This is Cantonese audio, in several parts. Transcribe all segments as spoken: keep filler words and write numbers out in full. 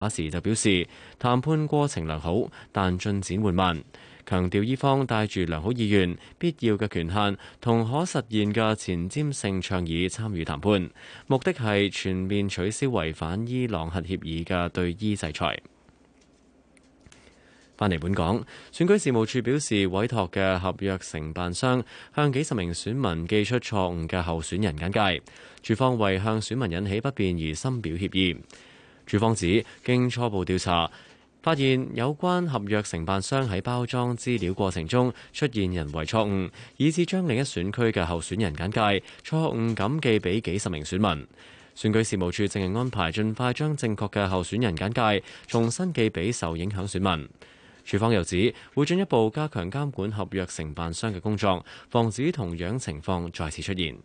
馬時就表示，談判過程良好，但進展緩慢，強調伊方帶住良好意願、必要嘅權限同可實現嘅前瞻性倡議參與談判，目的係全面取消違反伊朗核協議嘅對伊制裁。返嚟本港，選舉事務處表示，委託嘅合約承辦商向幾十名選民寄出錯誤嘅候選人簡介，處方為向選民引起不便而深表歉意。處方指，經初步調查，發現有關合約承辦商喺包裝資料過程中出現人為錯誤，以致將另一選區嘅候選人簡介錯誤咁寄俾幾十名選民。選舉事務處正係安排盡快將正確嘅候選人簡介重新寄俾受影響選民。處方又指會進一步加強監管合約承辦商嘅工作，防止同樣情況再次出現。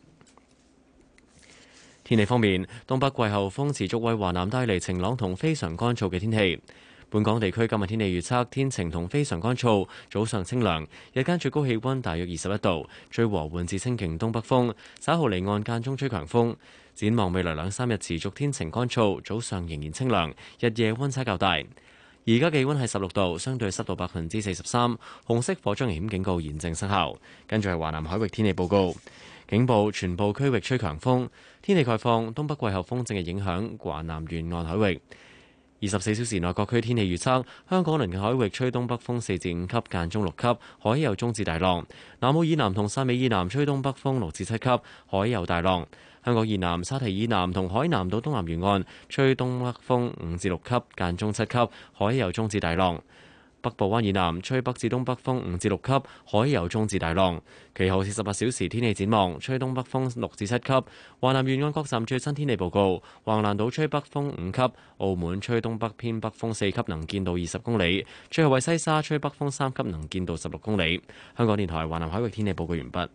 天氣方面，東北季候風持續為華南帶嚟晴朗同非常乾燥嘅天氣。本港地區今日天氣預測，天晴同非常乾燥，早上清涼，日間最高氣溫大約二十一度，吹和緩至清勁東北風，稍後離岸間中吹強風。展望未來兩三日持續天晴乾燥，早上仍然清涼，日夜溫差較大。而家氣溫係十六度，相對濕度百分之四十三，紅色火災危險警告現正生效。跟住係華南海域天氣報告，警報全部區域吹強風，天氣概況，東北季候風正係影響華南沿岸海域。二十四小時內各區天氣預測，香港鄰近海域吹東北風四至五級，間中六級，海有中至大浪。南澳以南同汕尾以南吹東北風六至七級，海有大浪。香港以南、沙提以南同海南島東南沿岸吹東北風五至六級，間中七級，海有中至大浪。北部灣以南吹北至東北風五至六級，海有中至大浪。其後四十八小時天氣展望，吹東北風六至七級。華南沿岸各站最新天氣報告：橫瀾島吹北風五級，澳門吹東北偏北風四級，能見度二十公里。最後為西沙吹北風三級，能見度十六公里。香港電台華南海域天氣報告完畢。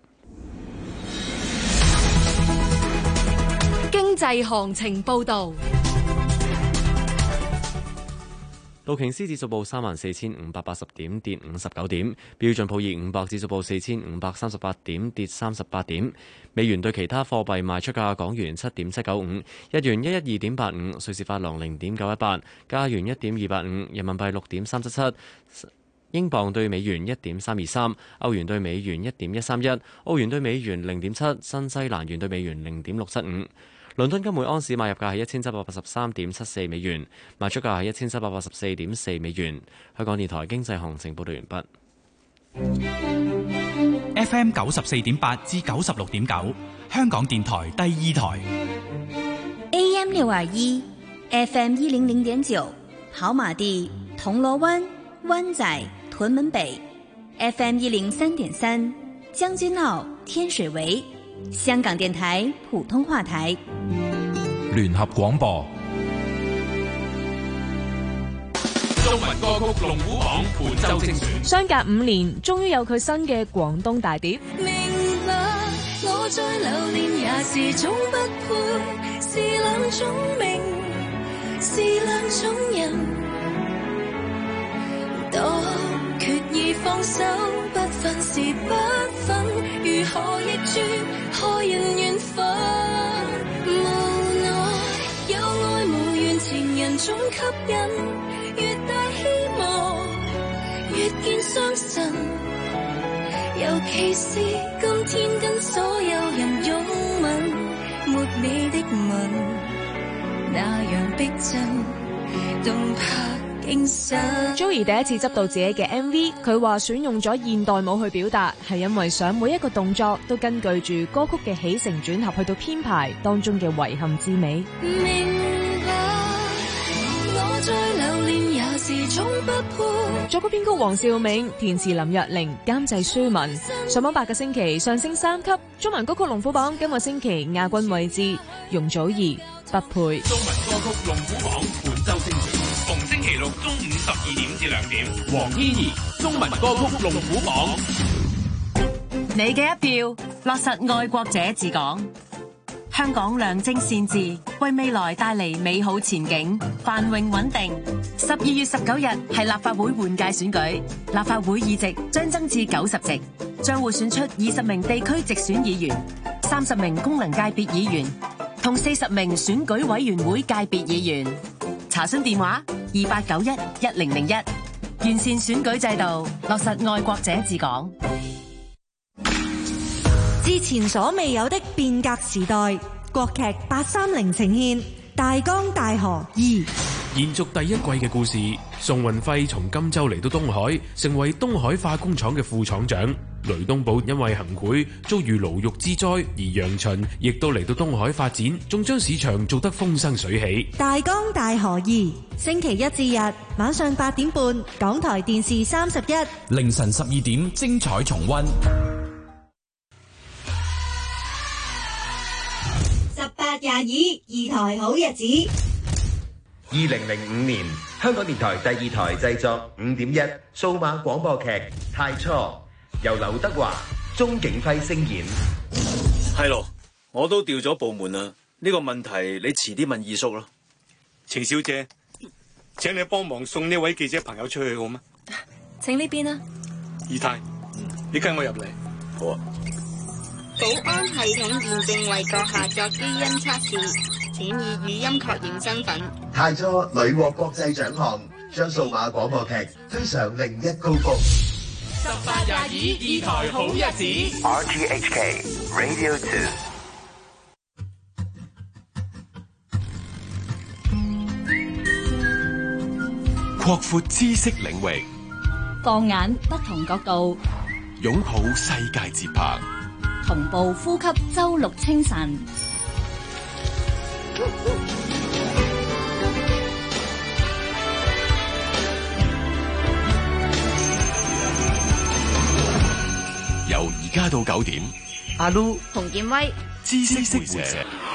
經濟行情報導。 道瓊斯指數報三萬四千五百八十點，跌五十九點；標準普爾五百指數報四千五百三十八點，跌三十八點。美元對其他貨幣賣出價：港元七點七九五，日元一一二點八五，瑞士法郎零點九一八，加元一點二八五，人民幣六點三七七，英鎊對美元一點三二三，歐元對美元一點一三一，澳元對美元零點七，新西蘭元對美元零點六七五。倫敦金每安士買入價係一千七百八十三點七四美元，賣出價係一千七百八十四點四美元。香港電台經濟行情報道完畢。F M 九十四點八至九十六點九，香港電台第二台。 A M 六二一 ，F M 一零零點九，跑馬地、銅鑼灣、灣仔、屯門北 ，F M 一零三點三，將軍澳、天水圍。香港電台普通話台聯合廣播。 中文歌曲龍虎榜本周精選。 相隔五年，終於有佢新嘅廣東大碟。 明白我再留戀也是種不配，是兩種命，是兩種人。當決意放手，不分是不分，如何逆轉？何人緣分？無奈有愛無緣，情人總吸引，越大希望越見傷神。尤其是今天跟所有人擁吻，沒你的吻那樣逼真，動魄。 Joey 第一次執到自己嘅 M V， 佢話選用咗現代舞去表達，係因為想每一個動作都根據住歌曲嘅起承轉合去到編排當中嘅遺憾之美。 明白我再留戀也是種不配。 作曲編曲黃兆銘，填詞林若玲，監製舒文。上榜八個星期上升三級，中文歌曲龍虎榜今個星期亞軍位置容祖兒不配。 中文歌曲龍虎榜本周精選。逢星期六中午十二點至兩點，黃天怡中文歌曲龍虎榜。 你嘅一票，落實愛國者治港。香港良政善治，為未來帶嚟美好前景，繁榮穩定。十二月十九日係立法會換屆選舉，立法會議席將增至九十席，將會選出二十名地區直選議員、三十名功能界別議員同四十名選舉委員會界別議員。查查詢電話二八九一一零零一。完善選舉制度，落實愛國者治港。 之前所未有的變革時代，國劇八三零呈現《大江大河二》。 延續第一季嘅故事，宋運輝從金州嚟到東海，成為東海化工廠嘅副廠長。雷東寶因為行賄遭遇牢獄之災，而楊巡亦都嚟到東海發展，仲將市場做得風生水起。 大江大河二，星期一至日晚上八點半，港台電視三十一， 凌晨十二點精彩重溫。 十八廿二，二台好日子。 二零零五年，香港電台第二台製作五點一數碼廣播劇《太初》，由劉德華、鐘景輝聲演。 係咯，我都調咗部門啦。呢個問題你遲啲問二叔咯。 程小姐，請你幫忙送呢位記者朋友出去好嗎？ 請呢邊啊。 二太，你跟我入嚟。 好啊。 保安系統現正為閣下作基因測試，請以語音確認身份。 太初屢獲國際獎項，將數碼廣播劇推上另一高峰。 十八廿二，二台好日子。 R T H K Radio Two。 擴闊知識領域， 放眼不同角度， 擁抱世界節拍， 同步呼吸周六清晨。 由而家到九點， 阿 Lu、洪建威， 知識會社。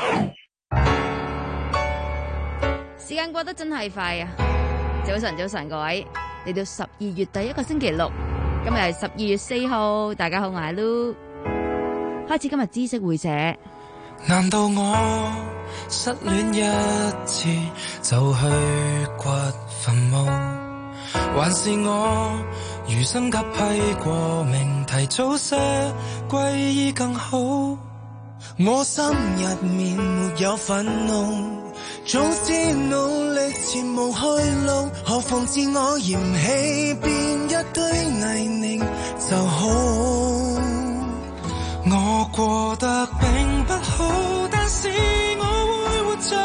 時間過得真係快啊！早晨，早晨，各位，嚟到十二月第一個星期六，今日係十二月四號，大家好，我係 Lu。開始今日知識會社。 難道我失戀一次就去掘墳墓，還是我餘生給批過命，提早些歸依更好？我心入面沒有憤怒，早知努力前無去路，何妨自我嫌棄變一堆泥濘就好。我過得並不好，但是我會活着，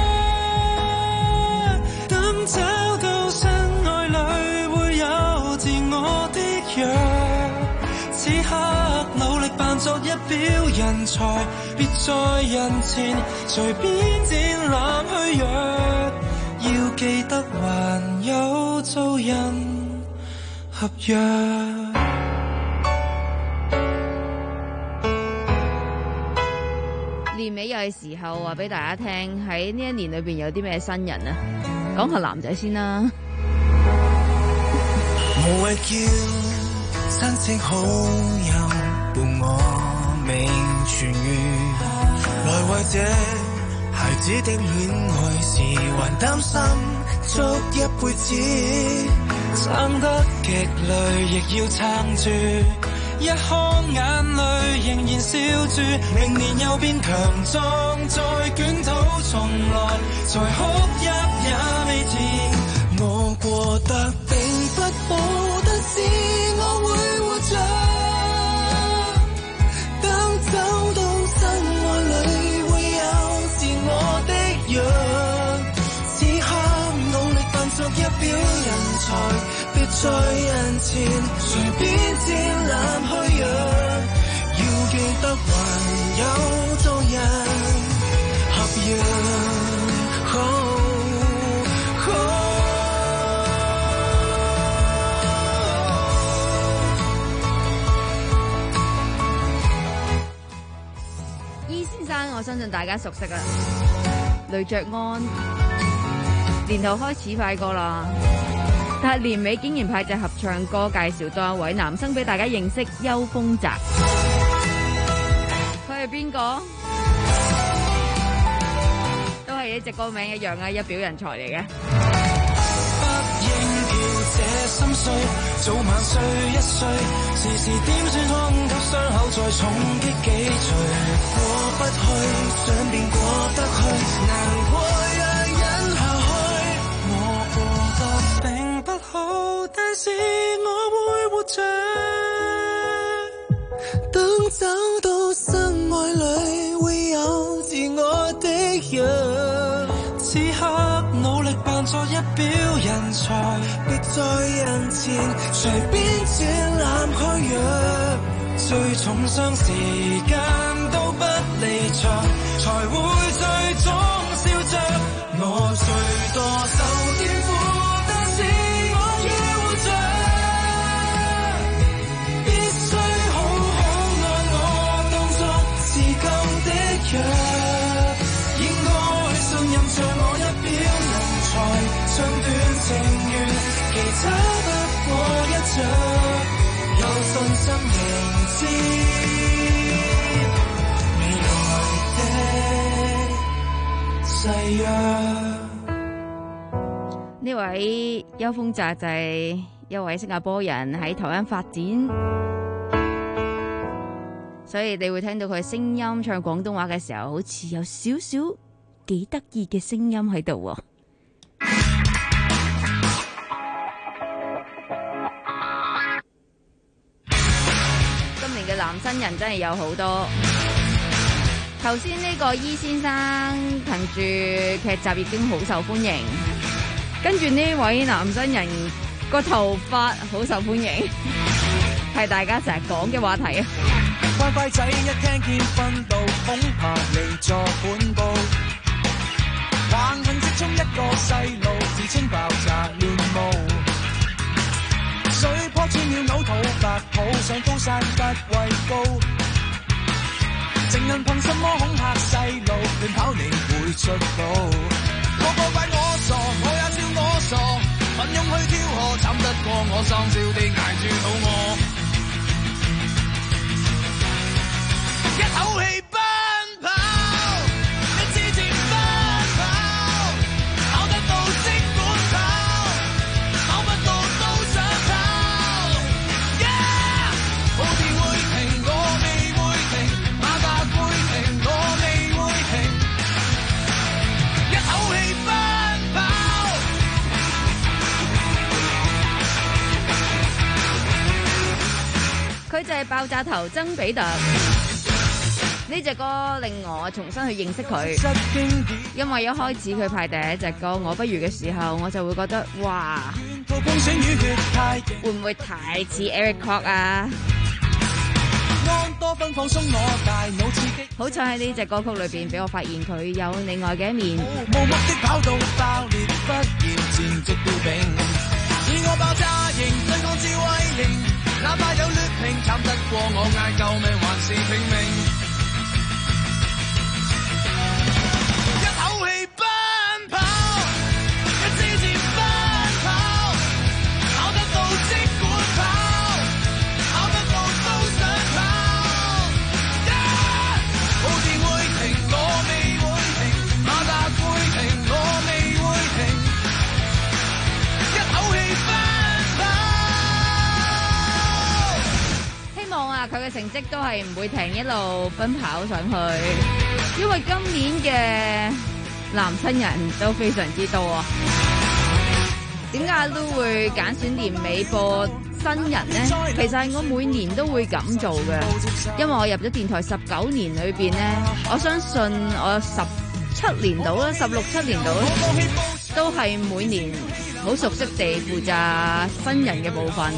等找到真愛裡會有自我的約。此刻努力扮作一表人才，別在人前隨便展覽虛弱，要記得還有做人合約。 年尾又係時候話俾大家聽，喺呢一年裏邊有啲咩新人啊？講下男仔先啦。 無謂叫親戚好友伴我未痊愈，來為這孩子的戀愛時還擔心足一輩子，撐得極累亦要撐住，一腔眼淚仍然笑住，明年又變強壯，再捲土重來，才哭泣也未遲。我過得並不好，但是我會活着，當走到真愛裡會有自我的約。此刻努力扮作一表人才，別在人前隨便展覽虛弱，要記得還有做人合約。哦伊先生，我相信大家熟悉啦，雷卓安年頭開始派歌啦。但係年尾竟然派隻合唱歌介紹多一位男生俾大家認識，邱鋒澤。佢係邊個？都係一隻歌名一樣啊，一表人才嚟嘅。 不應叫這心碎，早晚睡一睡，時時點算痛及傷口再重擊幾錘，過不去，想變過得去，難過讓忍下去。 一表人才，別在人前隨便展覽虛弱，最重傷時間都不離場，才會最終笑着。我最多受點苦，但是我要活着，必須好好愛我，當作自救的藥，應該信任着我一表人才，長短情緣其差不過一着，有信心迎接未來的誓約。 呢位邱鋒澤就係一位新加坡人喺台灣發展，所以你會聽到佢聲音唱廣東話嘅時候，好似有少少幾得意嘅聲音喺度。今年嘅男新人真係有好多。頭先呢個伊先生憑住劇集已經好受歡迎。跟住呢位男新人個頭髮好受歡迎，係大家成日講嘅話題啊！ 乖乖仔一聽見訓導，恐怕離座本部，橫行直衝一個細路，自稱爆炸亂舞，水波穿了嘔吐白泡，上高山不畏高，情人憑什麼恐嚇細路，亂跑你會出到，個個怪我傻，我也笑我傻，奮勇去挑河，慘得過我喪笑地捱住肚餓，一口氣奔跑，一支箭奔跑，跑得到即管跑，跑不到都想跑， yeah! 步調會停，我未會停，馬達會停，我未會停，一口氣奔跑。 佢就係爆炸頭曾比特，呢隻歌令我重新去認識佢，因為一開始佢派第一隻歌《我不如》嘅時候，我就會覺得哇，會唔會太似 Eric Kwok 啊？好彩喺呢隻歌曲裏邊，俾我發現佢有另外嘅一面。無目的跑到爆裂，不要戰績標炳，自我爆炸型，對抗智慧型。哪怕有劣評，慘得過我嗌救命還是拼命，一口氣奔跑，一支箭奔跑，跑得到即管跑，跑得到都想跑，步調會停，我未會停，馬達會停，我未會停，一口氣奔跑。希望啊，佢嘅成績都係唔會停，一路奔跑上去。因為今年嘅男新人都非常之多啊。點解都會揀選年尾播新人呢？其實係我每年都會咁做嘅，因為我入咗電台十九年裏邊呢，我相信我十七年到啦，十六七年到啦，都係每年好熟悉地負責新人嘅部分。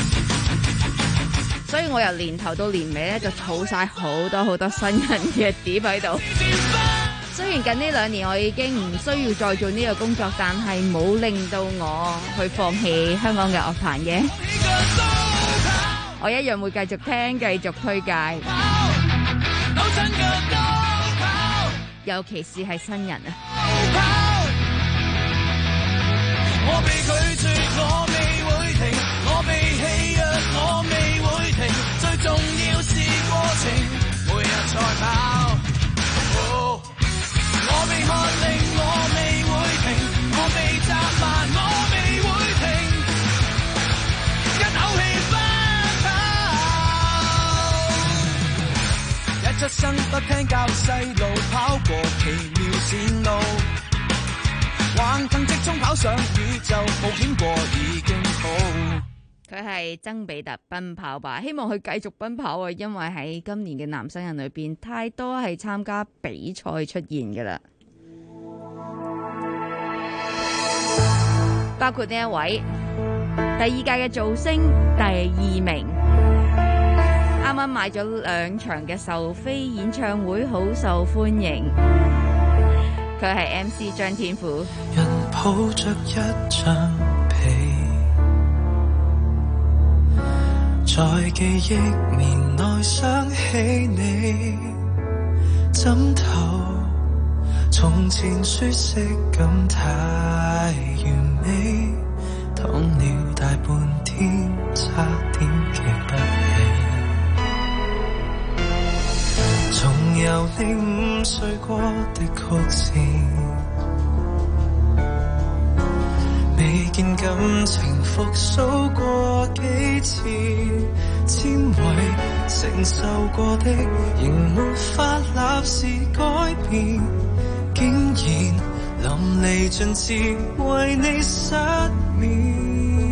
所以我由年頭到年尾咧，就儲晒好多好多新人嘅碟喺度。雖然近呢兩年我已經唔需要再做呢個工作，但係冇令到我去放棄香港嘅樂壇嘅。我一樣會繼續聽，繼續推介，尤其是係新人啊！我被拒絕，我未會停，我被欺壓，我未會停，最重要是過程，每日賽跑。哦，我被喝令，我未會停，我被責罵，我未會停，一口氣奔跑。一出生不聽教細路，跑過奇妙線路。橫行直衝跑上宇宙，冒險過已經好。佢係曾比特奔跑吧，希望佢繼續奔跑啊！因為喺今年嘅男新人裏邊，太多係參加比賽出現㗎喇。 包括呢一位第二屆嘅造星第二名，啱啱買咗兩場嘅售飛演唱會，好受歡迎。佢係 M C 張天賦。 人抱着一張被，在記憶面內想起你，枕頭從前舒適感太完美，躺了大半天，差點記不起。重遊你午睡過的曲線，未見感情復甦過幾次，纖維承受過的，仍沒法立時改變，竟然淋漓盡致為你失眠。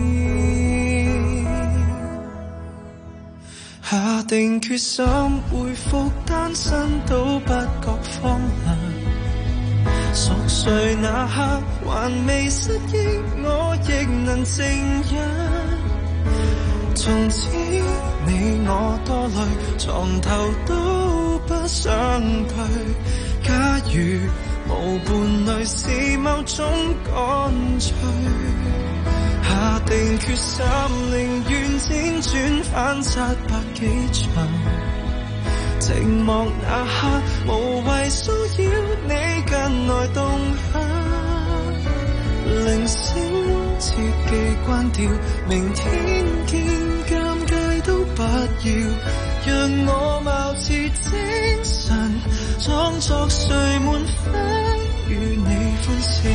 下定決心恢復單身都不覺荒涼，熟睡那刻還未失憶，我亦能靜忍。從此你我多累，床頭都不想退。假如無伴侶是某種乾脆，下定決心寧願輾轉反側百幾場，寂寞那刻無謂騷擾你近來動向，鈴聲切記關掉，明天見尷尬都不要，讓我貌似精神裝作睡滿分與你歡笑。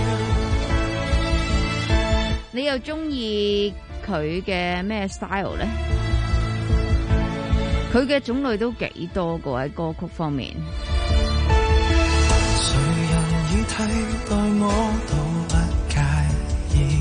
你又中意佢嘅咩 style 呢？佢嘅種類都幾多個喺歌曲方面。 誰人已替代我都不介意，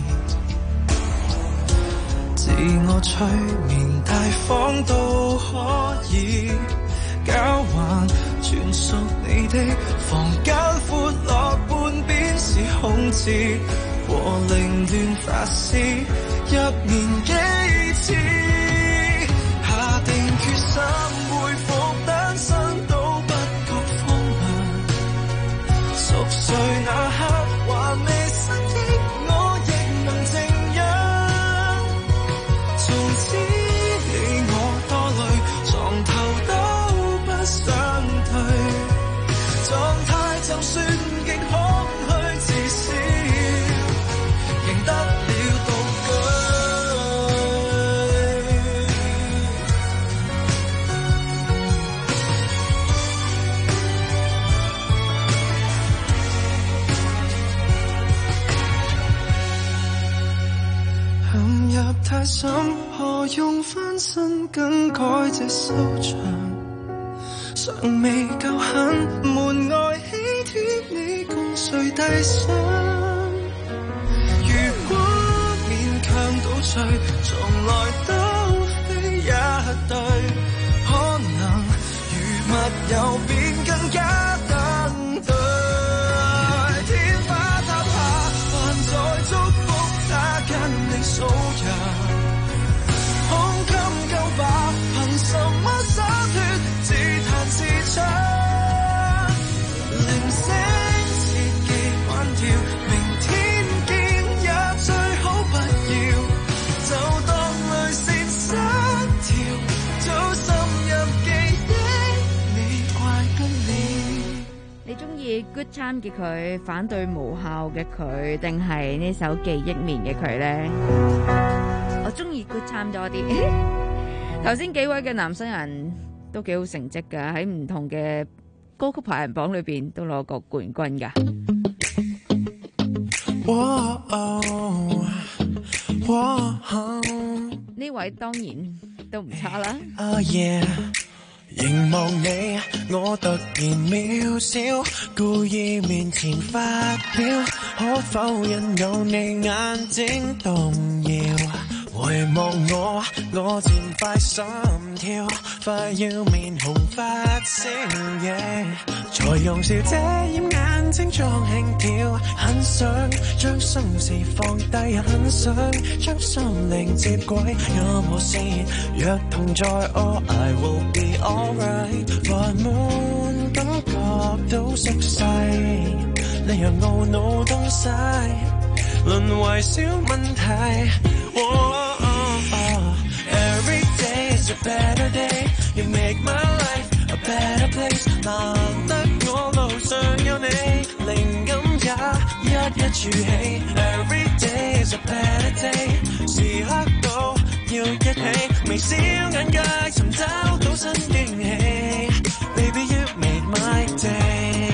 自我催眠大方都可以，交換全屬你的房間闊落半邊是空置，和凌亂發洩一年幾次，下定決心恢復單身都不覺荒涼，熟睡那刻還未失憶，我亦能靜忍。從此你我多累，床頭都不想退，狀態就算極空虛，至少贏得了獨居。陷入太深，何用翻身更改這收場？尚未夠狠，門外喜帖你共誰遞上？如果勉強倒退，從來都非一對，可能如密友便更加登對。天花塌下，還在祝福他跟你數人，胸襟夠吧？憑什麼灑脫？自彈自唱，鈴聲切記關掉，明天見也最好不要，就當淚腺失調，早深入記憶，你怪不了。 你中意 Good Time 嘅佢，反對無效嘅佢，定係呢首記憶棉嘅佢呢？我中意 Good Time 多啲。頭先幾位嘅男新人都幾好成績㗎，喺唔同嘅歌曲排行榜裏邊都攞過冠軍㗎。呢位當然都唔差啦。 Oh yeah. 凝望你，我突然渺小，故意面前發表，可否因有你眼睛動搖？回回望我，我漸快心跳，快要面紅發燒嘢，才用笑遮掩眼睛作輕佻，很想將心事放低，很想將心靈接軌。有無事若同在我 I will be alright， 煩悶感覺都縮細，你讓懊惱東西淪為小問題。Oh, oh, oh. Every day is a better day. You make my life a better place. 難得我路上有你，靈感也一一儲起。Every day is a better day. 時刻都要一起，微笑眼界尋找到新驚喜。Baby, you made my day.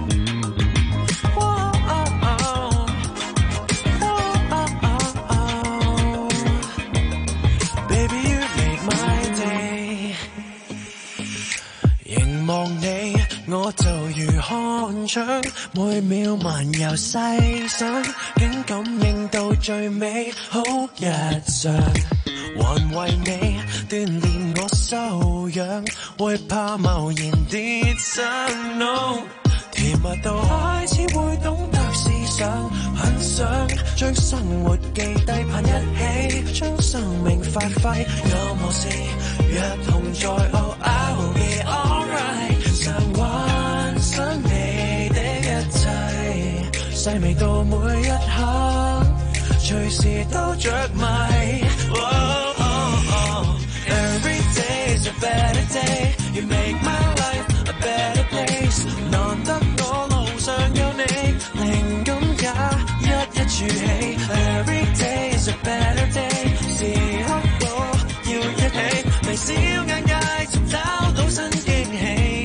我就如看窗，每秒漫遊細想，竟感應到最美好日常。還為你鍛鍊我修養，會怕貿然跌傷。No， 甜蜜到開始會懂得思想，很想將生活記低，盼一起將生命發揮。有無事若同在我 I will be alright。常幻想你的一切，細微到每一刻，隨時都着迷。Oh, oh, oh. Every day is a better day. You make my life a better place. 難得我路上有你，靈感也一一儲起。Every day is a better day. 時刻都要一起，微笑眼界尋找到新驚喜。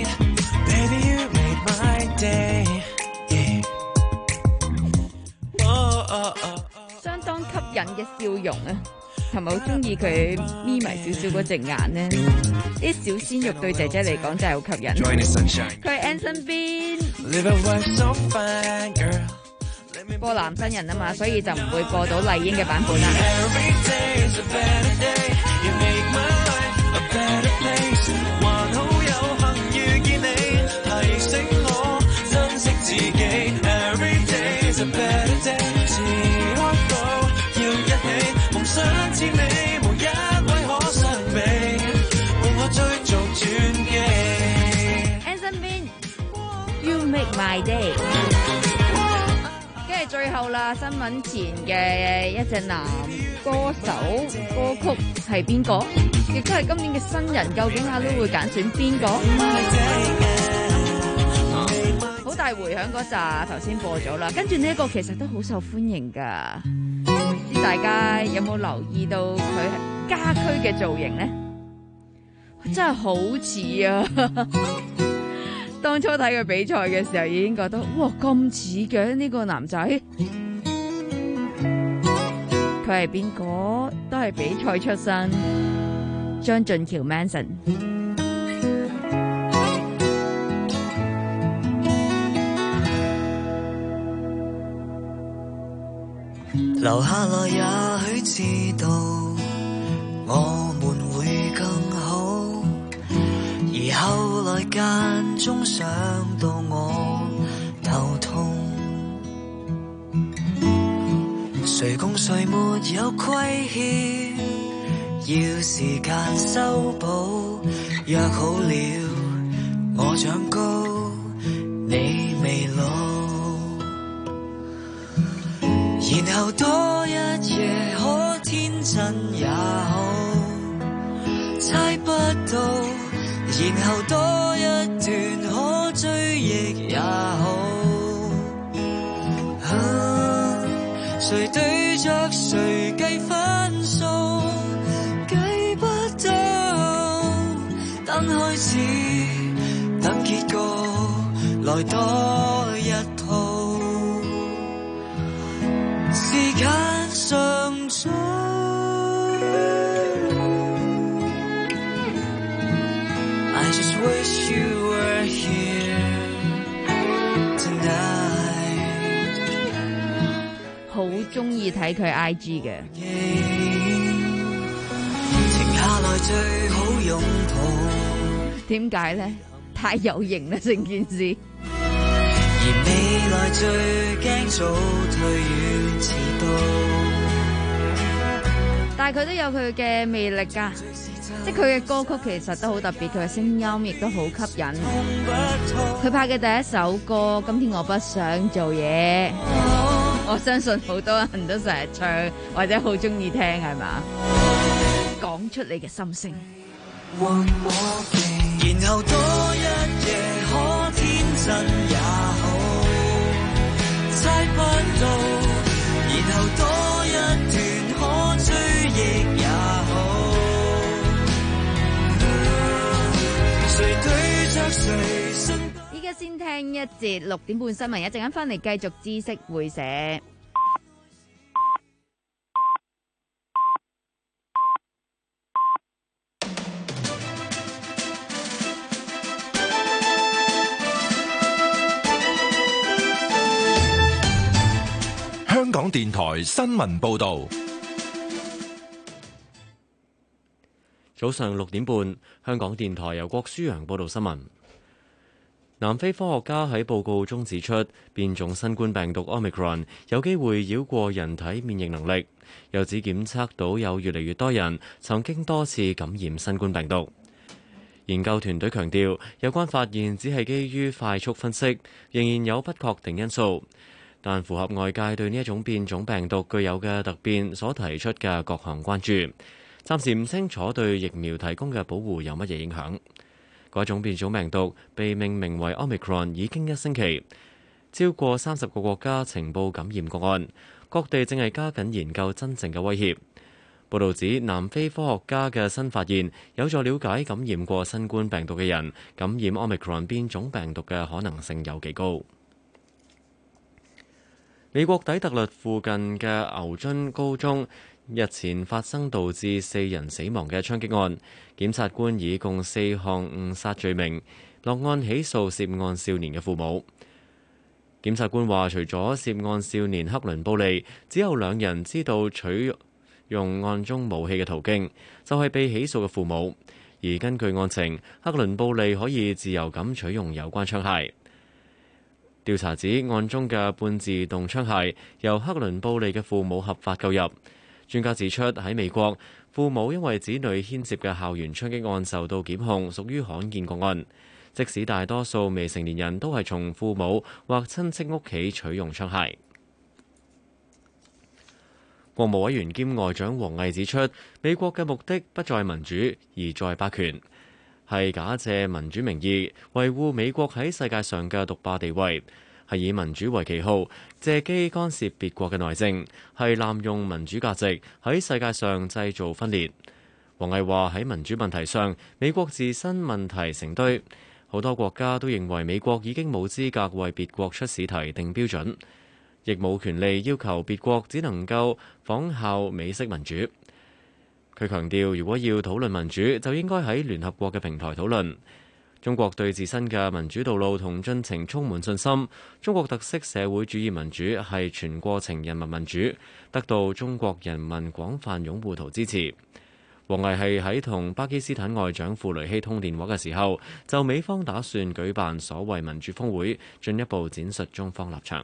相當吸引嘅笑容啊，係咪好中意佢眯埋少少嗰隻眼呢？啲小鮮肉對姐姐嚟講真係好吸引。佢係 Anson Bean， 播男新人啊嘛，所以就唔會播到麗英嘅版本啦。還好有幸遇見你，提醒我珍惜自己。Every day is a better day， 時刻都要一起，夢想似你，無一位可相比，共我追逐傳奇。Anson Bean，You make my day。跟住最後啦，新聞前嘅一隻男歌手歌曲係邊個？亦都係今年嘅新人，究竟阿 Lu 會揀選邊個？好大迴響嗰扎，頭先播咗啦。跟住呢一個其實都好受歡迎噶，唔知大家有冇留意到佢係家駒嘅造型咧？真係好似啊！當初睇佢比賽嘅時候，已經覺得哇咁似嘅呢個男仔。佢係邊個？都係比賽出身。張俊橋 Manson， 留下來也許知道我們會更好，而後來間中想到我頭痛，誰共誰沒有虧欠，要時間修補，約好了我長高，你未老，然後多一夜可天真也好，猜不到，然後多一段可追憶也好，啊，誰對着誰計分數？等開始，等結果，來多一套。時間尚早 I just wish you were here tonight。 好鍾意睇佢 I G 嘅。 停下來最好擁抱。 點解呢？太有型啦，成件事。 而未來最驚早退遠遲到。 但係佢都有佢嘅魅力㗎，即係佢嘅歌曲其實都好特別，佢嘅聲音亦都好吸引。佢拍嘅第一首歌《今天我不想做嘢》，我相信好多人都成日唱或者好中意聽，係嘛？講出你嘅心聲。 然後多一夜可天真也好，猜不到，然後多一段可追憶也好，誰對着誰信。 依家先聽一節六點半新聞，一陣間翻嚟繼續知識會社。 香港電台新聞報道， 早上六點半，香港電台由郭舒揚報道新聞。南非科學家喺報告中指出，變種新冠病毒 Omicron 有機會繞過人體免疫能力，又指檢測到有越嚟越多人曾經多次感染新冠病毒。研究團隊強調，有關發現只係基於快速分析，仍然有不確定因素。但符合外界對呢一種變種病毒具有嘅突變所提出嘅各項關注，暫時唔清楚對疫苗提供嘅保護有乜嘢影響。嗰種變種病毒被命名為 Omicron 已經一星期，超過三十個國家呈報感染個案，各地正係加緊研究真正嘅威脅。報導指，南非科學家嘅新發現有助了解感染過新冠病毒嘅人感染 Omicron 變種病毒嘅可能性有幾高。美國底特律附近嘅牛津高中日前發生導致四人死亡嘅槍擊案，檢察官以共四項誤殺罪名落案起訴涉案少年嘅父母。檢察官話，除咗涉案少年克倫布利，只有兩人知道取用案中武器嘅途徑，就係被起訴嘅父母。而根據案情，克倫布利可以自由咁取用有關槍械。調查指案中嘅半自動槍械由克倫布利嘅父母合法購入。專家指出，喺美國，父母因為子女牽涉嘅校園槍擊案受到檢控，屬於罕見個案。即使大多數未成年人都係從父母或親戚屋企取用槍械。國務委員兼外長王毅指出，美國嘅目的不在民主，而在霸權。係假借民主名義維護美國喺世界上嘅獨霸地位，係以民主為旗號借機干涉別國嘅內政，係濫用民主價值喺世界上製造分裂。王毅話，喺民主問題上，美國自身問題成堆，好多國家都認為美國已經冇資格為別國出試題定標準，亦冇權利要求別國只能夠仿效美式民主。佢強調，如果要討論民主，就應該喺聯合國嘅平台討論。中國對自身嘅民主道路同進程充滿信心。中國特色社會主義民主係全過程人民民主，得到中國人民廣泛擁護同支持。王毅係喺同巴基斯坦外長庫雷希通電話嘅時候，就美方打算舉辦所謂民主峰會，進一步展述中方立場。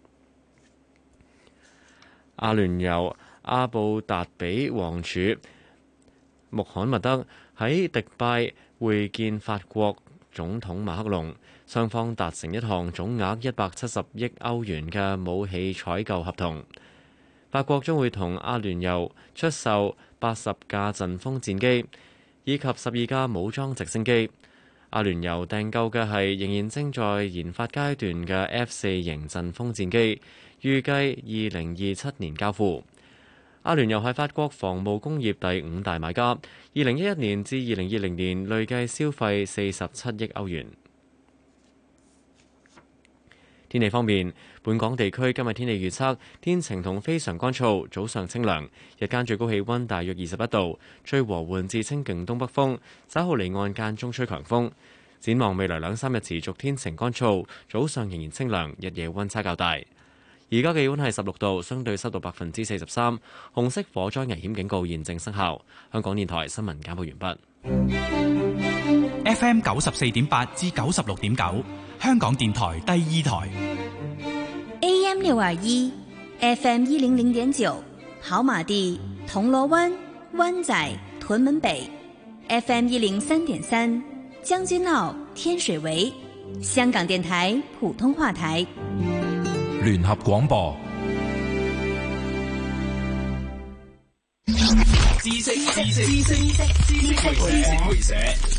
阿聯酋阿布達比王儲穆罕默德喺迪拜會見法國總統馬克龍，雙方達成一項總額一百七十億歐元嘅武器採購合同。法國將會同阿聯酋出售八十架陣風戰機以及十二架武裝直升機。阿聯酋訂購嘅係仍然正在研發階段嘅 F 四型陣風戰機，預計二零二七年交付。阿聯酋係法國防務工業第五大買家，二零一一年至二零二零年累計消費四十七億歐元。天氣方面，本港地區今日天氣預測天晴同非常乾燥，早上清涼，日間最高氣溫大約二十一度，吹和緩至清勁東北風，稍後離岸間中吹強風。展望未來兩三日持續天晴乾燥，早上仍然清涼，日夜溫差較大。 而家嘅氣溫係十六度，相對濕度百分之四十三，紅色火災危險警告現正生效。香港電台新聞簡報完畢。 F M 九十四點八至九十六點九，香港電台第二台。 A M 六二一，F M 一零零點九，跑馬地、銅鑼灣、灣仔、屯門北 ，F M 一零三點三，將軍澳、天水圍，香港電台普通話台。 聯合廣播。 知識知識知識知識知識會社。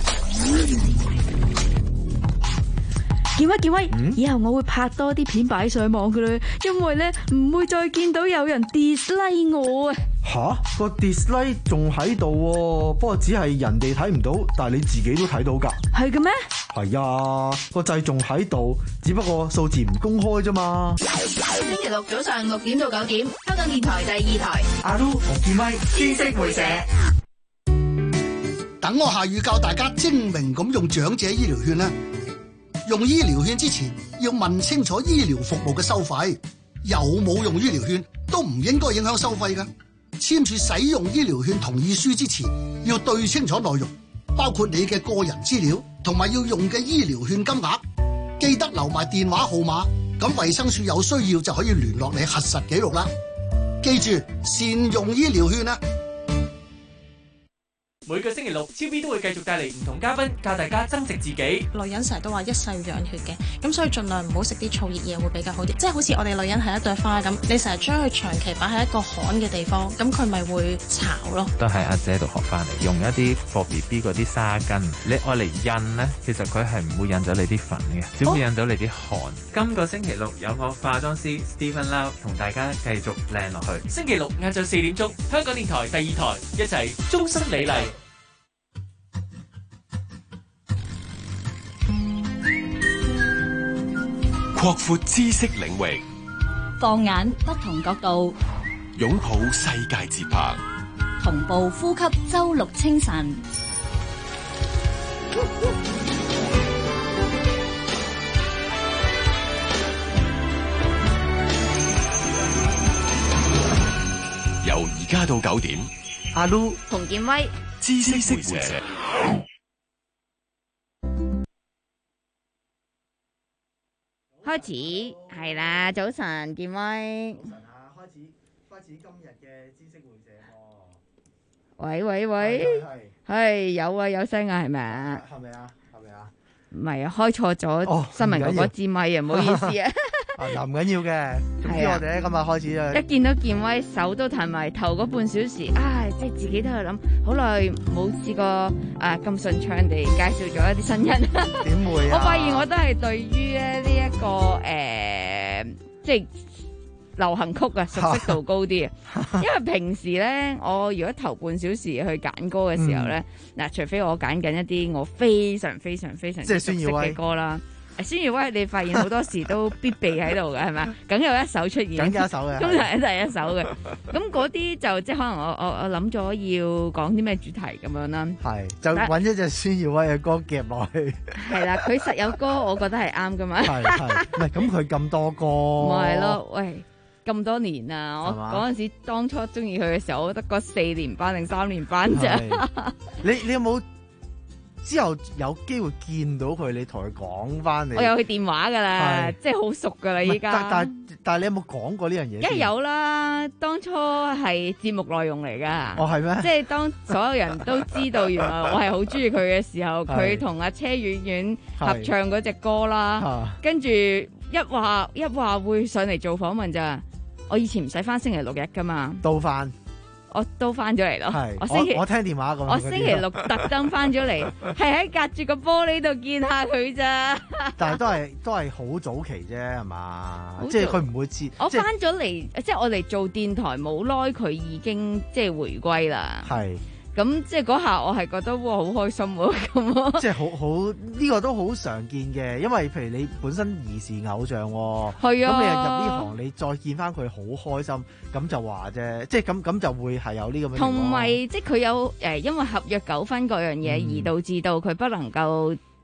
建威建威，以後我會拍多啲片擺上網噶啦，因為咧唔會再見到有人 dislike 我啊。 吓，個 dislike 仲喺度，不過只係人哋睇唔到，但係你自己都睇到噶。 係嘅咩？ 係啊，個掣仲喺度，只不過數字唔公開啫嘛。 星期六早上六點到九點，香港電台第二台。 阿 Lu 同建威， 知識會社。 等我下雨教大家精明咁用長者醫療券啦。用醫療券之前要問清楚醫療服務嘅收費，有冇用醫療券都唔應該影響收費㗎。簽署使用醫療券同意書之前要對清楚內容，包括你嘅個人資料同埋要用嘅醫療券金額，記得留埋電話號碼，咁衛生署有需要就可以聯絡你核實記錄啦。記住善用醫療券啦。 每個星期六，超 B 都會繼續帶嚟唔同嘉賓，教大家增值自己。 女人成日都話一世要養血嘅，咁所以盡量唔好食啲燥熱嘢會比較好啲。即係好似我哋女人係一朵花咁，你成日將佢長期擺喺一個旱嘅地方，咁佢咪會巢咯。 都係阿姐度學翻嚟，用一啲 for B B 嗰啲沙巾，你愛嚟印咧，其實佢係唔會印咗你啲粉嘅，只會印到你啲汗。哦、今個星期六有我化妝師 Stephen Lau 同大家繼續靚落去。 星期六晏晝四點鐘，香港電台第二台一齊終身美麗。 擴闊知識領域， 放眼不同角度， 擁抱世界節拍， 同步呼吸周六清晨。 由而家到九點， 阿 Lu 同建威， 知識會社。 開始係啦，早晨，建威。 早晨啊，開始開始今日嘅知識會社喎。 喂喂喂，係有啊有聲啊，係咪啊？ 係咪啊？係咪啊？ 唔係啊，開錯咗新聞嗰個支咪啊，唔好意思啊。 嗱，唔緊要嘅，總之我哋咧今日開始啊。 一見到建威手都騰埋，頭嗰半小時，唉，即係自己都喺度諗，好耐冇試過啊咁順暢地介紹咗一啲新人。 點會啊？ 我發現我都係對於咧呢一個誒，即係流行曲啊，熟悉度高啲啊。因為平時咧，我如果頭半小時去揀歌嘅時候咧，嗱，除非我揀緊一啲我非常非常非常之熟悉嘅歌啦。孫耀威，你發現好多時都必備喺度嘅，係咪？梗有一首出現， 梗有一首嘅， 通常係第一首嘅。咁嗰啲就即係可能我我我諗咗要講啲咩主題咁樣啦。 係，就揾一隻孫耀威嘅歌夾落去。 係啦，佢實有歌，我覺得係啱噶嘛。 係係，唔係咁佢咁多歌。 咪係咯，喂，咁多年啊！我嗰陣時當初中意佢嘅時候，我覺得嗰四年班定三年班啫。 你你有冇？之後有機會見到佢，你同佢講翻你。 我有佢電話噶啦，即係好熟噶啦依家。 但但但係你有冇講過呢樣嘢？ 梗係有啦，當初係節目內容嚟噶。 哦，係咩？ 即係當所有人都知道原來我係好中意佢嘅時候，佢同阿車婉婉合唱嗰隻歌啦，跟住一話一話會上嚟做訪問咋。我以前唔使翻星期六日噶嘛， 到翻。 我都翻咗嚟咯， 我星期我，我聽電話咁。 我星期六特登翻咗嚟，係喺隔住個玻璃度見下佢咋。 但係都係都係好早期啫，係嘛？即係佢唔會知。 我翻咗嚟，即係我嚟做電台冇耐，佢已經即係回歸啦。係。咁即係嗰下我係覺得哇好開心喎咁。即係好好呢個都好常見嘅，因為譬如你本身兒時偶像喎， 係啊， 咁你入呢行你再見翻佢好開心，咁就話啫，即係咁咁就會係有呢咁嘅。 同埋即係佢有誒，因為合約糾紛嗰樣嘢而導致到佢不能夠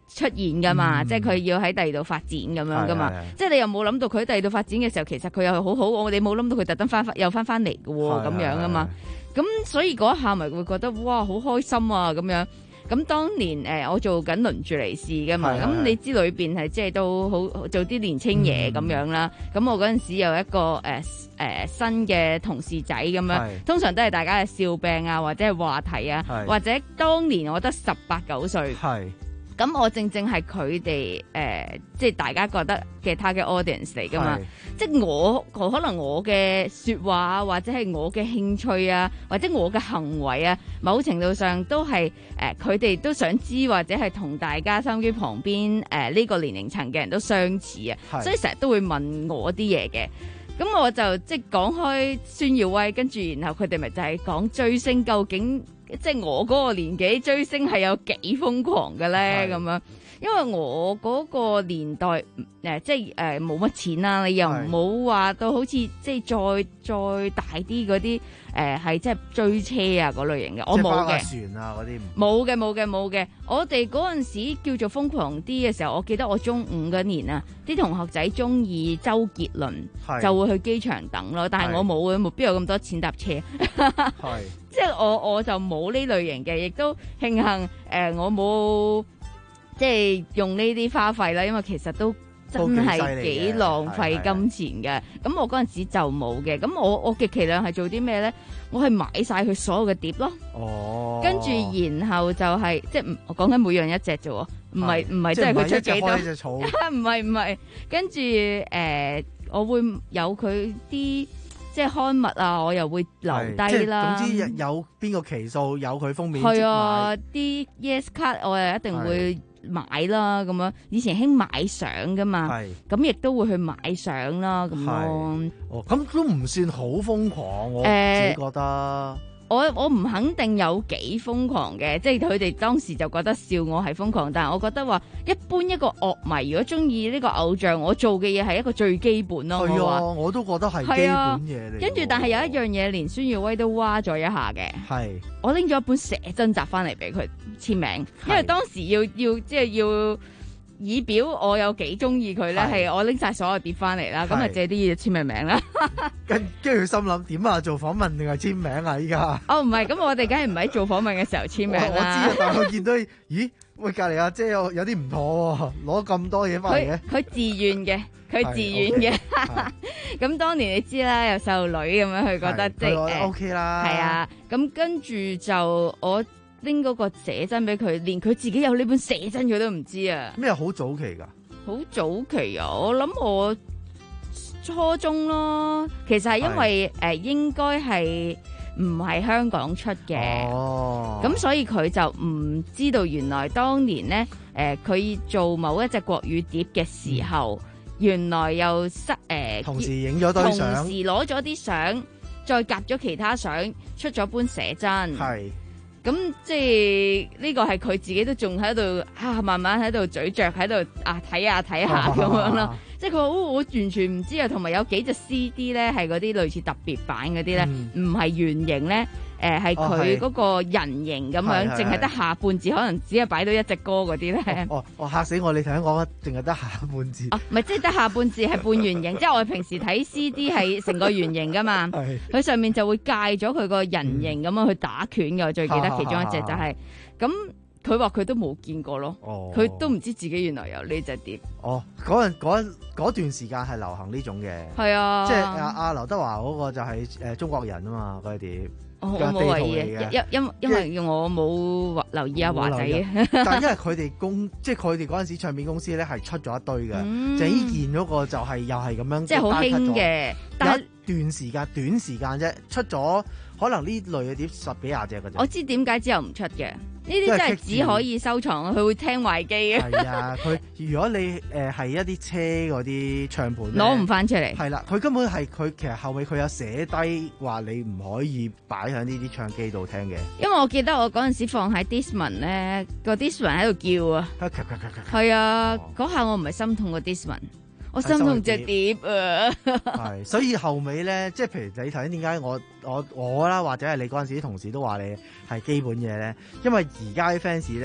出現噶嘛， 嗯、 即係佢要喺第二度發展咁樣噶嘛， 係係係即係你又冇諗到佢喺第二度發展嘅時候，其實佢又好好，我哋冇諗到佢特登翻又翻翻嚟嘅喎，咁樣啊嘛，咁所以嗰一下咪會覺得哇好開心啊咁樣。咁當年誒、呃、我做緊輪住嚟試噶嘛，咁你知裏邊係即係都好做啲年青嘢咁樣啦。咁、嗯、我嗰陣時有一個誒誒、呃呃、新嘅同事仔咁樣，通常都係大家嘅笑柄啊，或者係話題啊，或者當年我得十八九歲。咁我正正係佢哋誒，即係大家覺得嘅 target audience 嚟噶嘛，即係我可能我嘅説話或者係我嘅興趣啊，或者我嘅行為啊，某程度上都係誒佢哋都想知，或者係同大家收音機旁邊誒呢、呃這個年齡層嘅人都相似啊，所以成日都會問我啲嘢嘅。咁我就即係講開孫耀威，跟住然後佢哋咪就係講追星究竟。即係我嗰個年紀追星係有幾瘋狂嘅咧咁樣，因為我嗰個年代誒、呃、即係誒冇乜錢啦，你又冇話到好似即係再再大啲嗰啲誒係即係追車啊嗰類型嘅，我冇嘅。 船啊嗰啲冇嘅冇嘅冇嘅，我哋嗰陣時叫做瘋狂啲嘅時候，我記得我中五嗰年啊，啲同學仔中意周杰倫，就會去機場等咯，但係我冇嘅，冇必要有咁多錢搭車。係。即係我我就冇呢類型嘅，亦都慶幸誒、呃、我冇即係用呢啲花費啦，因為其實都真係幾浪費金錢嘅。咁我嗰陣時就冇嘅。咁我我極其量係做啲咩咧？我係買晒佢所有嘅碟咯。哦。跟住然後就係、是、即係我講緊每樣一隻啫喎，唔係唔係即係佢出幾多？唔係唔係，跟住誒、呃、我會有佢啲。即係刊物啊，我又會留低啦。 總之有邊個期數有佢封面， 係啊，啲 Yes 卡我又一定會買啦。咁樣以前興買相噶嘛，咁亦都會去買相啦。咁咯， 哦，咁都唔算好瘋狂，我自己覺得。呃我我唔肯定有幾瘋狂嘅，即係佢哋當時就覺得笑我係瘋狂，但係我覺得話一般一個樂迷如果中意呢個偶像，我做嘅嘢係一個最基本咯。 係啊，我，我都覺得係基本嘢嚟。 跟住，但係有一樣嘢，連孫耀威都挖咗一下嘅。係，我拎咗一本寫真集翻嚟俾佢簽名，因為當時要要即係要。以表我有幾中意佢咧，係我拎晒所有碟翻嚟啦，咁啊借啲嘢簽名名啦。 跟跟住心諗點啊？做訪問定係簽名啊？依家哦，唔係，咁我哋梗係唔喺做訪問嘅時候簽名啦。 我知啊，但係我見到咦喂，隔離阿姐有有啲唔妥喎，攞咁多嘢翻嚟嘅。 佢自願嘅，佢自願嘅。咁當年你知啦，有細路女咁樣，佢覺得即係 O K 啦。 係啊，咁跟住就我。拎嗰個寫真俾佢，連佢自己有呢本寫真佢都唔知啊！ 咩好早期㗎？ 好早期啊！我諗我初中咯，其實係因為誒、呃、應該係唔係香港出嘅，哦，咁所以佢就唔知道原來當年咧誒佢做某一隻國語碟嘅時候，嗯、原來又失誒、呃、 同時影咗堆相， 同時攞咗啲相，再夾咗其他相，出咗本寫真。係。咁即係呢個係佢自己都仲喺度啊，慢慢喺度咀嚼喺度啊睇下睇下咁樣咯。即係佢話我完全唔知啊，同埋有幾隻 C D 咧係嗰啲類似特別版嗰啲咧，唔係圓形咧，誒係佢嗰個人形咁樣，淨係得下半字，可能只係擺到一隻歌嗰啲咧。 哦，我嚇死我！你頭先講淨係得下半字。 哦，唔係即係得下半字係半圓形，即係我哋平時睇 C D 係成個圓形噶嘛。佢上面就會界咗佢個人形咁樣去打拳嘅，我最記得其中一隻就係咁。佢話佢都冇見過咯，佢、哦、都唔知自己原來有呢隻碟。 哦，嗰陣嗰嗰段時間係流行呢種嘅，係啊， 即係阿阿劉德華嗰個就係誒中國人啊嘛，嗰隻碟。 哦、我冇留意嘅，因因因為我冇留意阿華仔嘅。 但係因為佢哋公，即係佢哋嗰陣時唱片公司咧係出咗一堆嘅，嗯、鄭伊健嗰個就係又係咁樣， 即係好興嘅。但係一段時間短時間啫，出咗可能呢類嘅碟十幾廿隻嘅啫。 我知點解之後唔出嘅。呢啲真係只可以收藏，佢會聽壞機嘅。 係啊，佢如果你誒係、呃、一啲車嗰啲唱盤攞唔翻出嚟。係啦，佢根本係佢其實後尾佢有寫低話你唔可以擺喺呢啲唱機度聽嘅。 因為我記得我嗰陣時放喺 Discman 咧，個 Discman 喺度叫啊。係啊，嗰下我唔係心痛個 Discman。我心痛隻碟啊！ 係，所以後尾咧，即係譬如你頭先點解我我我啦，或者係你嗰陣時啲同事都話你係基本嘢咧？因為而家啲 fans 咧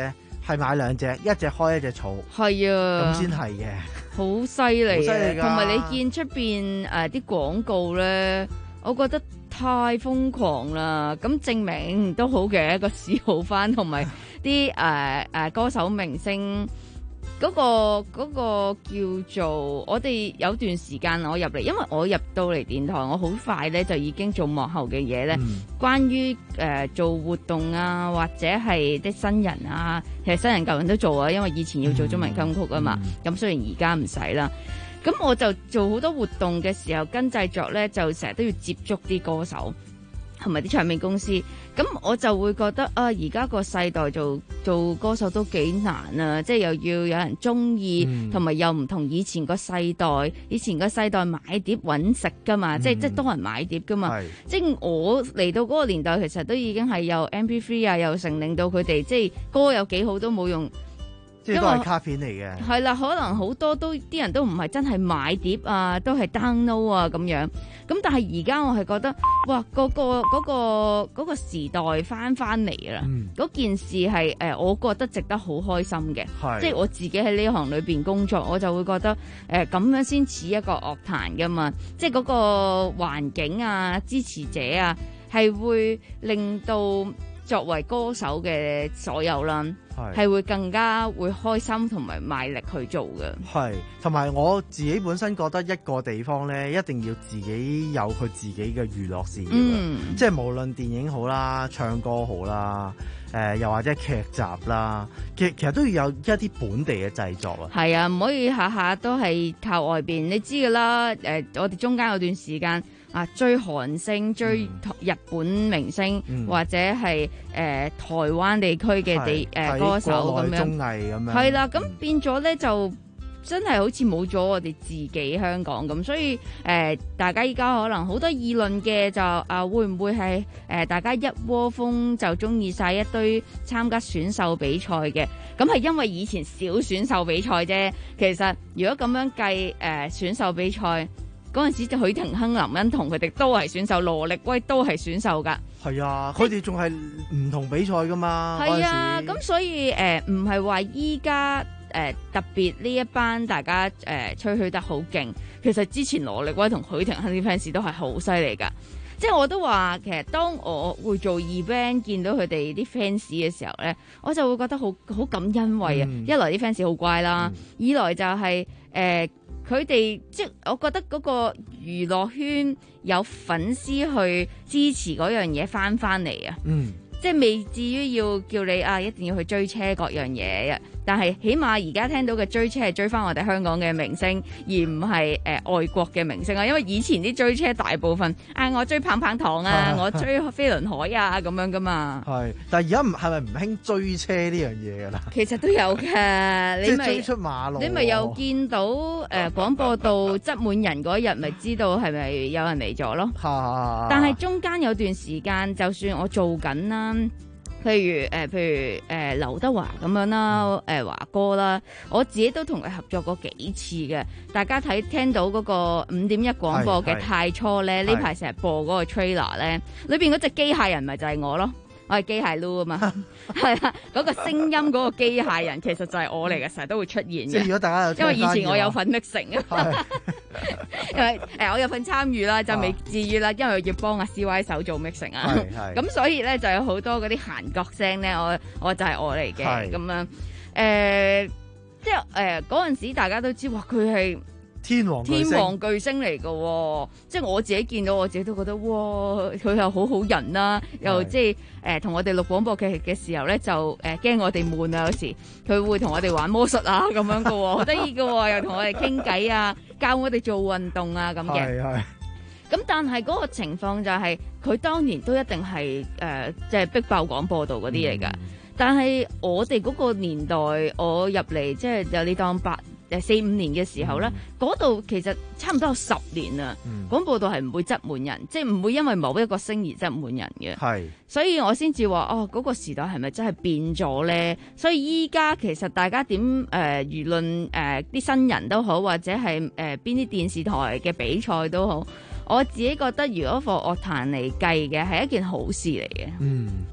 係買兩隻，一隻開一隻草。 係啊， 咁先係嘅。 好犀利， 好犀利㗎同埋你見出邊誒啲廣告咧，我覺得太瘋狂啦。咁證明都好嘅，個市好翻，同埋啲誒誒歌手明星。嗰、嗰個嗰個叫做我哋有段時間我入嚟，因為我入到嚟電台，我好快咧就已經做幕後嘅嘢咧。嗯、關於誒、呃、做活動啊，或者係啲新人啊，其實新人舊人都做啊，因為以前要做中文金曲啊嘛。咁、嗯、雖然而家唔使啦，咁我就做好多活動嘅時候，跟製作咧就成日都要接觸啲歌手同埋啲唱片公司。咁我就會覺得啊，而家個世代做做歌手都幾難啊！即係又要有人中意，同、嗯、埋又唔同以前個世代。以前個世代買碟揾食噶嘛，嗯、即係即係多人買碟噶嘛。即係我嚟到嗰個年代，其實都已經係有 M P 三 啊，又成令到佢哋即係歌有幾好都冇用。 即係都係卡片嚟嘅。係啦，可能好多都啲人都唔係真係買碟啊，都係 download 啊咁樣。咁但係而家我係覺得，哇！嗰、嗰個嗰、嗰個嗰個時代翻翻嚟啦，嗰、嗯、件事係誒、呃，我覺得值得好開心嘅。即係我自己喺呢行裏邊工作，我就會覺得誒咁、呃、樣先似一個樂壇噶嘛。即係嗰個環境啊，支持者啊，係會令到作為歌手嘅所有啦，係會更加會開心同埋賣力去做嘅。係， 同埋我自己本身覺得一個地方咧，一定要自己有佢自己嘅娛樂事業、嗯、即係無論電影好啦、唱歌好啦、誒、呃、又或者劇集啦，其實其實都要有一啲本地嘅製作啊。 係啊，唔可以下下都係靠外邊。你知㗎啦，誒、呃、我哋中間有段時間。啊！追韓星、追日本明星，嗯、或者係誒、呃、台灣地區嘅地誒、呃、歌手咁樣， 綜藝咁樣係啦。咁變咗咧，就真係好似冇咗我哋自己香港咁。所以誒、呃，大家依家可能好多議論嘅就啊，會唔會係誒、呃、大家一窩蜂就中意晒一堆參加選秀比賽嘅？咁係因為以前少選秀比賽啫。其實如果咁樣計誒、呃、選秀比賽。嗰陣時就許廷鏗、林欣彤佢哋都係選秀，羅力威都係選秀㗎。 係啊，佢哋仲係唔同比賽㗎嘛。 係啊，咁所以誒唔係話依家誒特別呢一班大家誒、呃、吹噓得好勁，其實之前羅力威同許廷鏗啲 fans 都係好犀利㗎。即係我都話，其實當我會做 event 見到佢哋啲 fans 嘅時候咧，我就會覺得好好感欣慰啊、嗯！一來啲 fans 好乖啦，嗯、二來就係、是、誒。呃佢哋即係我覺得嗰個娛樂圈有粉絲去支持嗰樣嘢翻翻嚟啊！嗯，即係未至於要叫你啊一定要去追車各樣嘢啊！但係起碼而家聽到嘅追車係追翻我哋香港嘅明星，而唔係誒外國嘅明星啊！因為以前啲追車大部分啊，我追棒棒堂啊，我追飛輪海啊咁樣噶嘛。係， 但係而家唔係咪唔興追車呢樣嘢噶啦？ 其實都有嘅，你咪追出馬路， 你咪又見到誒廣播道擠滿人嗰日，咪知道係咪有人嚟咗咯？但係中間有段時間，就算我做緊啦。譬如誒、呃，譬如誒、呃，劉德華咁樣啦，誒、呃、華哥啦，我自己都同佢合作過幾次嘅。大家睇聽到嗰個五點一廣播嘅太初咧，呢排成日播嗰個 trailer 咧，裏邊嗰隻機械人咪就係我咯。我係機械 Lou 啊嘛，係啦，嗰個聲音嗰個機械人其實就係我嚟嘅，成日都會出現嘅。 即係如果大家有， 因為以前我有份 mixing 啊，因為誒我有份參與啦，就未至於啦，因為要幫阿 C Y 手做 mixing 啊，咁所以咧就有好多嗰啲閒角聲咧，我我就係我嚟嘅咁樣，誒、呃，即係誒嗰陣時大家都知話佢係。 天王天王巨星嚟嘅、哦，即係我自己見到我自己都覺得，哇！佢又好好人啦、啊，又即係誒同我哋錄廣播劇嘅時候咧，就誒驚、呃、我哋悶啊，有時佢會同我哋玩魔術啊咁樣嘅、哦，好得意嘅，又同我哋傾偈啊，教我哋做運動啊咁嘅。係係。咁但係嗰個情況就係、是，佢當年都一定係誒即係逼爆廣播道嗰啲嚟㗎。嗯、但係我哋嗰個年代，我入嚟即係有你當八。誒四五年嘅時候咧，嗰、嗯、度其實差唔多有十年啦。廣播道係唔會擠滿人，即係唔會因為某一個星而擠滿人嘅。係，所以我先至話哦，嗰、嗰個時代係咪真係變咗咧？所以依家其實大家點誒、呃、輿論誒啲、呃、新人都好，或者係誒邊啲電視台嘅比賽都好，我自己覺得如果放樂壇嚟計嘅係一件好事嚟嘅。嗯。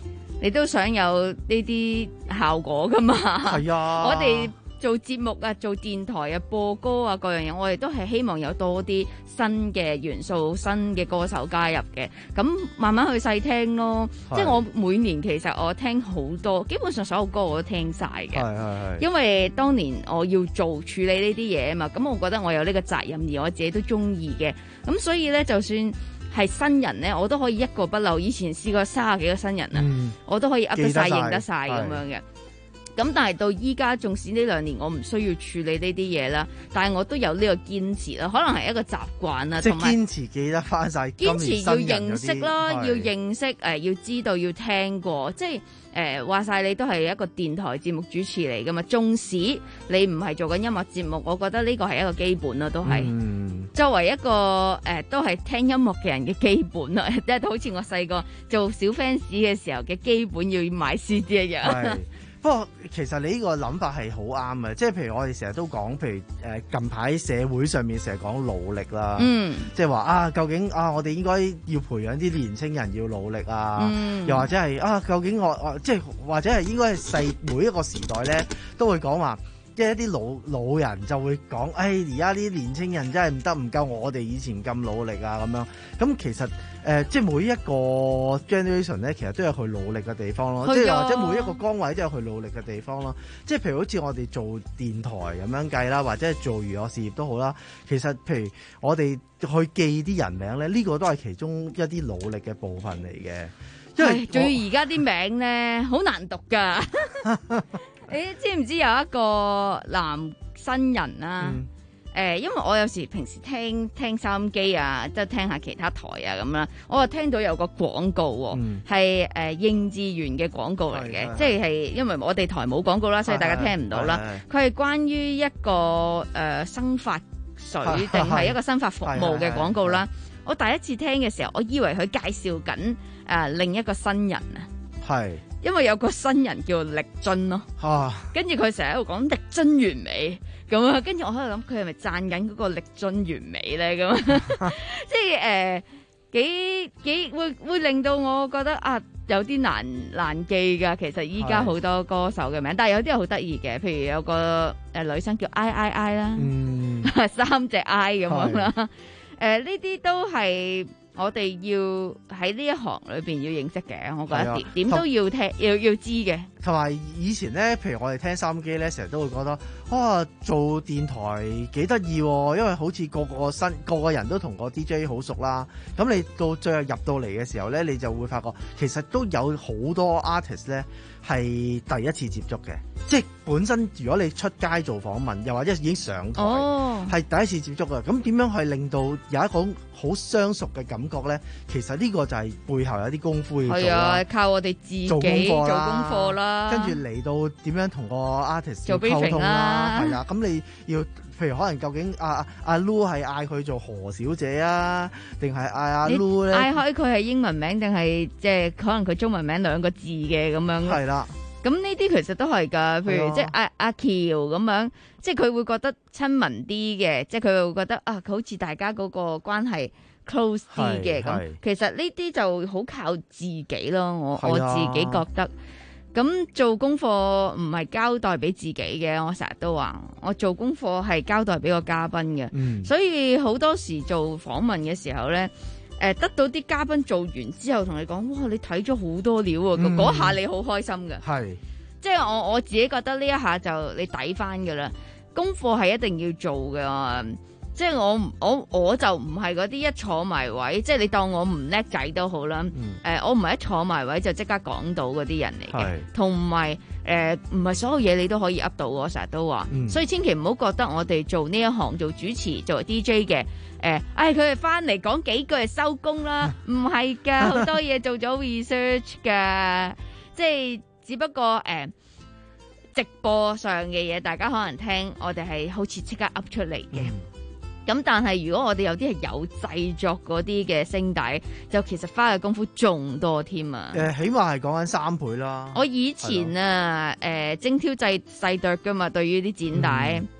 你都想有呢啲效果噶嘛？ 係啊， 我哋做節目啊，做電台啊，播歌啊，各樣嘢，我哋都係希望有多啲新嘅元素、新嘅歌手加入嘅。咁慢慢去細聽咯。即係我每年其實我聽好多，基本上所有歌我都聽晒嘅。 係係係。因因為當年我要做處理呢啲嘢啊嘛，咁我覺得我有呢個責任，而我自己都中意嘅。咁所以咧，就算係新人咧，我都可以一個不漏。以前試過三十幾個新人啊，嗯、我都可以噏得晒、認得晒咁樣嘅。咁但係到依家，縱使呢兩年我唔需要處理呢啲嘢啦，但係我都有呢個堅持啦，可能係一個習慣啦， 即係堅持記得翻晒。 堅持要認識啦，要認識誒、呃，要知道要聽過，即係誒話晒你都係一個電台節目主持嚟噶嘛。縱使你唔係做緊音樂節目，我覺得呢個係一個基本啦，都係、嗯、作為一個誒、呃、都係聽音樂嘅人嘅基本啦，即係好似我細個做小 fans 嘅時候嘅基本要買 C D 一樣。 不過其實你呢個諗法係好啱嘅，即係譬如我哋成日都講，譬如誒近排社會上面成日講努力啦，嗯、即係話啊，究竟啊我哋應該要培養啲年青人要努力啊，嗯、又或者係啊，究竟我我即係或者係應該係細每一個時代咧都會講話。即係一啲老老人就會講，誒而家啲年青人真係唔得，唔夠我哋以前咁努力啊咁樣。咁其實誒、呃，即係每一個 generation 咧，其實都有佢努力嘅地方咯。即係或者每一個崗位都有佢努力嘅地方咯。即係譬如好似我哋做電台咁樣計啦，或者係做娛樂事業都好啦。其實譬如我哋去記啲人名咧，呢、呢個都係其中一啲努力嘅部分嚟嘅。因為仲要而家啲名咧好難讀㗎。你知唔知有一個男新人啊？誒、嗯呃，因為我有時平時聽聽收音機啊，即係聽下其他台啊咁啦，我就聽到有個廣告喎，係誒應志源嘅廣告嚟嘅，即係係因為我哋台冇廣告啦，所以大家聽唔到啦。佢係關於一個誒、呃、生髮水定係一個生髮服務嘅廣告啦。我第一次聽嘅時候，我以為佢介紹緊誒、呃、另一個新人啊。係。因為有個新人叫力臻咯，跟住佢成日喺度講力臻完美咁啊，跟住我喺度諗佢係咪讚緊嗰個力臻完美咧咁，即係誒幾幾會會令到我覺得啊有啲難難記㗎。其實依家好多歌手嘅名，但係有啲係好得意嘅，譬如有個誒、呃、女生叫 I I I 啦，嗯、三隻 I 咁樣啦，誒呢啲都係。我哋要喺呢一行裏邊要認識嘅，我覺得點點都要聽，要要知嘅。 同埋以前咧，譬如我哋聽收音機咧，成日都會覺得啊，做電台幾得意喎，因為好似個個新個個人都同個 D J 好熟啦。咁你到最後入到嚟嘅時候咧，你就會發覺其實都有好多 artist 咧係第一次接觸嘅，即係本身如果你出街做訪問，又或者已經上台，係、哦、第一次接觸嘅。咁點樣去令到有一種好相熟嘅感覺咧？其實呢個就係背後有啲功夫要做啦。係啊， 靠我哋自己做功課啦。 跟住嚟到點樣同個 artist 做溝通啦，係啦，咁你要譬如可能究竟阿阿 Lu 係嗌佢做何小姐啊，定係嗌阿 Lu 咧？嗌開佢係英文名定係即係可能佢中文名兩個字嘅咁樣？係啦，咁呢啲其實都係㗎，譬如即係阿阿喬咁樣，即係佢會覺得親民啲嘅，即係佢會覺得啊，好似大家嗰個關係 close 啲嘅咁。其實呢啲就好靠自己咯，我我自己覺得。咁做功課唔係交代俾自己嘅，我成日都話，我做功課係交代俾個嘉賓嘅。嗯、所以好多時做訪問嘅時候咧，誒、呃、得到啲嘉賓做完之後同你講，哇！你睇咗好多料啊，嗰、嗯、下你好開心嘅。係，即係我我自己覺得呢一下就你抵翻㗎啦。功課係一定要做嘅。即係我我我就唔係嗰啲一坐埋位，即係你當我唔叻仔都好啦。誒、嗯呃，我唔係一坐埋位就即刻講到嗰啲人嚟嘅，同埋誒唔係所有嘢你都可以噏到。我成日都話，嗯、所以千祈唔好覺得我哋做呢一行做主持做 D J 嘅，誒、呃，唉佢哋翻嚟講幾句就收工啦，唔係㗎，好多嘢做咗 research 㗎，即係只不過誒、呃、直播上嘅嘢，大家可能聽我哋係好似即刻噏出嚟嘅。嗯咁但係如果我哋有啲係有製作嗰啲嘅聲帶，就其實花嘅功夫仲多添啊！誒、呃，起碼係講緊三倍啦。我以前啊，誒、呃、精挑細細剁噶嘛，對於啲剪帶，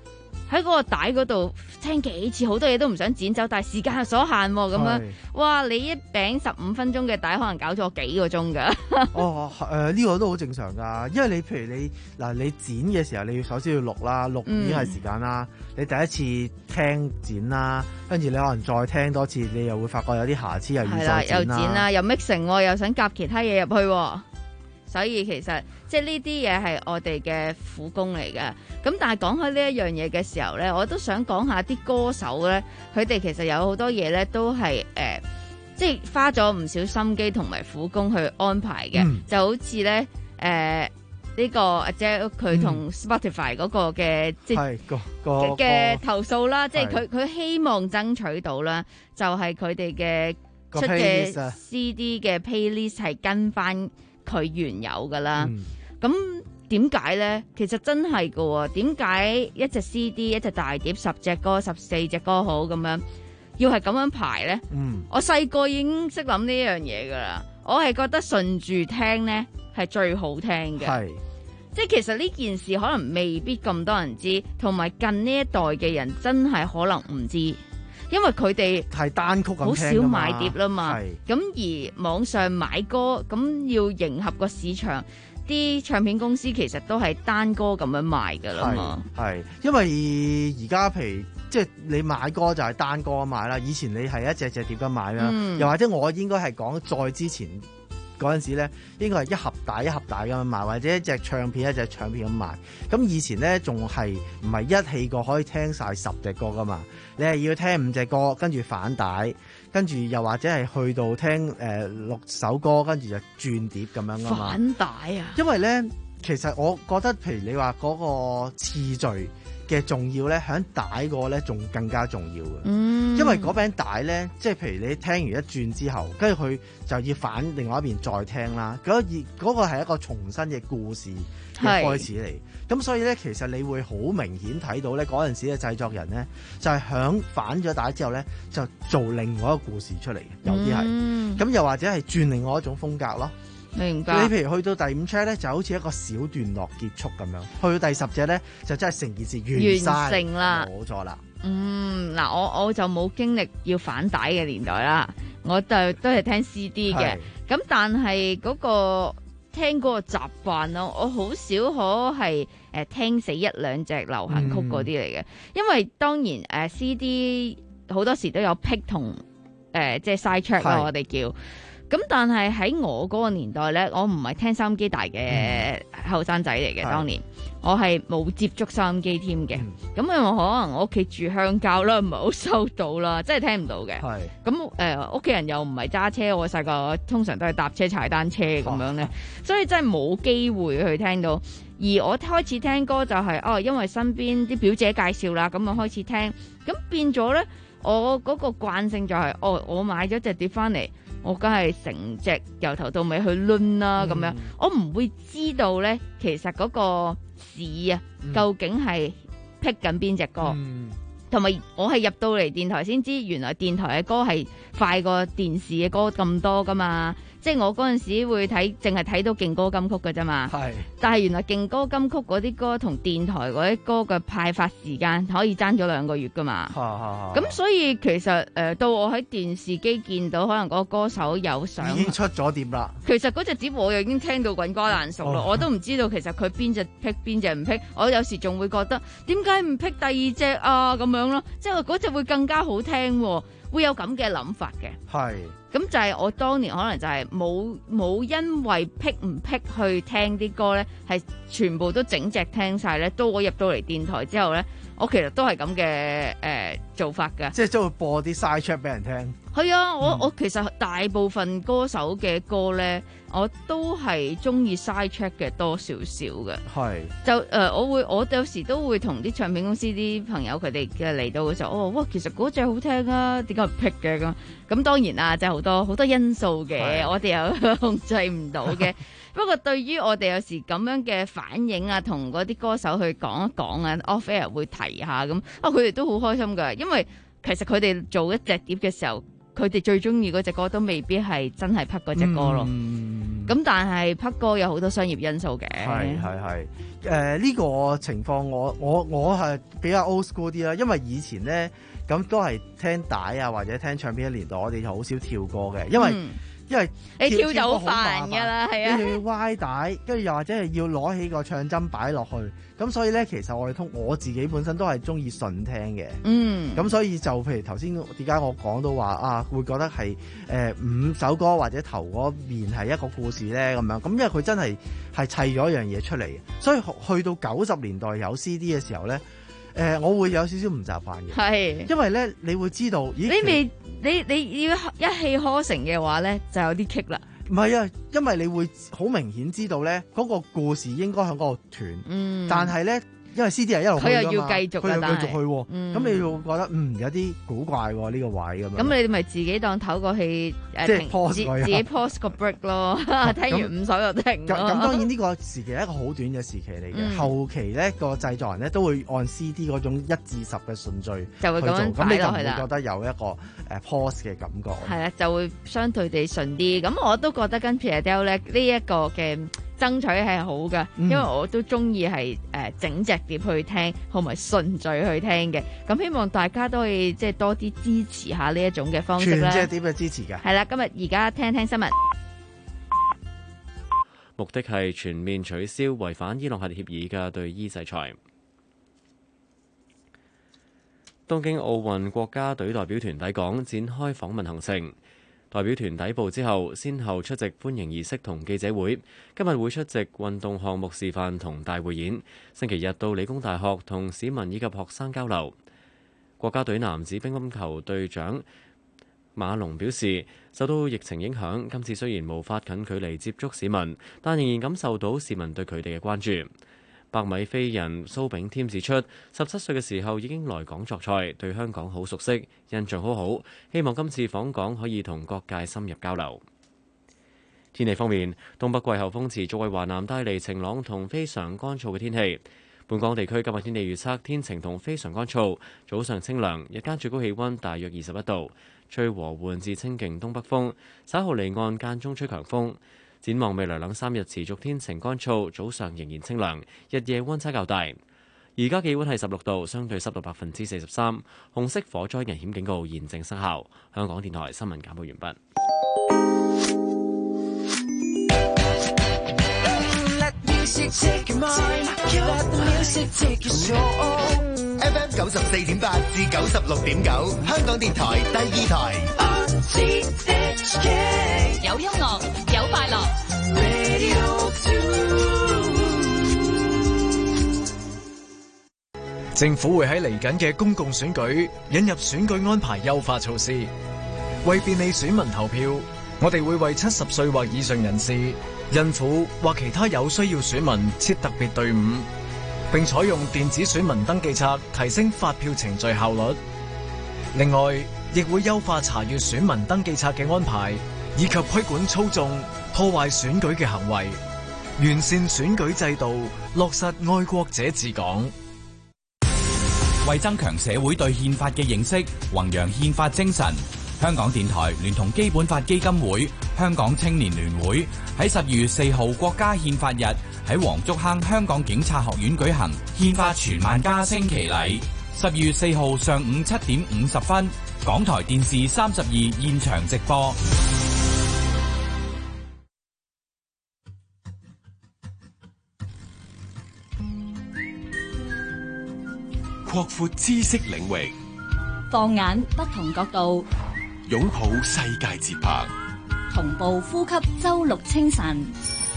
喺嗰個帶嗰度聽幾次，好多嘢都唔想剪走，但係時間係所限喎，咁樣，哇！你一餅十五分鐘嘅帶，可能搞咗幾個鐘㗎。 哦，誒、呃、呢、這個都好正常㗎，因為你譬如你嗱你剪嘅時候，你要首先要錄啦，錄已經係時間啦。嗯、你第一次聽剪啦，跟住你可能再聽多次，你又會發覺有啲瑕疵，又要再剪啦， 又剪啦，又 mixing，又想夾其他嘢入去。所以其實即係呢啲嘢係我哋嘅苦工嚟嘅。咁但係講開呢一樣嘢嘅時候咧，我都想講下啲歌手咧，佢哋其實有好多嘢咧都係誒、呃，即係花咗唔少心機同埋苦工去安排嘅、嗯。就好似咧誒呢個阿姐佢同 Spotify 嗰個嘅、嗯、即係嘅投訴啦，即係佢佢希望爭取到啦，就係佢哋嘅出嘅 C D 嘅 playlist 係跟翻佢原有噶啦，咁點解咧？其實真係噶喎，點解一隻 C D 一隻大碟十隻歌十四隻歌好咁樣，要係咁樣排咧？嗯，我細個已經識諗呢樣嘢噶啦，我係覺得順住聽咧係最好聽嘅，係，即係其實呢件事可能未必咁多人知，同埋近呢一代嘅人真係可能唔知。因為佢哋係單曲咁聽，好少買碟啦嘛。咁而網上買歌，咁要迎合個市場，啲唱片公司其實都係單歌咁樣賣噶啦嘛。 係，因為而家譬如即係你買歌就係單歌咁買啦。以前你係一隻隻碟咁買啦、嗯，又或者我應該係講再之前嗰陣時咧，應該係一盒帶一盒帶咁樣賣，或者一隻唱片一隻唱片咁賣。咁以前咧仲係唔係一氣過可以聽晒十隻歌噶嘛？你係要聽五隻歌，跟住反帶，跟住又或者係去到聽誒、呃、六首歌，跟住就轉碟咁樣噶嘛？ 反帶啊！ 因為咧，其實我覺得，譬如你話嗰個次序嘅重要咧，響帶個咧仲更加重要嘅。嗯，因為嗰餅帶咧，即係譬如你聽完一轉之後，跟住佢就要反另外一邊再聽啦。嗰嗰個係一個重新嘅故事嘅開始嚟。咁所以咧，其實你會好明顯睇到咧，嗰陣時嘅製作人咧，就係、是、響反咗帶之後咧，就做另外一個故事出嚟嘅。有啲係，咁、嗯、又或者係轉另外一種風格咯。 明白。 你譬如去到第五 track 咧，就好似一個小段落結束咁樣；去到第十隻咧，就真係成件事完成啦， 冇錯啦。 嗯，嗱，我我就冇經歷要反帶嘅年代啦，我就都係聽 C D 嘅。咁但係嗰個聽嗰個習慣咯，我好少可係誒聽死一兩隻流行曲嗰啲嚟嘅，因為當然誒、呃、C D 好多時都有 pick 同誒即係 side track 咯，我哋叫。咁但係喺我嗰個年代咧，我唔係聽收音機大嘅後生仔嚟嘅，當年我係冇接觸收音機添嘅。咁、嗯、因為可能我屋企住鄉郊啦，唔係好收到啦，真係聽唔到嘅。咁誒屋企人又唔係揸車，我細個通常都係搭車踩單車咁樣咧、啊，所以真係冇機會去聽到。而我開始聽歌就係、是、哦，因為身邊啲表姐介紹啦，咁我開始聽，咁變咗咧，我嗰個慣性就係、是、哦，我買咗隻碟翻嚟。我梗係成隻由頭到尾去掄啦，咁、嗯、樣我唔會知道咧，其實嗰個市啊，究竟係 pick 緊邊隻歌，同、嗯、埋我係入到嚟電台先知，原來電台嘅歌係快過電視嘅歌咁多噶嘛。即係我嗰陣時會睇，淨係睇到勁歌金曲㗎啫嘛。係，但係原來勁歌金曲嗰啲歌同電台嗰啲歌嘅派發時間可以爭咗兩個月㗎嘛。咁所以其實誒、呃，到我喺電視機見到，可能嗰個歌手有上已經出咗碟啦。 其實嗰隻碟我又已經聽到滾瓜爛熟咯、哦，我都唔知道其實佢邊隻 pick 邊隻唔 pick。我有時仲會覺得點解唔 pick 第二隻啊咁樣咯，即係嗰隻會更加好聽喎，會有咁嘅諗法嘅。係。咁就係我當年可能就係冇冇因為僻唔僻去聽啲歌咧，係全部都整隻聽晒咧。到我入到嚟電台之後咧，我其實都係咁嘅誒做法㗎。即係都會播啲 side track 俾人聽。係啊，我、嗯、我其實大部分歌手嘅歌咧，我都係中意 side track 嘅多少少嘅。係就誒、呃，我會我有時都會同啲唱片公司啲朋友佢哋嘅嚟到嘅時候，哦，哇，其實嗰隻好聽啊，點解唔 pick 嘅咁？咁當然啊，就係好多好多因素嘅，我哋又控制唔到嘅。不過對於我哋有時咁樣嘅反應啊，同嗰啲歌手去講一講啊 off air 會提下咁，啊佢哋都好開心㗎，因為其實佢哋做一隻碟嘅時候， 佢哋最中意嗰隻歌都未必係真係匹嗰隻歌咯。咁、 嗯、 但係匹歌有好多商業因素嘅。 係係係。誒呢個情況我我我係比較 old school 啲啦，因為以前咧咁都係聽帶啊或者聽唱片嘅年代，我哋就好少跳歌嘅，因為。嗯因為你跳就好煩㗎啦，係啊， 跟住要歪帶，跟住又或者係要攞起個唱針擺落去，咁所以咧，其實我哋通我自己本身都係中意順聽嘅，嗯，咁所以就譬如頭先點解我講到話啊，會覺得係誒、呃、五首歌或者頭嗰面係一個故事咧咁樣，咁因為佢真係係砌咗一樣嘢出嚟，所以去到九十年代有 C D 嘅時候咧。誒、呃，我會有少少唔習慣嘅，係因為咧，你會知道，咦？你未你你要一氣呵成嘅話咧，就有啲棘啦。 唔係啊，因為你會好明顯知道咧，嗰、那個故事應該喺嗰度斷，嗯，但係咧。因為 C D 係一路去㗎嘛，佢又要繼續，佢又繼續去喎，咁、嗯、你要覺得嗯有啲古怪喎呢、呢個位咁樣。咁你咪自己當唞個氣，誒、呃、停自自己 pause 個 break 咯，聽完五首又停。咁當然呢個時期係一個好短嘅時期嚟嘅、嗯，後期咧個製作人咧都會按 C D 嗰種一至十嘅順序就會咁樣咁你就唔會啦。 覺得有一個誒 pause 嘅感覺。 係啊，就會相對地順啲。咁我都覺得跟 Pierre Adele 咧呢一個嘅。爭取係好嘅，因為我都中意係誒整隻碟去聽，同埋順序去聽嘅。咁希望大家都可以即係多啲支持下呢一種嘅方式啦。 全隻碟嘅支持嘅。 係啦，今日而家聽聽新聞， 目的係全面取消違反伊朗核協議嘅對伊制裁。東京奧運國家隊代表團抵港，展開訪問行程。代表團抵埗之後，先後出席歡迎儀式同記者會。今日會出席運動項目示範同大匯演。星期日到理工大學同市民以及學生交流。國家隊男子乒乓球隊長馬龍表示，受到疫情影響，今次雖然無法近距離接觸市民，但仍然感受到市民對佢哋嘅關注。百米飛人蘇炳添指出，十七歲嘅時候已經來港作賽，對香港好熟悉，印象好好，希望今次訪港可以同各界深入交流。天氣方面，東北季候風持續為華南帶嚟晴朗同非常乾燥嘅天氣。本港地區今日天氣預測，天晴同非常乾燥，早上清涼，日間最高氣溫大約二十一度，吹和緩至清勁東北風，稍後離岸間中吹強風。展望未來兩三日持續天晴乾燥，早上仍然清涼，日夜溫差較大。而家氣溫係十六度，相對濕度百分之四十三。紅色火災危險警告現正生效。香港電台新聞簡報完畢。 F M 九十四點八至九十六點九，香港電台第二台。 有音樂，有快樂。 政府會喺嚟緊嘅公共選舉引入選舉安排優化措施，為便利選民投票，我哋會為七十歲或以上人士、孕婦或其他有需要選民設特別隊伍，並採用電子選民登記冊，提升發票程序效率。另外，亦會優化查閱選民登記冊嘅安排，以及規管操縱、破壞選舉嘅行為，完善選舉制度，落實愛國者治港。 為增強社會對憲法嘅認識，弘揚憲法精神，香港電台聯同基本法基金會、香港青年聯會喺十二月四號國家憲法日喺黃竹坑香港警察學院舉行憲法全萬家升旗禮。十二月四號上午七點五十分，港台電視三十二現場直播。 擴闊知識領域， 放眼不同角度， 擁抱世界節拍， 同步呼吸周六清晨。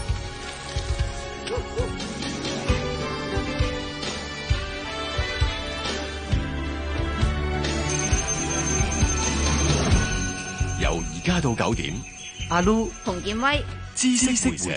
由而家到九點， 阿 Lu 洪建威， 知識會社。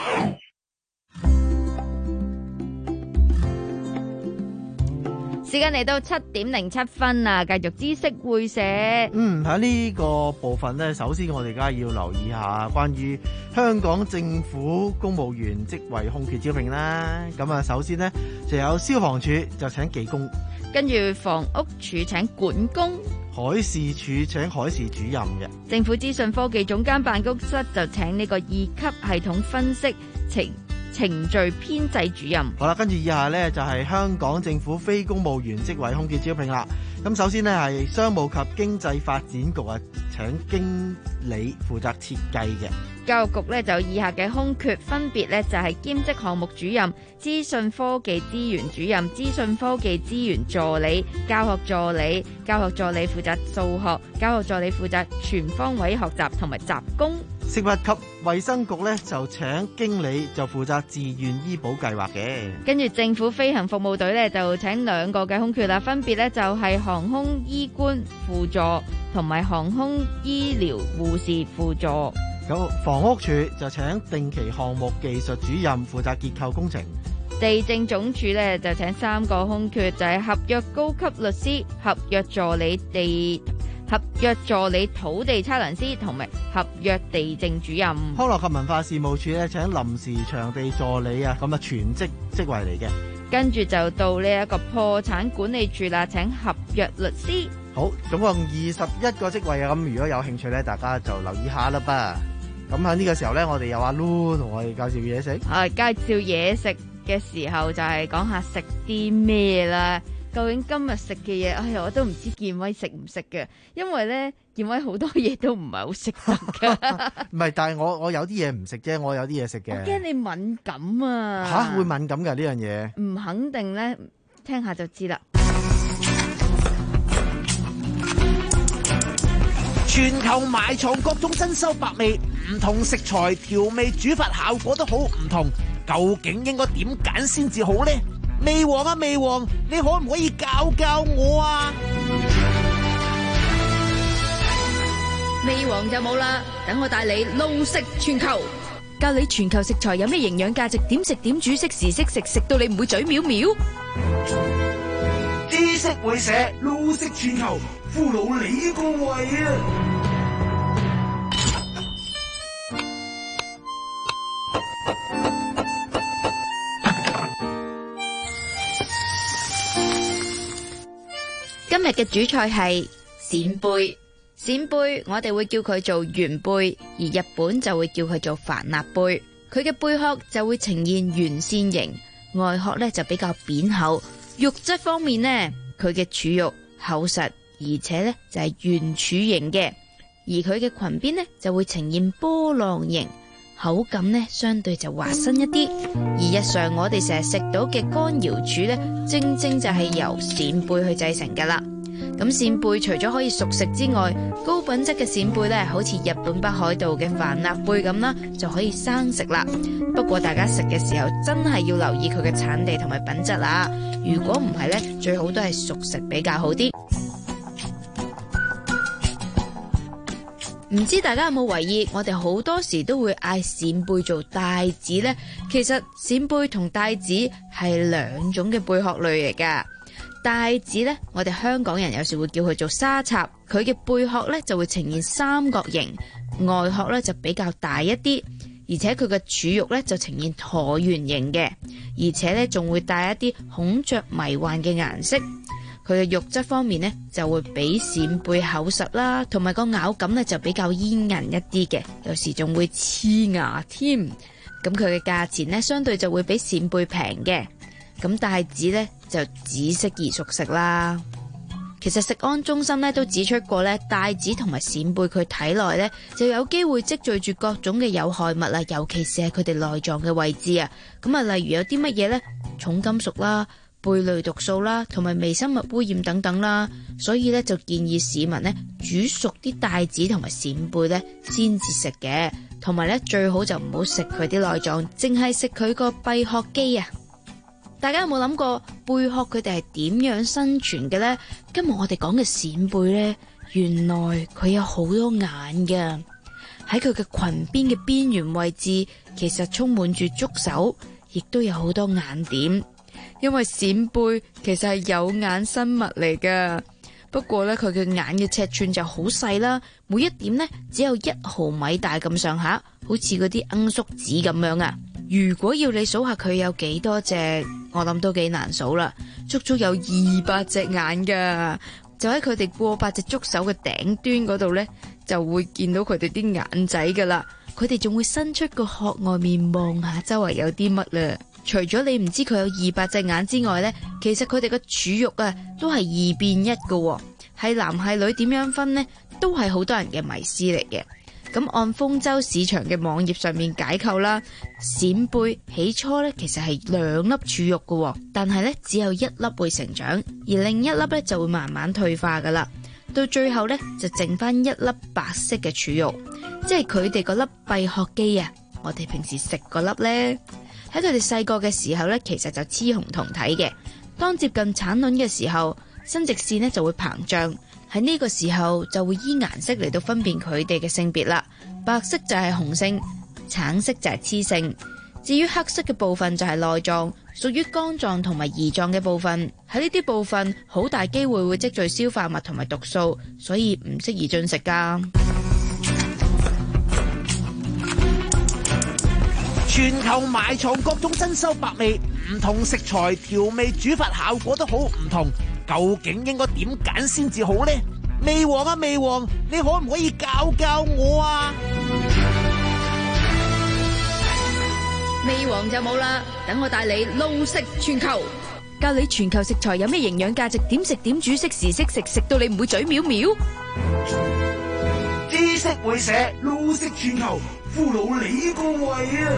時間嚟到七點零七分啊，繼續知識會社。 嗯，喺呢個部分呢，首先我哋而家要留意下關於香港政府公務員職位空缺招聘啦。咁啊，首先呢，就有消防處就請技工， 跟住房屋署請管工， 海事處請海事主任嘅。 政府資訊科技總監辦公室就請呢個二級系統分析程程序編製主任。 好啦，跟住以下呢，就係香港政府非公務員職位空缺招聘啦。咁首先呢，係商務及經濟發展局啊，請經理負責設計嘅。 教育局呢，就以下嘅空缺分別呢，就係兼職項目主任、資訊科技資源主任、資訊科技資源助理、教學助理、教學助理負責數學、教學助理負責全方位學習同埋雜工。 食物及衛生局呢，就請經理就負責自願醫保計劃嘅。 跟住政府飛行服務隊呢，就請兩個嘅空缺啦，分別呢，就係航空醫官輔助同埋航空醫療護士輔助。 咁房屋署就請定期項目技術主任負責結構工程。 地政總署呢，就請三個空缺，就係合約高級律師、合約助理地、合約助理土地測量師同埋合約地政主任。 康樂及文化事務署咧請臨時場地助理啊，咁啊全職職位嚟嘅。 跟住就到呢一個破產管理處啦，請合約律師。 好，總共二十一個職位啊，咁如果有興趣咧，大家就留意下啦噃。咁喺呢個時候咧，我哋有阿 Lu 同我哋介紹嘢食。 啊，介紹嘢食嘅時候就係講下食啲咩啦。究竟今日食嘅嘢，哎呀，我都唔知建威食唔食嘅，因為咧建威好多嘢都唔係好食得噶。 唔係，但係我我有啲嘢唔食啫，我有啲嘢食嘅。 我驚你敏感啊！ 吓，會敏感噶呢樣嘢？ 唔肯定咧，聽下就知啦。 全球埋藏各種珍饈百味，唔同食材調味煮法效果都好唔同，究竟應該點揀先至好呢？味王啊味王，你可唔可以教教我啊？ 味王就冇啦，等我帶你路食全球，教你全球食材有咩營養價值，點食點煮，適時適食，食到你唔會嘴藐藐。 知識會社路食全球，俘虜你個胃啊！ 今日嘅主菜係扇貝。扇貝我哋會叫佢做圓貝，而日本就會叫佢做帆立貝。佢嘅貝殼就會呈現圓線形，外殼咧就比較扁厚。肉質方面呢，佢嘅柱肉厚實，而且咧就係圓柱形嘅，而佢嘅裙邊呢就會呈現波浪形，口感呢相對就滑身一啲。而日常我哋成日食到嘅乾瑤柱呢，正正就係由扇貝去製成噶啦。咁扇貝除咗可以熟食之外，高品質嘅扇貝呢，好似日本北海道嘅帆立貝咁啦，就可以生食啦。不過大家食嘅時候真係要留意佢嘅產地同埋品質啦。如果唔係呢，最好都係熟食比較好啲。唔知大家有冇留意，我哋好多時都會嗌扇貝做帶子呢。其實扇貝同帶子係兩種嘅貝殼類嚟噶。帶子呢，我哋香港人有時會叫佢做沙插，佢嘅貝殼呢就會呈現三角形，外殼呢就比較大一啲，而且佢嘅柱肉呢就呈現橢圓形嘅，而且呢仲會帶一啲孔雀迷幻嘅顏色。佢嘅肉質方面呢就會比扇貝厚實啦，同埋個咬感呢就比較煙韌一啲嘅，有時仲會黐牙添。咁佢嘅價錢呢相對就會比扇貝平嘅。咁帶子呢就只適宜熟食啦。其實食安中心呢都指出過呢，帶子同埋扇貝佢體內呢就有機會積聚住各種嘅有害物啦，尤其是係佢哋內臟嘅位置啊。咁啊，例如有啲乜嘢呢？重金屬啦、貝類毒素啦，同埋微生物污染等等啦。所以呢，就建議市民呢煮熟啲帶子同埋扇貝呢先至食嘅，同埋呢最好就唔好食佢啲內臟，淨係食佢個閉殼肌啊。大家有冇諗過貝殼佢哋係點樣生存嘅呢？今日我哋講嘅扇貝呢，原來佢有好多眼㗎，喺佢嘅裙邊嘅邊緣位置，其實充滿住觸手，亦都有好多眼點。因為扇貝其實係有眼生物嚟㗎，不過呢，佢嘅眼嘅尺寸就好細啦，每一點呢只有一毫米大咁上下，好似嗰啲罌粟子咁樣啊。如果要你數下佢有幾多隻，我諗都幾難數啦，足足有二百隻眼噶。 就喺佢哋過百隻觸手嘅頂端嗰度呢，就會見到佢哋啲眼仔噶啦。佢哋仲會伸出個殼外面望下周圍有啲乜啦。除咗你唔知佢有二百隻眼之外呢，其實佢哋嘅柱肉啊都係二變一嘅，係男係女點樣分呢？都係好多人嘅迷思嚟嘅。咁按豐洲市場嘅網頁上面解構啦，扇貝起初呢其實係兩粒柱肉嘅，但係呢只有一粒會成長，而另一粒呢就會慢慢退化噶啦。到最後呢，就剩翻一粒白色嘅柱肉，即係佢哋嗰粒閉殼肌啊！我哋平時食嗰粒呢，喺佢哋細個嘅時候呢，其實就雌雄同體嘅。當接近產卵嘅時候，生殖腺呢就會膨脹，喺呢個時候就會依顏色嚟到分辨佢哋嘅性別啦。白色就係雄性，橙色就係雌性。至於黑色嘅部分就係內臟，屬於肝臟同埋胰臟嘅部分。喺呢啲部分好大機會會積聚消化物同埋毒素，所以唔適宜進食㗎。 全球埋藏各種珍饈百味，唔同食材調味煮法效果都好唔同，究竟應該點揀先至好呢？味王啊味王，你可唔可以教教我啊？ 味王就冇啦，等我帶你路食全球，教你全球食材有咩營養價值，點食點煮，識時識食，食到你唔會嘴藐藐。 知識會社路食全球，俘虜你個胃啊！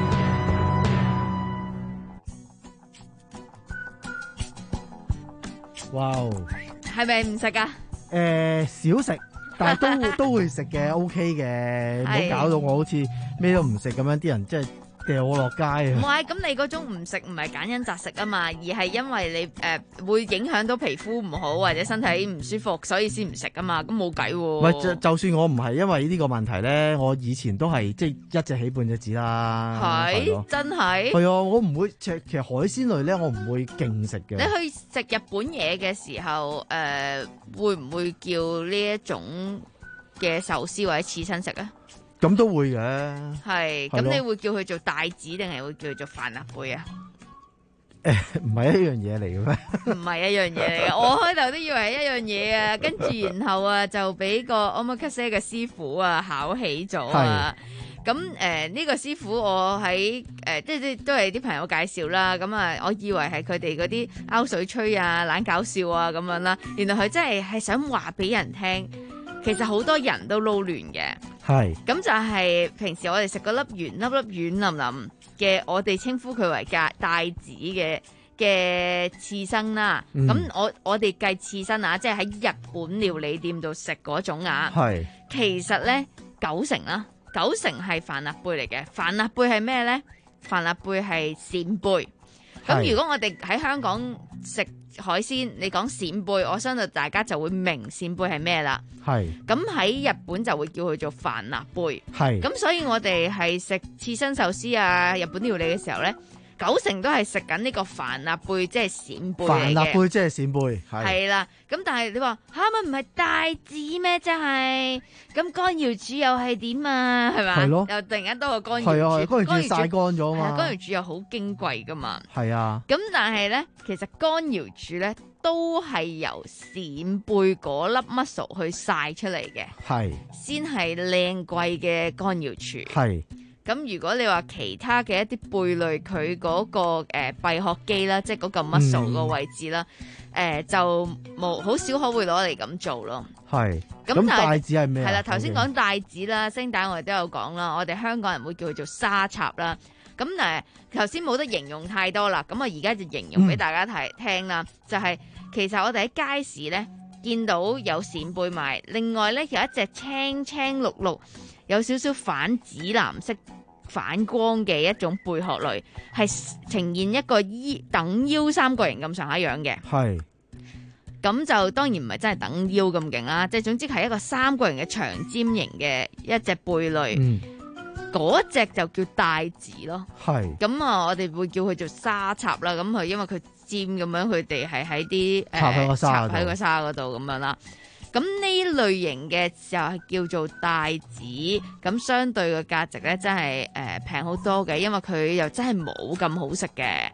哇！ 係咪唔食啊？ 誒，少食，但係都都會食嘅，OK 嘅，唔好搞到我好似咩都唔食咁樣，啲人真係掉我落街啊！ 唔係，咁你嗰種唔食唔係揀因擇食啊嘛，而係因為你誒、呃、會影響到皮膚唔好或者身體唔舒服，所以先唔食啊嘛，咁冇計喎。 唔係，就就算我唔係因為呢個問題咧，我以前都係即係一隻起半隻止啦。 係真係。係啊，我唔會其實其實海鮮類咧，我唔會勁食嘅。 你去食日本嘢嘅時候，誒、呃、會唔會叫呢一種嘅壽司或者刺身食啊？ 咁都會嘅， 係咁你會叫佢做帶子定係會叫佢做帆立貝啊？ 誒，唔係一樣嘢嚟嘅咩？ 唔係一樣嘢嚟嘅，我開頭都以為係一樣嘢啊，跟住然後啊就俾個 omakase 嘅師傅啊考起咗啊。咁誒呢個師傅我喺誒即係都係啲朋友介紹啦。咁啊，我以為係佢哋嗰啲拗水吹啊、懶搞笑啊咁樣啦。原來佢真係係想話俾人聽。其實好多人都撈亂嘅，係咁就係平時我哋食嗰粒圓粒粒軟腍腍嘅，我哋稱呼佢為帶帶子嘅嘅刺身啦。咁、嗯、我我哋計刺身啊，即係喺日本料理店度食嗰種啊。係其實咧九成啦，九成係帆立貝嚟嘅。帆立貝係咩咧？帆立貝係扇貝。咁如果我哋喺香港食海鮮，你講扇貝，我相信大家就會明扇貝係咩啦。係咁喺日本就會叫佢做帆立貝。係咁，所以我哋係食刺身壽司啊，日本料理嘅時候咧，九成都係食緊呢個帆立貝，即係扇貝嚟嘅。 帆立貝即係扇貝，係係啦。咁但係你話吓咪唔係帶子咩？真係咁乾瑤柱又係點啊？係嘛？係咯。又突然間多個乾瑤柱， 係啊，乾瑤柱曬乾咗嘛。 乾瑤柱又好矜貴噶嘛。係啊。 咁但係咧，其實乾瑤柱咧都係由扇貝嗰粒 muscle 去曬出嚟嘅。係。先係靚貴嘅乾瑤柱。係。咁如果你話其他嘅一啲貝類，佢嗰、那個誒閉殼肌啦，即係嗰個 muscle 個位置啦，誒、嗯呃、就冇好少可會攞嚟咁做咯。係。咁帶子係咩？係啦，頭先講帶子啦，聲帶我哋都有講啦，我哋香港人會叫佢做沙插啦。咁誒頭先冇得形容太多啦，咁我而家就形容俾大家睇聽啦，嗯、就係、是、其實我哋喺街市咧見到有扇貝賣，另外咧有一隻青青綠綠，有少少反紫藍色反光嘅一種貝殼類，係呈現一個衣等腰三角形咁上下樣嘅。係，咁就當然唔係真係等腰咁勁啦，即係總之係一個三角形嘅長尖形嘅一隻貝類。嗰、嗯、隻就叫帶子咯。係，咁啊，我哋會叫佢做沙插啦。咁佢因為佢尖咁樣，佢哋係喺啲插喺個沙喺個沙嗰度咁樣啦。咁呢類型嘅就係叫做帶子，咁相對嘅價值咧真係誒平好多嘅，因為佢又真係冇咁好食嘅。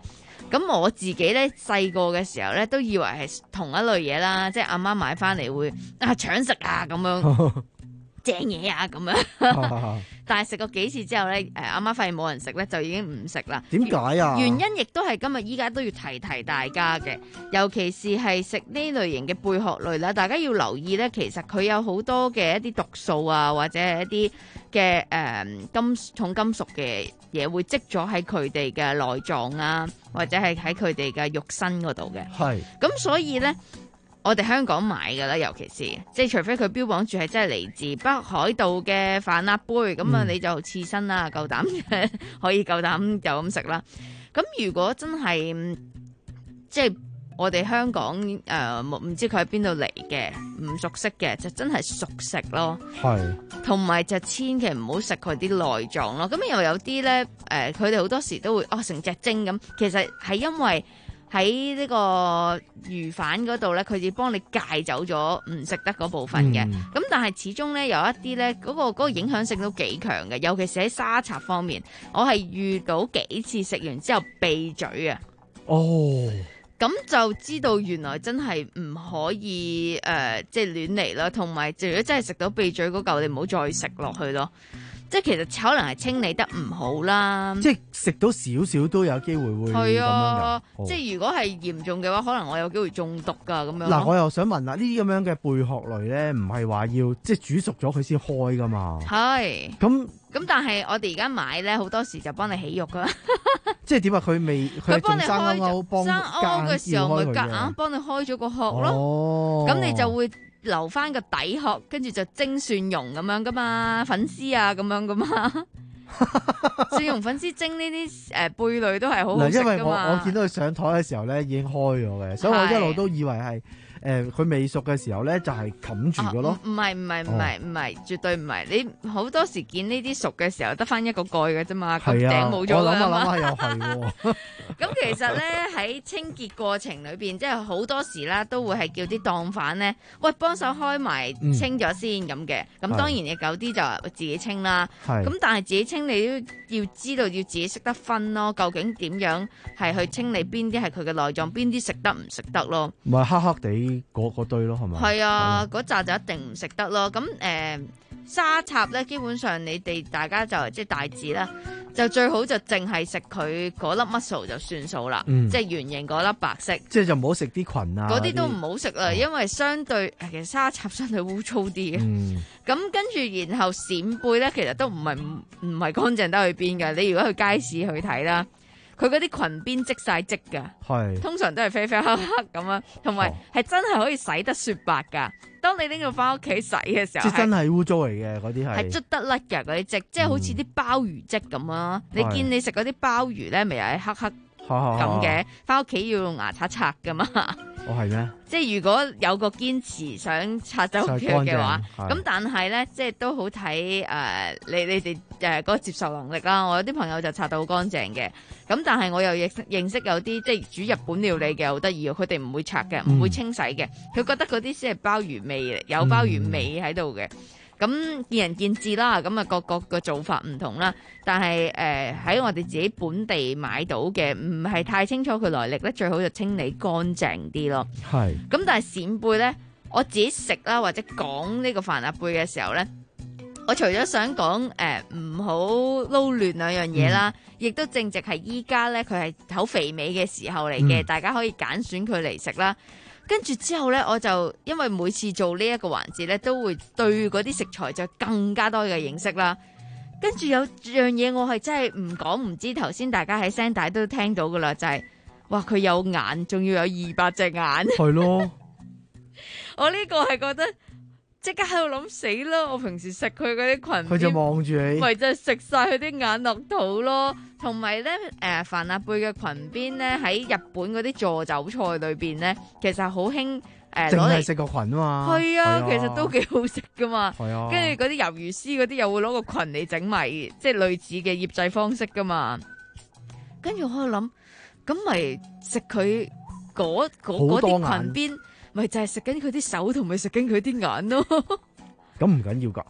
咁我自己咧細個嘅時候咧，都以為係同一類嘢啦，即係阿媽買翻嚟會啊搶食啊咁樣正嘢啊咁樣。但係食過幾次之後咧，誒阿媽發現冇人食咧，就已經唔食啦。 點解啊？ 原因亦都係今日依家都要提提大家嘅，尤其是係食呢類型嘅貝殼類啦，大家要留意咧，其實佢有好多嘅一啲毒素啊，或者係一啲嘅誒金重金屬嘅嘢會積咗喺佢哋嘅內臟啊，或者係喺佢哋嘅肉身嗰度嘅。 係。 咁所以咧，我哋香港買㗎啦，尤其是即係除非佢標榜住係真係嚟自北海道嘅帆立貝，咁啊、嗯、你就刺身啦，夠膽可以夠膽就咁食啦。咁如果真係即係我哋香港誒唔、呃、知佢喺邊度嚟嘅，唔熟悉嘅，就真係熟食咯。 係。同埋就千祈唔好食佢啲內臟咯。咁又有啲咧誒，佢哋好多時都會哦成隻蒸咁，其實係因為喺呢個魚販嗰度咧，佢哋幫你戒走咗唔食得嗰部分嘅。咁、嗯、但係始終咧有一啲咧嗰個嗰個影響性都幾強嘅，尤其是喺沙茶方面，我係遇到幾次食完之後鼻嘴啊。 哦。 咁就知道原來真係唔可以誒、呃，即係亂嚟啦。同埋，如果真係食到鼻嘴嗰嚿，你唔好再食落去咯。即係其實可能係清理得唔好啦。 即係食到少少都有機會會係啊， 哦、即係如果係嚴重嘅話，可能我有機會中毒㗎咁樣。 嗱，我又想問啦，呢啲咁樣嘅貝殼類咧，唔係話要即係煮熟咗佢先開㗎嘛？係。咁咁但係我哋而家買咧，好多時就幫你起肉㗎。 即係點啊？佢未佢仲生勾勾，幫生勾勾嘅時候咪夾硬幫你開咗個殼咯。咁、哦、你就會留翻個底殼，跟住就蒸蒜蓉咁樣噶嘛，粉絲啊咁樣噶嘛。蒜蓉粉絲蒸呢啲誒貝類都係好好食噶嘛。因為我我見到佢上台嘅時候咧已經開咗嘅，所以我一路都以為係。誒佢未熟嘅時候咧，就係冚住嘅咯。唔係唔係唔係唔係，絕對唔係。你好多時見呢啲熟嘅時候，得翻一個蓋嘅啫嘛，個頂冇咗㗎嘛。我諗下諗下又係喎。咁其實咧喺清潔過程裏邊，即係好多時啦，都會係叫啲檔販咧，喂幫手開埋清咗先咁嘅。咁當然有啲就自己清啦。咁但係自己清你都要知道，要自己識得分咯。究竟點樣係去清理邊啲係佢嘅內臟，邊啲食得唔食得咯？ 唔係黑黑地。嗰嗰堆咯，係咪？係啊，嗰扎就一定唔食得咯。咁誒、呃、沙插咧，基本上你哋大家就即係大致啦，就最好就淨係食佢嗰粒 muscle 就算數啦，嗯、即係圓形嗰粒白色。 即係就唔好食啲菌啊！ 嗰啲都唔好食啦，因為相對其實沙插相對污糟啲嘅。咁、嗯、跟住然後鱔貝咧，其實都唔係唔唔係乾淨得去邊嘅。你如果去街市去睇啦。佢嗰啲裙邊積晒積㗎，通常都係啡啡黑黑咁樣，同埋係真係可以洗得雪白㗎。當你拎到翻屋企洗嘅時候， 即真係污糟嚟嘅嗰啲係， 係捽得甩㗎嗰啲積，即係好似啲鮑魚積咁啊！你見你食嗰啲鮑魚咧，咪又係黑黑咁嘅，翻屋企要用牙刷刷㗎嘛。 哦，係咩？ 即係如果有個堅持想刷走佢嘅話，咁但係咧，即係都好睇誒、呃，你你哋誒嗰個接受能力啦。我有啲朋友就刷到好乾淨嘅，咁但係我又認認識有啲即係煮日本料理嘅好得意，佢哋唔會刷嘅，唔、嗯、會清洗嘅，佢覺得嗰啲先係鮑魚味，有鮑魚味喺度嘅。咁、嗯、見仁見智啦，咁啊各個個做法唔同啦。但係誒喺我哋自己本地買到嘅，唔係太清楚佢來歷咧，最好就清理乾淨啲咯。係。咁但係鱔貝咧，我自己食啦，或者講呢個帆立貝嘅時候咧，我除咗想講誒唔好撈亂兩樣嘢啦，亦、嗯、都正值係依家咧，佢係好肥美嘅時候嚟嘅、嗯，大家可以揀選佢嚟食啦。跟住之後咧，我就因為每次做呢一個環節咧，都會對嗰啲食材就更加多嘅認識啦。跟住有樣嘢我係真係唔講唔知，頭先大家喺聲帶都聽到噶啦，就係、是、哇佢有眼，仲要有二百隻眼。係咯，我呢個係覺得即刻喺度諗死啦！我平時食佢嗰啲裙， 佢就望住你， 咪就係食晒佢啲眼落肚咯。同埋咧，誒帆立貝嘅裙邊咧，喺日本嗰啲助酒菜裏邊咧，其實好興誒攞嚟食個裙啊嘛。 係啊，其實都幾好食噶嘛。 係啊， 跟住嗰啲魷魚絲嗰啲又會攞個裙嚟整埋，即係類似嘅醃製方式噶嘛。跟住我喺度諗，咁咪食佢嗰嗰啲裙邊，咪就係食緊佢啲手同埋食緊佢啲眼咯。 咁唔緊要噶。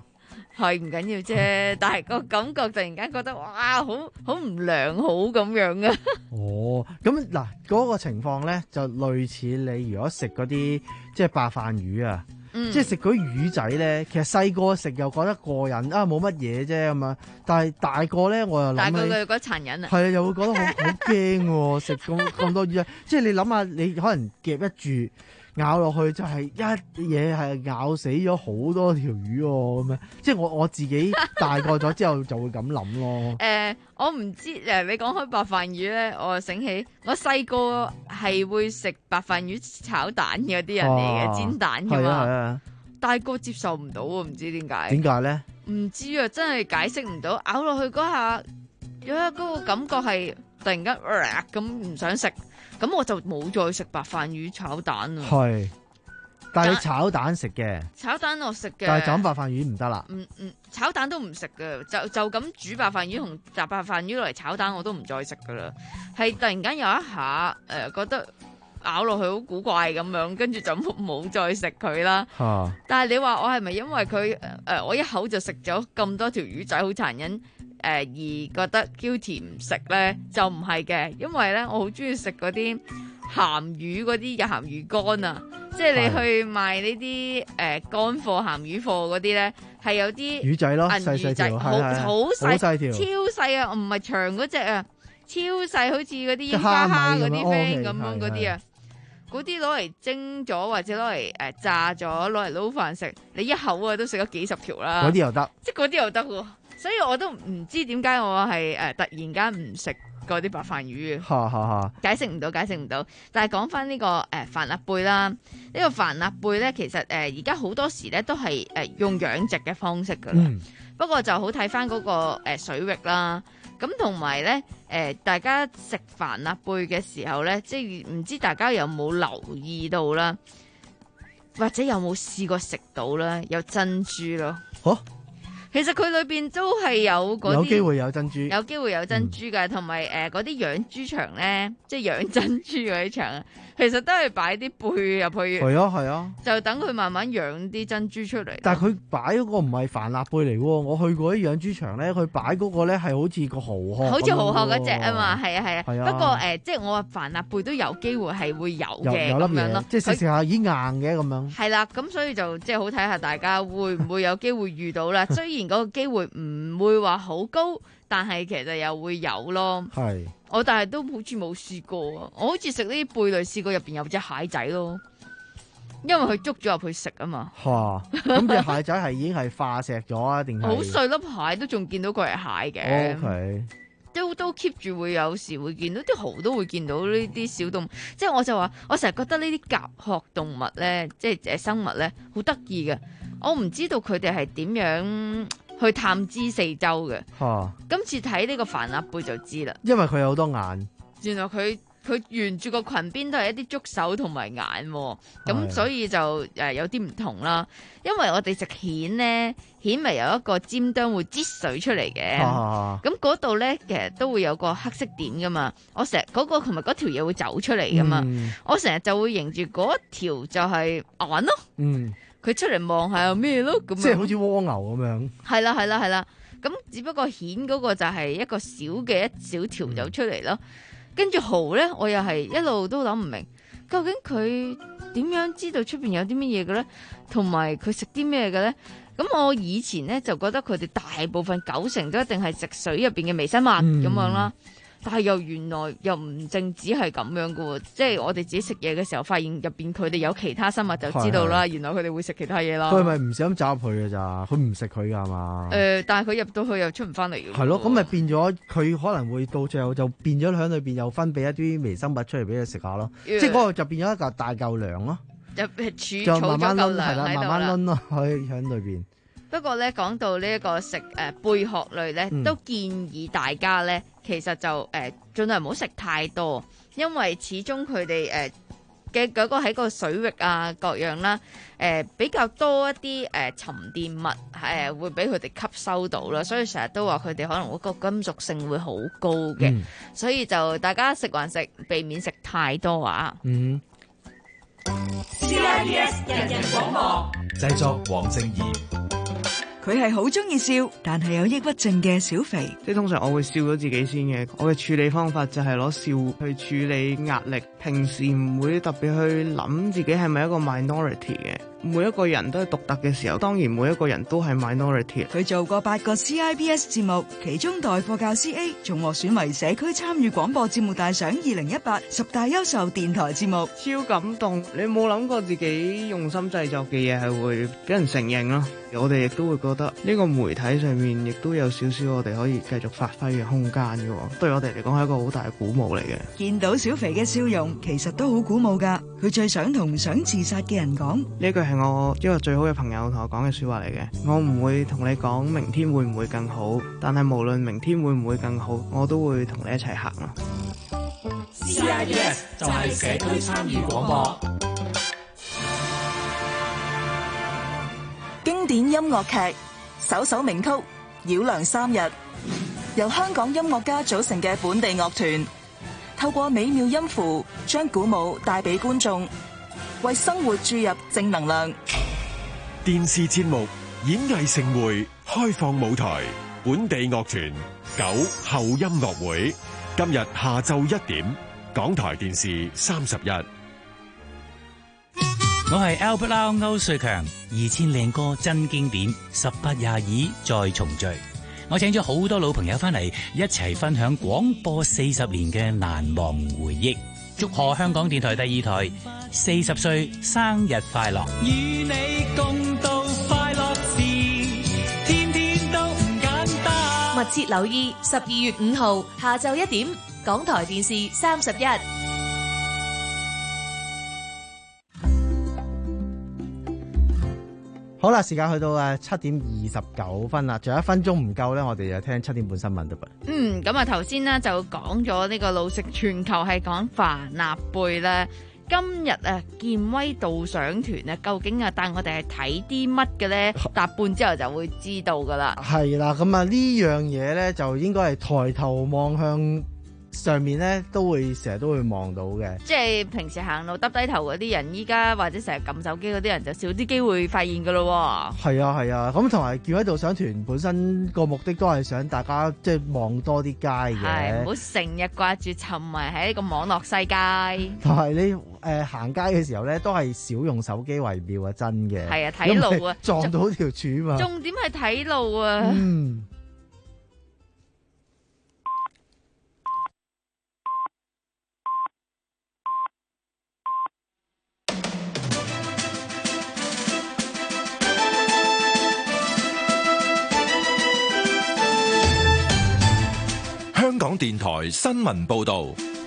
係唔緊要啫，但係個感覺突然間覺得哇，好好唔良好咁樣啊！ 哦，咁嗱嗰個情況咧，就類似你如果食嗰啲即係白飯魚啊， 嗯、 即係食嗰啲魚仔咧，其實細個食又覺得過癮啊，冇乜嘢啫咁樣，但係大個咧我又諗起， 大個佢又覺得殘忍啊， 係啊，又會覺得好好驚喎，食咁咁多魚仔，即係你諗下，你可能夾一住。咬落去就係一嘢係咬死咗好多條魚喎，咁樣即係我我自己大個咗之後就會咁諗咯。 誒、呃，我唔知誒，你講開白飯魚咧，我就醒起我細個係會食白飯魚炒蛋嘅啲人嚟嘅，啊、煎蛋㗎嘛。係啊，大個接受唔到喎，唔知點解。點解咧？唔知啊，真係解釋唔到。咬落去嗰下，有一嗰個感覺係突然間咁唔想食。咁我就冇再食白飯魚炒蛋啦。係，但係你炒蛋食嘅。炒蛋我食嘅。但係就咁白飯魚唔得啦。嗯嗯，炒蛋都唔食嘅，就就咁煮白飯魚同炸白飯魚落嚟炒蛋我都唔再食噶啦。係突然間有一下誒、呃、覺得咬落去好古怪咁樣，跟住就冇再食佢啦。啊、但係你話我係咪因為佢誒、呃、我一口就食咗咁多條魚仔好殘忍？誒、呃、而覺得 guilty 唔食咧，就唔係嘅，因為咧我好中意食嗰啲鹹魚嗰啲鹹魚乾啊，即係你去賣呢啲誒乾貨鹹魚貨嗰啲咧，係有啲魚仔咯，細細條，好好細條，超細啊，唔係長嗰隻啊，超細，好似嗰啲櫻花蝦嗰啲 friend 咁樣嗰啲啊，嗰啲攞嚟蒸咗或者攞嚟誒炸咗，攞嚟撈飯食，你一口啊都食咗幾十條啦，嗰啲又得，即係嗰啲又得喎。所以我都唔知點解我係誒、呃、突然間唔食嗰啲白飯魚嘅，解釋唔到，解釋唔到。但係講翻呢個誒、呃、帆立貝啦，呢、這個帆立貝咧，其實誒而家好多時咧都係誒、呃、用養殖嘅方式噶啦，嗯、不過就好睇翻嗰個誒、呃、水域啦。咁同埋咧誒，大家食帆立貝嘅時候咧，即係唔知大家有冇留意到啦，或者有冇試過食到啦，有珍珠咯。哦其實佢裏邊都係有嗰啲，有機會有珍珠，有機會有珍珠㗎，同埋誒嗰啲養豬場咧，即係養珍珠嗰啲場啊，其實都係擺啲貝入去，係啊係啊，就等佢慢慢養啲珍珠出嚟。但係佢擺嗰個唔係帆立貝嚟喎，我去過啲養豬場咧，佢擺嗰個咧係好似個蠔殼，好似蠔殼嗰隻啊嘛，係啊係啊。係啊不過誒、呃，即係我話帆立貝都有機會係會有嘅咁樣咯，即係食食下已經硬嘅咁樣。係啦，咁所以就即係好睇下大家會唔會有機會遇到啦。雖然嗰個機會唔會話好高，但係其實又會有咯。係，我但係都好似冇試過啊！我好似食呢啲貝類，試過入邊有隻蟹仔咯，因為佢捉咗入去食啊嘛。嚇！咁隻蟹仔係已經係化石咗啊？定係好細粒蟹都仲見到佢係蟹嘅。OK，都都 keep 住會有時會見到啲蠔都會見到呢啲小動物，即係我就話我成日覺得呢啲甲殼動物咧，即係誒生物咧，好得意嘅。我唔知道佢哋係點樣去探知四周嘅。啊、今次睇呢個帆立貝就知啦，因為佢有好多眼。原來佢佢沿住個裙邊都係一啲觸手同埋眼，咁的所以就誒有啲唔同啦。因為我哋食蜆咧，蜆咪有一個尖端會擠水出嚟嘅，咁嗰度咧其實都會有個黑色點噶嘛。我成日嗰個同埋嗰條嘢會走出嚟噶嘛，嗯、我成日就會認住嗰條就係眼咯。嗯。佢出嚟望下有咩咯，咁即係好似蝸牛咁樣。係啦係啦係啦，咁只不過蜆嗰個就係一個小嘅一小條走出嚟咯。跟住蠔咧，我又係一路都諗唔明，究竟佢點樣知道出邊有啲乜嘢嘅咧？同埋佢食啲咩嘅咧？咁我以前咧就覺得佢哋大部分九成都一定係食水入邊嘅微生物咁、嗯、樣啦。但係又原來又唔淨止係咁樣噶喎，即係我哋自己食嘢嘅時候，發現入邊佢哋有其他生物，就知道啦。原來佢哋會食其他嘢啦。佢係咪唔小心走入去嘅咋？佢唔食佢噶嘛？誒、呃，但係佢入到去又出唔翻嚟嘅。係咯，咁咪變咗佢可能會到最後就變咗喺裏邊又分泌一啲微生物出嚟俾佢食下咯。呃、即係嗰個就變咗一嚿大嚿糧咯。就儲儲咗嚿糧喺度啦，慢慢攆咯，喺喺裏邊。不過咧，講到呢一個食誒、呃、貝殼類咧，嗯、都建議大家咧，其實就誒盡量唔好食太多，因為始終佢哋誒嘅嗰個喺個水域啊各樣啦，誒、呃、比較多一啲誒、呃、沉澱物誒、呃、會俾佢哋吸收到啦，所以成日都話佢哋可能嗰個金屬性會好高嘅，嗯、所以就大家食還食，避免食太多啊。嗯。C I B S 人人廣播製作黃正義。 佢係好中意笑，但係有抑鬱症嘅小肥。 即係通常我會笑咗自己先嘅，我嘅處理方法就係攞笑去處理壓力，平時唔會特別去諗自己係咪一個 minority 嘅。每一個人都係獨特嘅時候，當然每一個人都係 minority。 佢做過八個 C I B S 節目，其中代課教 C A 仲獲選為社區參與廣播節目大賞二零一八十大優秀電台節目。 超感動！你冇諗過自己用心製作嘅嘢係會俾人承認咯。我哋亦都會覺得呢個媒體上面亦都有少少我哋可以繼續發揮嘅空間嘅，對我哋嚟講係一個好大嘅鼓舞嚟嘅。 見到小肥嘅笑容，其實都好鼓舞㗎。佢最想同想自殺嘅人講， 呢句係我一個最好嘅朋友同我講嘅說話嚟嘅。我唔會同你講明天會唔會更好，但係無論明天會唔會更好，我都會同你一齊行咯。 C I B S 就係社區參與廣播。 經典音樂劇首首名曲《繞梁三日》，由香港音樂家組成嘅本地樂團，透過美妙音符將鼓舞帶俾觀眾，為生活注入正能量。 電視節目演藝盛會開放舞台，本地樂團九後音樂會，今日下晝一點，港台電視三十一。 我係 Albert Lau 歐瑞強，二千靚歌真經典，十八廿二再重聚。我請咗好多老朋友翻嚟，一齊分享廣播四十年嘅難忘回憶。祝賀香港電台第二台四十歲生日快樂！ 與你共度快樂時，天天都唔簡單。 密切留意十二月五號下晝一點，港台電視三十一。 好啦，時間去到誒七點二十九分啦，仲有一分鐘唔夠咧，我哋就聽七點半新聞得噃。 嗯，咁啊頭先呢就講咗呢個路食全球係講帆納貝啦。今日啊健威導賞團啊，究竟啊帶我哋係睇啲乜嘅咧？搭半之後就會知道噶啦。 係啦，咁啊呢樣嘢咧就應該係抬頭望向上面咧，都會成日都會望到嘅。 即係平時行路耷低頭嗰啲人，依家或者成日撳手機嗰啲人就少啲機會發現噶咯。係啊係啊，咁同埋健威導賞團本身個目的都係想大家即係望多啲街嘅， 係唔好成日掛住沉迷喺呢個網絡世界。 同埋你誒、呃、行街嘅時候咧，都係少用手機為妙啊，真嘅。 係啊，睇路啊， 撞到條柱嘛。 重點係睇路啊。 嗯。 香港電台新聞報道。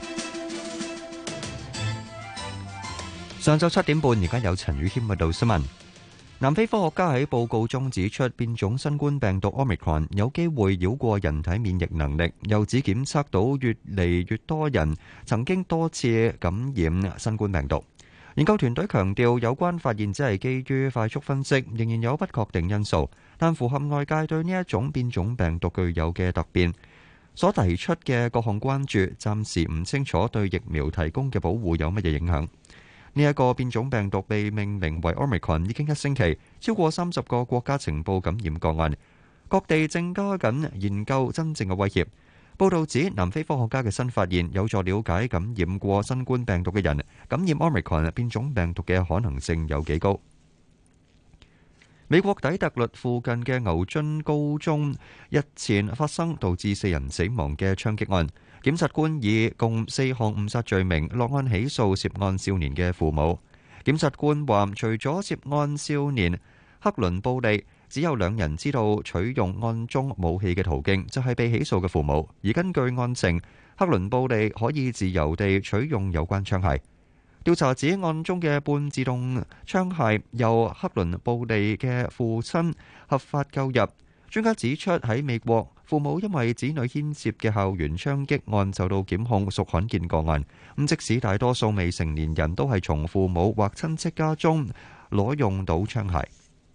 上晝七點半，而家有陳宇謙報道新聞。南非科學家喺報告中指出，變種新冠病毒 Omicron 有機會繞過人體免疫能力，又指檢測到越嚟越多人曾經多次感染新冠病毒。研究團隊強調，有關發現只係基於快速分析，仍然有不確定因素，但符合外界對呢一種變種病毒具有嘅突變所提出嘅各項關注，暫時唔清楚對疫苗提供嘅保護有乜嘢影響。呢一個變種病毒被命名為 Omicron 已經一星期，超過三十個國家呈報感染個案，各地正加緊研究真正嘅威脅。報導指，南非科學家嘅新發現有助了解感染過新冠病毒嘅人感染 Omicron 變種病毒嘅可能性有幾高。美國底特律附近嘅牛津高中日前發生導致四人死亡嘅槍擊案，檢察官以共四項誤殺罪名落案起訴涉案少年嘅父母。檢察官話，除咗涉案少年克倫布利，只有兩人知道取用案中武器嘅途徑，就係被起訴嘅父母。而根據案情，克倫布利可以自由地取用有關槍械。調查指案中嘅半自動槍械由克倫布利嘅父親合法購入。專家指出，喺美國，父母因為子女牽涉嘅校園槍擊案受到檢控屬罕見個案。咁即使大多數未成年人都係從父母或親戚家中攞用到槍械。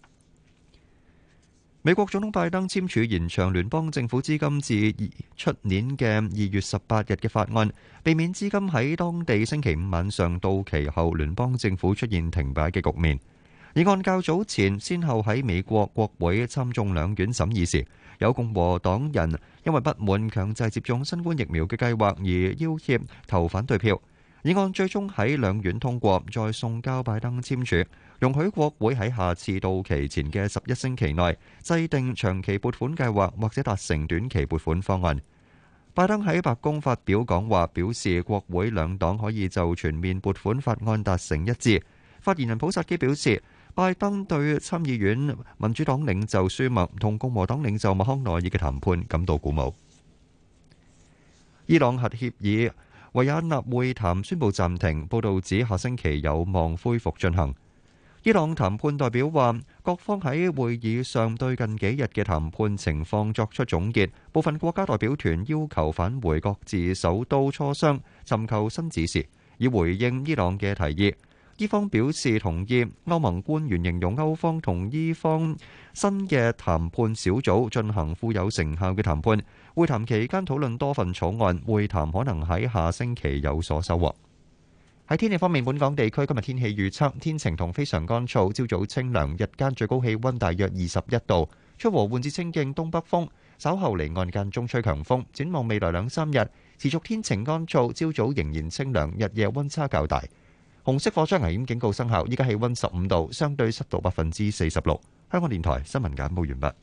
美國總統拜登簽署延長聯邦政府資金至出年嘅二月十八日嘅法案，避免資金喺當地星期五晚上到期後，聯邦政府出現停擺嘅局面。 議案較早前先後喺美國國會參眾兩院審議時，有共和黨人因為不滿強制接種新冠疫苗嘅計劃而要挾投反對票。議案最終喺兩院通過，再送交拜登簽署，容許國會喺下次到期前嘅十一星期內制定長期撥款計劃或者達成短期撥款方案。拜登喺白宮發表講話，表示國會兩黨可以就全面撥款法案達成一致。發言人普薩基表示，拜登對參議院民主黨領袖舒默同共和黨領袖麥康奈爾嘅談判感到鼓舞。伊朗核協議維也納會談宣布暫停，報道指下星期有望恢復進行。伊朗談判代表話，各方喺會議上對近幾日嘅談判情況作出總結，部分國家代表團要求返回各自首都磋商，尋求新指示，以回應伊朗嘅提議。伊方表示同意。歐盟官員形容歐方同伊方新嘅談判小組進行富有成效嘅談判，會談期間討論多份草案，會談可能喺下星期有所收穫。喺天氣方面，本港地區今日天氣預測天晴同非常乾燥，朝早清涼，日間最高氣溫大約二十一度，吹和緩至清勁東北風，稍後離岸間中吹強風。展望未來兩三日持續天晴乾燥，朝早仍然清涼，日夜溫差較大。紅色火災危險警告生效，依家氣溫十五度，相對濕度百分之四十六。香港電台新聞簡報完畢。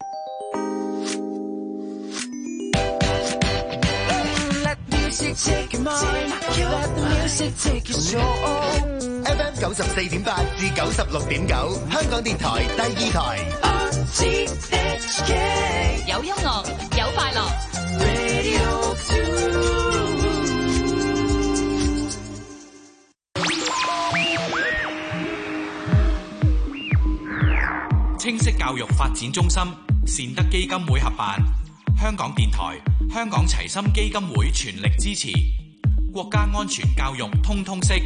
F M 九十四點八至九十六點九，香港電台第二台。 有音樂，有快樂。 清晰教育發展中心善德基金會合辦，香港電台、香港齊心基金會全力支持國家安全教育通通識。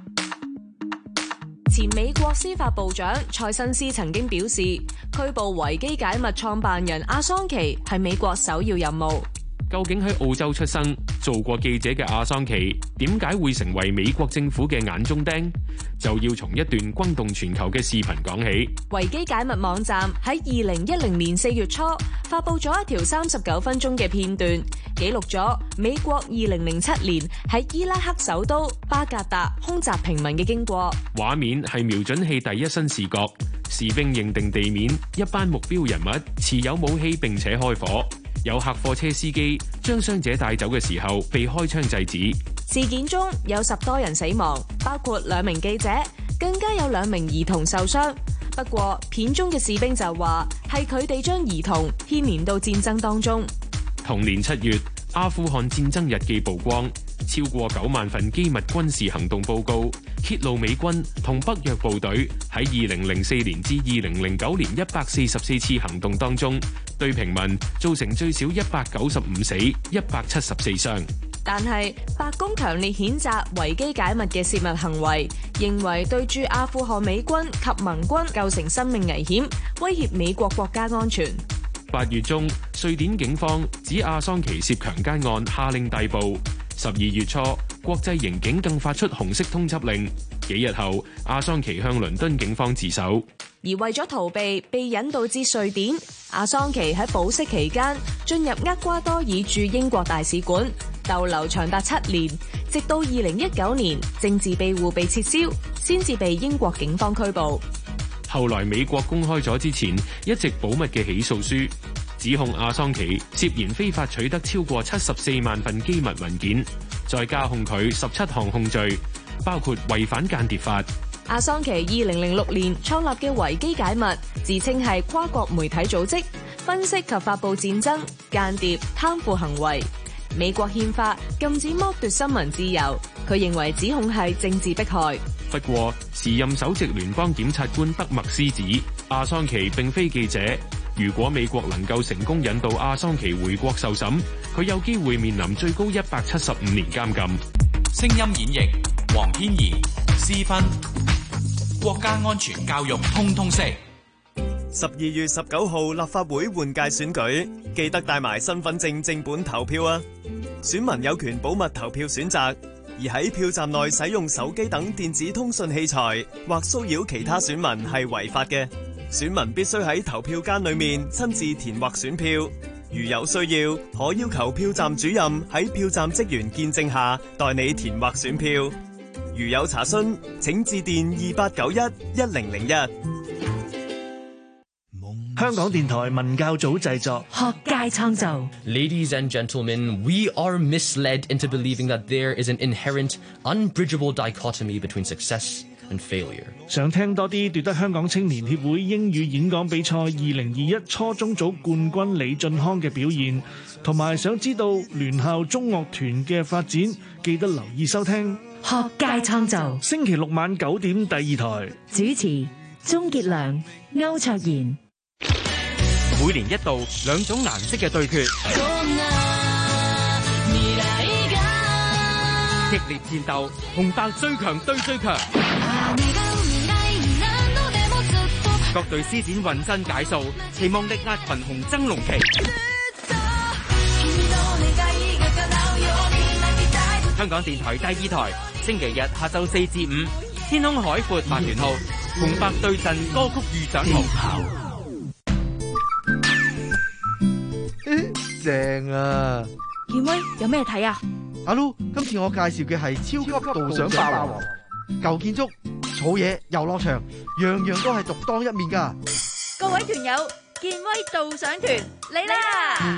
前美國司法部長蔡新斯曾經表示，拘捕維基解密創辦人阿桑奇係美國首要任務。 究竟喺澳洲出生、做過記者嘅阿桑奇，點解會成為美國政府嘅眼中釘？就要從一段轟動全球嘅視頻講起。 維基解密網站喺二零一零年四月初發佈咗一條三十九分鐘嘅片段，記錄咗美國二零零七年喺伊拉克首都巴格達空襲平民嘅經過。 畫面係瞄準器第一身視角，士兵認定地面一班目標人物持有武器並且開火。有客貨車司機將傷者帶走嘅時候被開槍制止。 事件中有十多人死亡，包括兩名記者，更加有兩名兒童受傷。不過片中嘅士兵就話係佢哋將兒童牽連到戰爭當中。 同年七月，阿富汗戰爭日記曝光，超過九萬份機密軍事行動報告，揭露美軍同北約部隊喺二零零四年至二零零九年一百四十四次行動當中，對平民造成最少一百九十五死、一百七十四傷。 但係白宮強烈譴責維基解密嘅泄密行為，認為對駐阿富汗美軍及盟軍構成生命危險，威脅美國國家安全。 八月中，瑞典警方指阿桑奇涉強姦案，下令逮捕。十二月初，國際刑警更發出紅色通緝令。幾日後，阿桑奇向倫敦警方自首。 而為咗逃避被引渡至瑞典，阿桑奇喺保釋期間進入厄瓜多爾駐英國大使館逗留長達七年，直到二零一九年政治庇護被撤銷，先至被英國警方拘捕。 後來美國公開咗之前一直保密嘅起訴書，指控阿桑奇涉嫌非法取得超過七十四萬份機密文件，再加控佢十七項控罪，包括違反間諜法。 阿桑奇二零零六年創立嘅維基解密，自稱係跨國媒體組織，分析及發佈戰爭、間諜、貪腐行為。美國憲法禁止剝奪新聞自由，佢認為指控係政治迫害。 不過，時任首席聯邦檢察官德麥斯指，阿桑奇並非記者。如果美國能夠成功引導阿桑奇回國受審，佢有機會面臨最高一百七十五年監禁。 聲音演繹黃天怡、施芬，國家安全教育通通識。 十二月十九號立法會換屆選舉，記得帶埋身份證正本投票啊！選民有權保密投票選擇， 而喺票站內使用手機等電子通訊器材或騷擾其他選民係違法嘅。選民必須喺投票間裏面親自填劃選票，如有需要，可要求票站主任喺票站職員見證下代你填劃選票。如有查詢，請致電二八九一一零零一。 香港電台文教組製作， 學界創造。 Ladies and gentlemen, we are misled into believing that there is an inherent, unbridgeable dichotomy between success and failure. 想聽多啲奪得香港青年協會英語演講比賽二零二一初中組冠軍李俊康嘅表現，同埋想知道聯校中樂團嘅發展，記得留意收聽學界創造。 星期六晚九點第二台， 主持鍾傑良、歐卓賢。 每年一度兩種顏色嘅對決，激烈戰鬥，紅白最強對最強，各隊施展渾身解數，期望力壓群雄爭龍旗。香港電台第二台，星期日下晝四至五，天空海闊萬元號，紅白對陣歌曲預獎圖。 正啊！ 健威有咩睇啊？ 阿 Lu， 今次我介紹嘅係超級導賞霸王，舊建築、草野、遊樂場，樣樣都係獨當一面噶。 各位團友，健威導賞團嚟啦！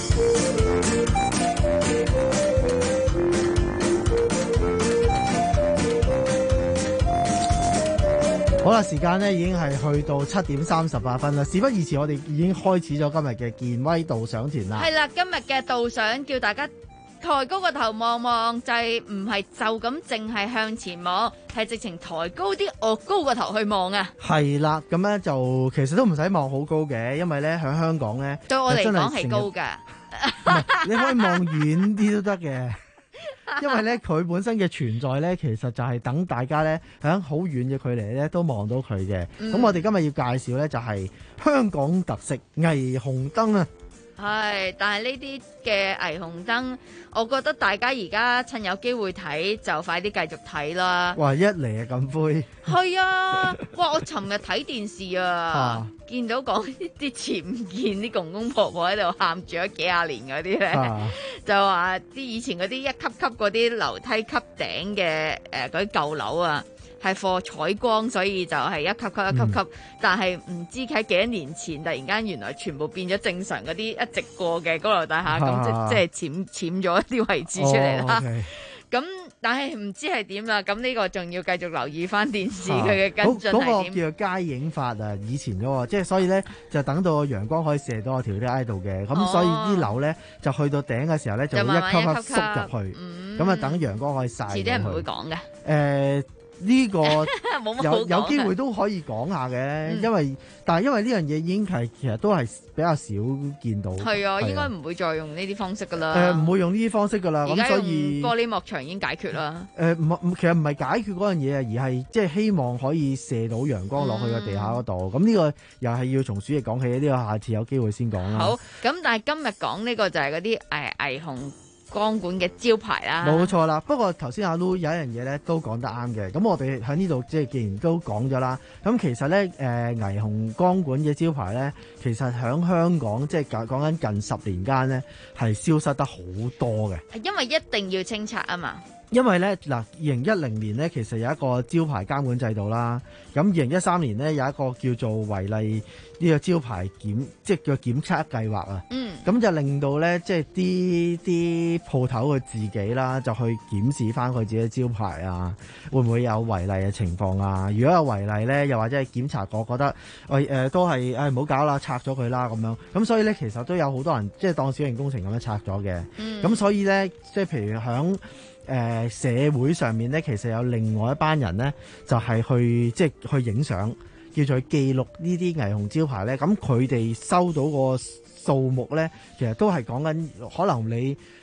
好啦，時間咧已經係去到七點三十八分啦。事不宜遲，我哋已經開始咗今日嘅健威導賞團啦。 係啦，今日嘅導賞叫大家抬高個頭望望，就係唔係就咁淨係向前望，係直情抬高啲，昂高個頭去望啊！ 係啦，咁咧就其實都唔使望好高嘅，因為咧喺香港咧， 對我嚟講係高㗎。 你可以望遠啲都得嘅。因為咧佢本身嘅存在咧，其實就係等大家咧喺好遠嘅距離咧都望到佢嘅。咁、嗯、我哋今日要介紹咧就係香港特色霓虹燈啊！ 係，但係呢啲嘅霓虹燈，我覺得大家而家趁有機會睇，就快啲繼續睇啦。 哇！一嚟啊咁灰。係啊！哇！我尋日睇電視啊，啊見到講啲僭建啲公公婆婆喺度喊住咗幾廿年嗰啲咧，啊、就話啲以前嗰啲一級級嗰啲樓梯級頂嘅誒嗰啲舊樓啊。係貨採光，所以就係一級級一級級，嗯、但係唔知喺幾多年前，突然間原來全部變咗正常嗰啲一直過嘅高樓大廈，咁、啊、即即係僭僭咗一啲位置出嚟啦。咁、哦 okay、但係唔知係點啦。咁呢個仲要繼續留意翻電視佢嘅、啊、跟進係點。嗰、那個叫做街影法啊，以前嗰個，即係所以咧就等到個陽光可以射到個條啲喺度嘅，咁、哦、所以啲樓咧就去到頂嘅時候咧就會一級級縮入去，咁啊、嗯、等陽光可以曬。遲啲人唔會講嘅。誒、呃。呢、這個有有機會都可以講下嘅、嗯，因為但係因為呢樣嘢已經係其實都係比較少見到。係啊，應該唔會再用呢啲方式噶啦。誒、呃，唔會用呢啲方式噶啦。咁所以玻璃幕牆已經解決啦。誒、呃，唔唔，其實唔係解決嗰樣嘢啊，而係即係希望可以射到陽光落去個地下嗰度。咁、嗯、呢個又係要從鼠疫講起，呢、這個下次有機會先講啦。好，咁但係今日講呢個就係嗰啲誒霓虹光管嘅招牌啦，冇錯啦。不過頭先阿 Lu 有一樣嘢咧都講得啱嘅，咁我哋喺呢度即係既然都講咗啦，咁其實咧誒霓虹光管嘅招牌咧，其實喺香港即係講講緊近十年間咧係消失得好多嘅，因為一定要清拆啊嘛。因為咧嗱，二零一零年咧其實有一個招牌監管制度啦，咁二零一三年咧有一個叫做違例呢個招牌檢，即係叫檢測計劃啊。嗯，咁就令到咧即係啲啲鋪頭佢自己啦，就去檢視翻佢自己招牌啊，會唔會有違例嘅情況啊？如果有違例咧，又或者係檢查過覺得喂誒、呃、都係誒唔好搞啦，拆咗佢啦咁樣。咁所以咧其實都有好多人即係當小型工程咁樣拆咗嘅。嗯，咁所以咧即係譬如響誒、呃、社會上面咧，其實有另外一班人咧，就係、是、去即係去影相，叫做記錄呢啲霓虹招牌咧。咁佢哋收到個數目咧，其實都係講緊可能你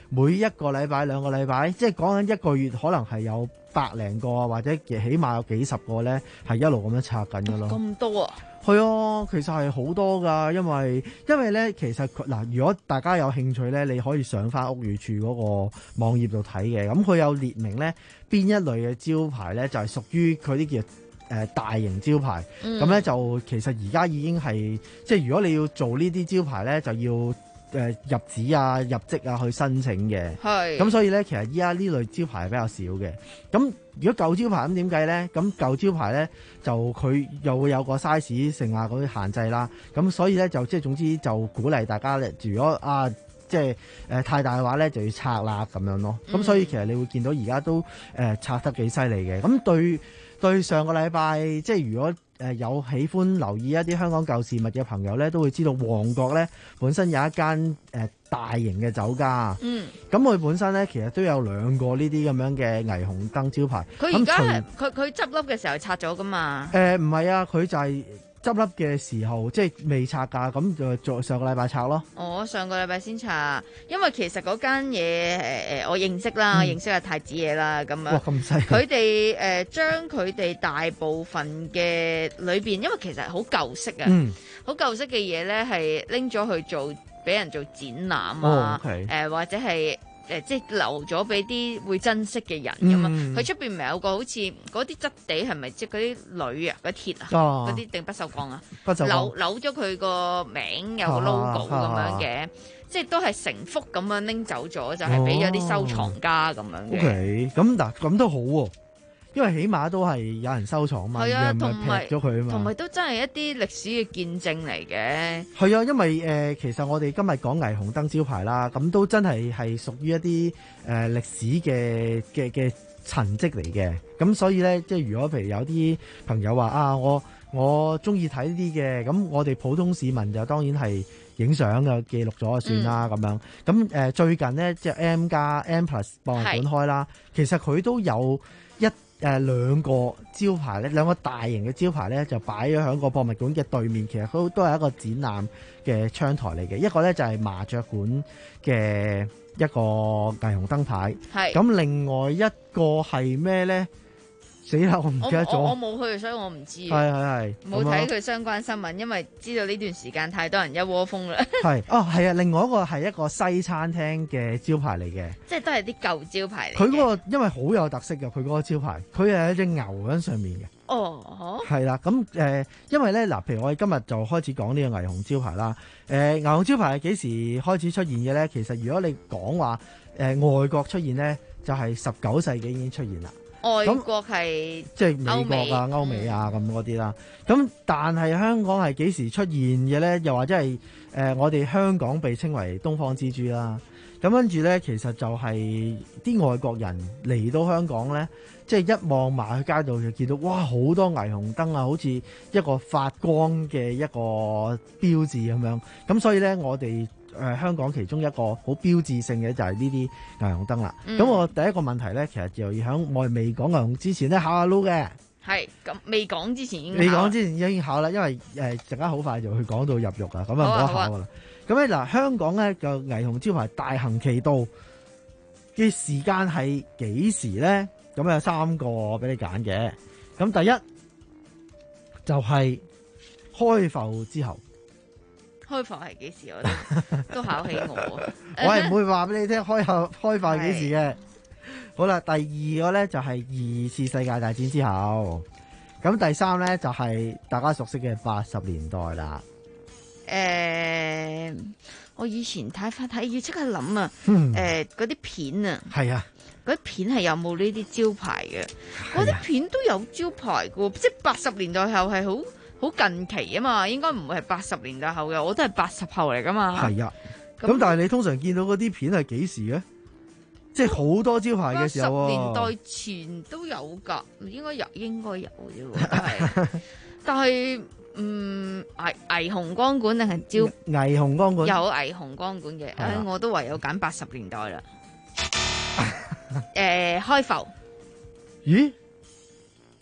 每一個禮拜兩個禮拜，即係講緊一個月可能係有百零個或者起碼有幾十個咧，係一路咁樣拆緊㗎咯。 咁多啊？ 係啊，其實係好多㗎，因為因為咧，其實嗱，如果大家有興趣咧，你可以上翻屋宇署嗰個網頁度睇嘅。咁佢有列明咧邊一類嘅招牌咧，就係屬於佢啲叫誒大型招牌。咁咧、嗯、就其實而家已經係即係如果你要做呢啲招牌咧，就要誒入紙啊、入職啊去申請嘅。係。咁所以咧，其實依家呢類招牌係比較少嘅。咁如果舊招牌咁點計咧？咁舊招牌咧就佢又會有個 size 剩下嗰啲限制啦。咁所以咧就即係總之就鼓勵大家咧，如果啊即係誒、呃、太大嘅話咧，就要拆啦咁樣咯。咁、嗯、所以其實你會見到而家都誒、呃、拆得幾犀利嘅。咁對對上個禮拜，即係如果誒有喜歡留意一啲香港舊事物嘅朋友咧，都會知道旺角咧本身有一間誒、呃、大型嘅酒家。嗯，咁佢本身咧其實都有兩個呢啲咁樣嘅霓虹燈招牌。 佢而家係佢佢執笠嘅時候拆咗噶嘛？ 誒唔係啊，佢就係執笠嘅時候即係未拆㗎，咁就做上個禮拜拆咯。 我、哦、上個禮拜先拆，因為其實嗰間嘢誒誒我認識啦，嗯、認識阿太子嘢啦咁樣。哇，咁犀利！佢哋誒將佢哋大部分嘅裏邊，因為其實好舊式啊，好、嗯、舊式嘅嘢咧係拎咗去做俾人做展覽啊，誒、哦 okay 呃、或者係。誒即係留咗俾啲會珍惜嘅人咁嘛，佢出邊唔係有個好似嗰啲質地係咪即係嗰啲鋁啊、嗰啲鐵啊、嗰啲定不鏽鋼啊？不鏽鋼扭扭咗佢個名有個 logo 咁、啊、樣嘅，啊、即係都係成幅咁樣拎走咗，就係俾咗啲收藏家咁樣嘅。O K，咁嗱咁都好喎、啊。因為起碼都係有人收藏嘛，係啊，同埋劈咗佢啊嘛， 同埋都真係一啲歷史嘅見證嚟嘅。 係啊，因為誒、呃，其實我哋今日講霓虹燈招牌啦，咁都真係係屬於一啲誒歷史嘅嘅嘅痕跡嚟嘅。咁所以咧，即係如果譬如有啲朋友話啊，我我中意睇呢啲嘅，咁我哋普通市民就當然係影相嘅，記錄咗就算啦咁、嗯、樣。咁誒、呃、最近呢，即係 M 加 M Plus 博物館開啦，其實佢都有一。誒、呃、兩個招牌咧，兩個大型嘅招牌咧，就擺咗喺個博物館嘅對面，其實都都係一個展覽嘅窗台嚟嘅。一個咧就係、是、麻雀館嘅一個霓虹燈牌，係咁另外一個係咩咧？死啦！我唔記得咗。 我冇去，所以我唔知。 係係係。 冇睇佢相關新聞，因為知道呢段時間太多人一窩蜂啦。 係哦，係啊，另外一個係一個西餐廳嘅招牌嚟嘅， 即係都係啲舊招牌嚟。 佢嗰、那個因為好有特色嘅，佢嗰個招牌，佢係一隻牛喺上面嘅。哦，係啦，咁誒、呃，因為咧嗱，譬如我哋今日就開始講呢個霓虹招牌啦。誒、呃，霓虹招牌係幾時開始出現嘅咧？其實如果你講話誒外國出現咧，就係十九世紀已經出現啦。 外國係即係美國啊、歐美啊咁嗰啲啦。咁、嗯、但係香港係幾時出現嘅咧？又或者係誒、呃、我哋香港被稱為東方之珠啦。咁跟住咧，其實就係啲外國人嚟到香港咧，即係一望埋去街道就見到哇，好多霓虹燈啊，好似一個發光嘅一個標誌咁樣。咁所以咧，我哋誒、呃、香港其中一個好標誌性嘅就係呢啲霓虹燈啦。咁、嗯、我第一個問題咧，其實就要喺我哋未講霓虹之前咧考下 Loo 嘅。 係咁未講之前已經未講之前已經考啦，因為誒陣間好快就去講到入獄啦，咁啊唔好考噶啦。咁咧嗱，香港咧個霓虹招牌大行其道嘅時間係幾時咧？咁有三個俾你揀嘅。咁第一就係、是、開埠之後。 開埠係幾時？我都都考起我。 我係唔會話俾你聽開埠開埠係幾時嘅。好啦，第二個咧就係二次世界大戰之後。咁第三咧就係大家熟悉嘅八十年代啦。 誒、呃，我以前睇翻睇要即刻諗啊。誒、呃，嗰啲片啊。係啊。嗰啲片係有冇呢啲招牌嘅？嗰啲、啊、片都有招牌嘅，即係八十年代後係好好近期啊嘛，應該唔會係八十年代後嘅，我都係八十後嚟噶嘛。係啊。咁但係你通常見到嗰啲片係幾時咧？即係好多招牌嘅時候、啊。十年代前都有噶，應該有，應該有啫。係，但係。嗯，霓霓虹光管定係招霓虹光管？有霓虹光管嘅，誒、啊，我都唯有揀八十年代啦。誒、呃，開埠？咦？哇，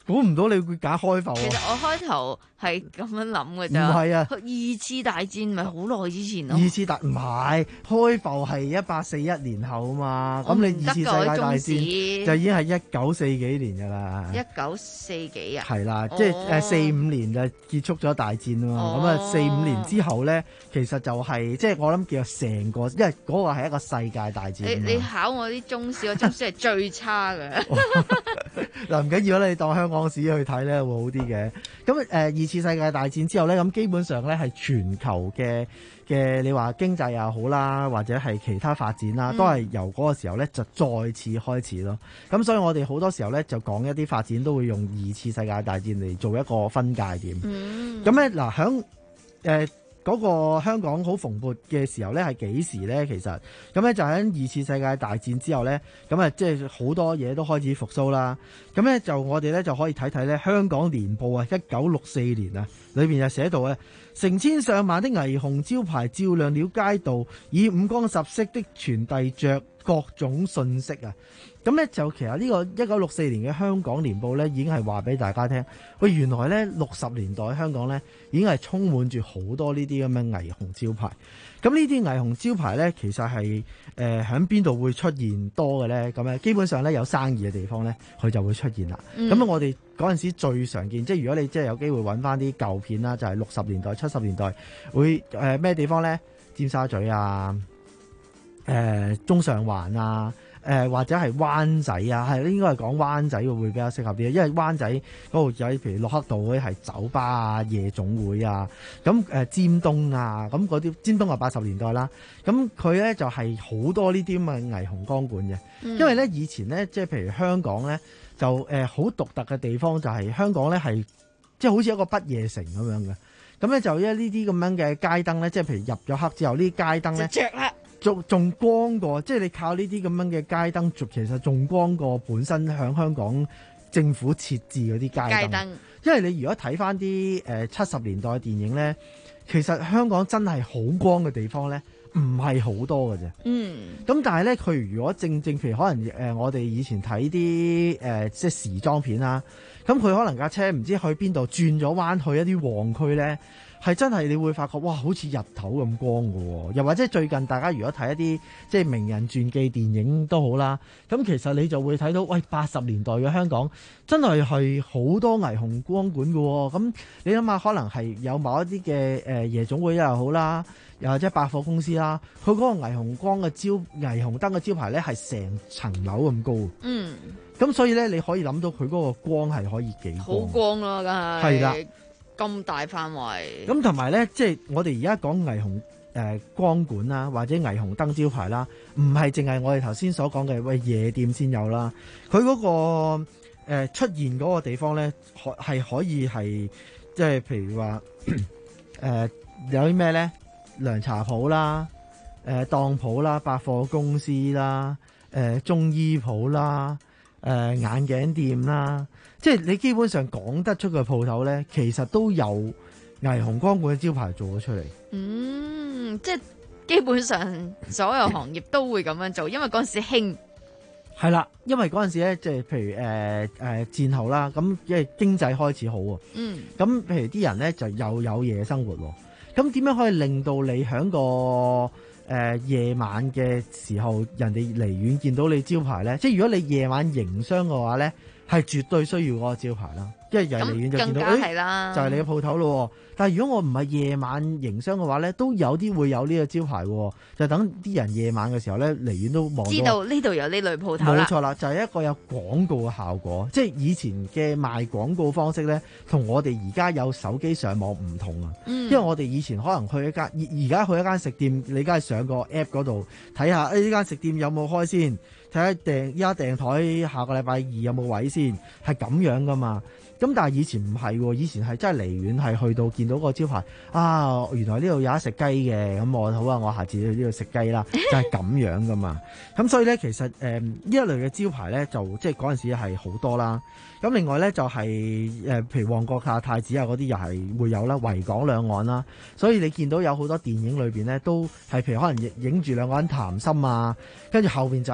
估唔到你會揀開埠。 其實我開頭係咁樣諗嘅咋。 唔係啊， 二次大戰咪好耐之前咯。 二次大唔係開埠係一八四一年後啊嘛，咁你二次世界大戰就已經係一九四幾年㗎啦。 一九四幾啊？ 係啦，即係誒四五年就結束咗大戰啊嘛。咁啊四五年之後咧，其實就係即係我諗叫成個，因為嗰個係一個世界大戰。 你你考我啲中史，我中史係最差嘅。 嗱唔緊要啦，你當香港史去睇咧會好啲嘅。咁誒、呃、二次世界大戰之後咧，咁基本上咧係全球嘅嘅，你話經濟又好啦，或者係其他發展啦，都係由嗰個時候咧就再次開始咯。咁所以我哋好多時候咧就講一啲發展都會用二次世界大戰嚟做一個分界點。咁咧嗱響誒嗰個香港好蓬勃嘅時候咧係幾時咧？其實咁咧就喺二次世界大戰之後咧，咁啊即係好多嘢都開始復甦啦。咁咧就我哋咧就可以睇睇咧《香港年報》啊，一九六四年啊，裏邊就寫到咧，成千上萬的霓虹招牌照亮了街道，以五光十色的傳遞着各種信息啊！咁咧就其實呢個一九六四年嘅《香港年報》咧，已經係話俾大家聽，喂，原來咧六十年代香港咧已經係充滿住好多呢啲咁嘅霓虹招牌。咁呢啲霓虹招牌咧，其實係誒喺邊度會出現多嘅咧？咁咧基本上咧有生意嘅地方咧，佢就會出現啦。咁、嗯、我哋嗰陣時最常見，即係如果你即係有機會揾翻啲舊片啦，就係六十年代、七十年代會誒咩、呃、地方咧？尖沙咀啊，誒、呃、中上環啊。誒、呃、或者係灣仔啊，係應該係講灣仔會比較適合啲，因為灣仔嗰度有譬如駱克道嗰啲係酒吧啊、夜總會啊，咁誒、呃、尖東啊，咁嗰啲尖東係八十年代啦，咁佢咧就係、是、好多呢啲咁嘅霓虹光管嘅，嗯、因為咧以前咧即係譬如香港咧就誒好、呃、獨特嘅地方就係香港咧係即係好似一個不夜城咁樣嘅，咁咧就因為呢啲咁樣嘅街燈咧，即係譬如入咗黑之後呢啲街燈咧就着啦。仲仲光過，即係你靠呢啲咁樣嘅街燈，其實仲光過本身響香港政府設置嗰啲街燈。街燈，因為你如果睇翻啲誒七十年代嘅電影咧，其實香港真係好光嘅地方咧，唔係好多嘅啫。嗯。咁但係咧，佢如果正正譬如可能誒、呃，我哋以前睇啲誒即係時裝片啦，咁佢可能架車唔知去邊度轉咗彎去一啲旺區咧。係真係你會發覺哇，好似日頭咁光㗎喎！又或者最近大家如果睇一啲即係名人傳記電影都好啦，咁其實你就會睇到，喂，八十年代嘅香港真係係好多霓虹光管㗎喎！咁你諗下，可能係有某一啲嘅誒夜總會又好啦，又或者百貨公司啦，佢嗰個霓虹光嘅招霓虹燈嘅招牌咧係成層樓咁高。嗯。咁所以咧，你可以諗到佢嗰個光係可以幾光？好光咯，梗係。係啦。咁大範圍，咁同埋咧，即係我哋而家講霓虹誒、呃、光管啦，或者霓虹燈招牌啦，唔係淨係我哋頭先所講嘅喂夜店先有啦。佢嗰、嗰個、呃、出現嗰個地方咧，可係可以係即係譬如話誒、呃、有啲咩咧？涼茶鋪啦、誒、呃、當鋪啦、百貨公司啦、誒、呃、中醫鋪啦、誒、呃、眼鏡店啦。即係你基本上講得出嘅鋪頭咧，其實都有霓虹光管嘅招牌做咗出嚟。嗯，即係基本上所有行業都會咁樣做，因為嗰陣時興。係啦，因為嗰陣時咧，即係譬如誒誒、呃呃、戰後啦，咁因為經濟開始好喎。嗯。咁譬如啲人咧就又有夜生活喎。咁點樣可以令到你喺個誒、呃、夜晚嘅時候，人哋離遠見到你招牌咧？即係如果你夜晚營商嘅話咧？係絕對需要嗰個招牌啦，因為人離遠就見到，誒、哎，就係、是、你嘅鋪頭咯。但係如果我唔係夜晚營商嘅話咧，都有啲會有呢個招牌，就等啲人夜晚嘅時候咧，離遠都望到，知道呢度有呢類鋪頭啦。冇錯啦，就係、是、一個有廣告嘅效果。即係以前嘅賣廣告方式咧，同我哋而家有手機上網唔同啊。嗯、因為我哋以前可能去一間，而而家去一間食店，你梗係上個 app 嗰度睇下，誒呢間食店有冇開先。睇下訂依家訂台下個禮拜二有冇位先，係咁樣噶嘛。咁但係以前唔係喎，以前係真係離遠係去到見到個招牌啊，原來呢度有得食雞嘅，咁我好啊，我下次去呢度食雞啦，就係咁樣噶嘛。咁所以咧，其實誒呢、呃、一類嘅招牌咧，就即係嗰陣時係好多啦。咁另外咧就係、是、誒、呃，譬如旺角啊、太子啊嗰啲又係會有啦，維港兩岸啦。所以你見到有好多電影裏邊咧，都係譬如可能影住兩個人談心啊，跟住後邊就係一個好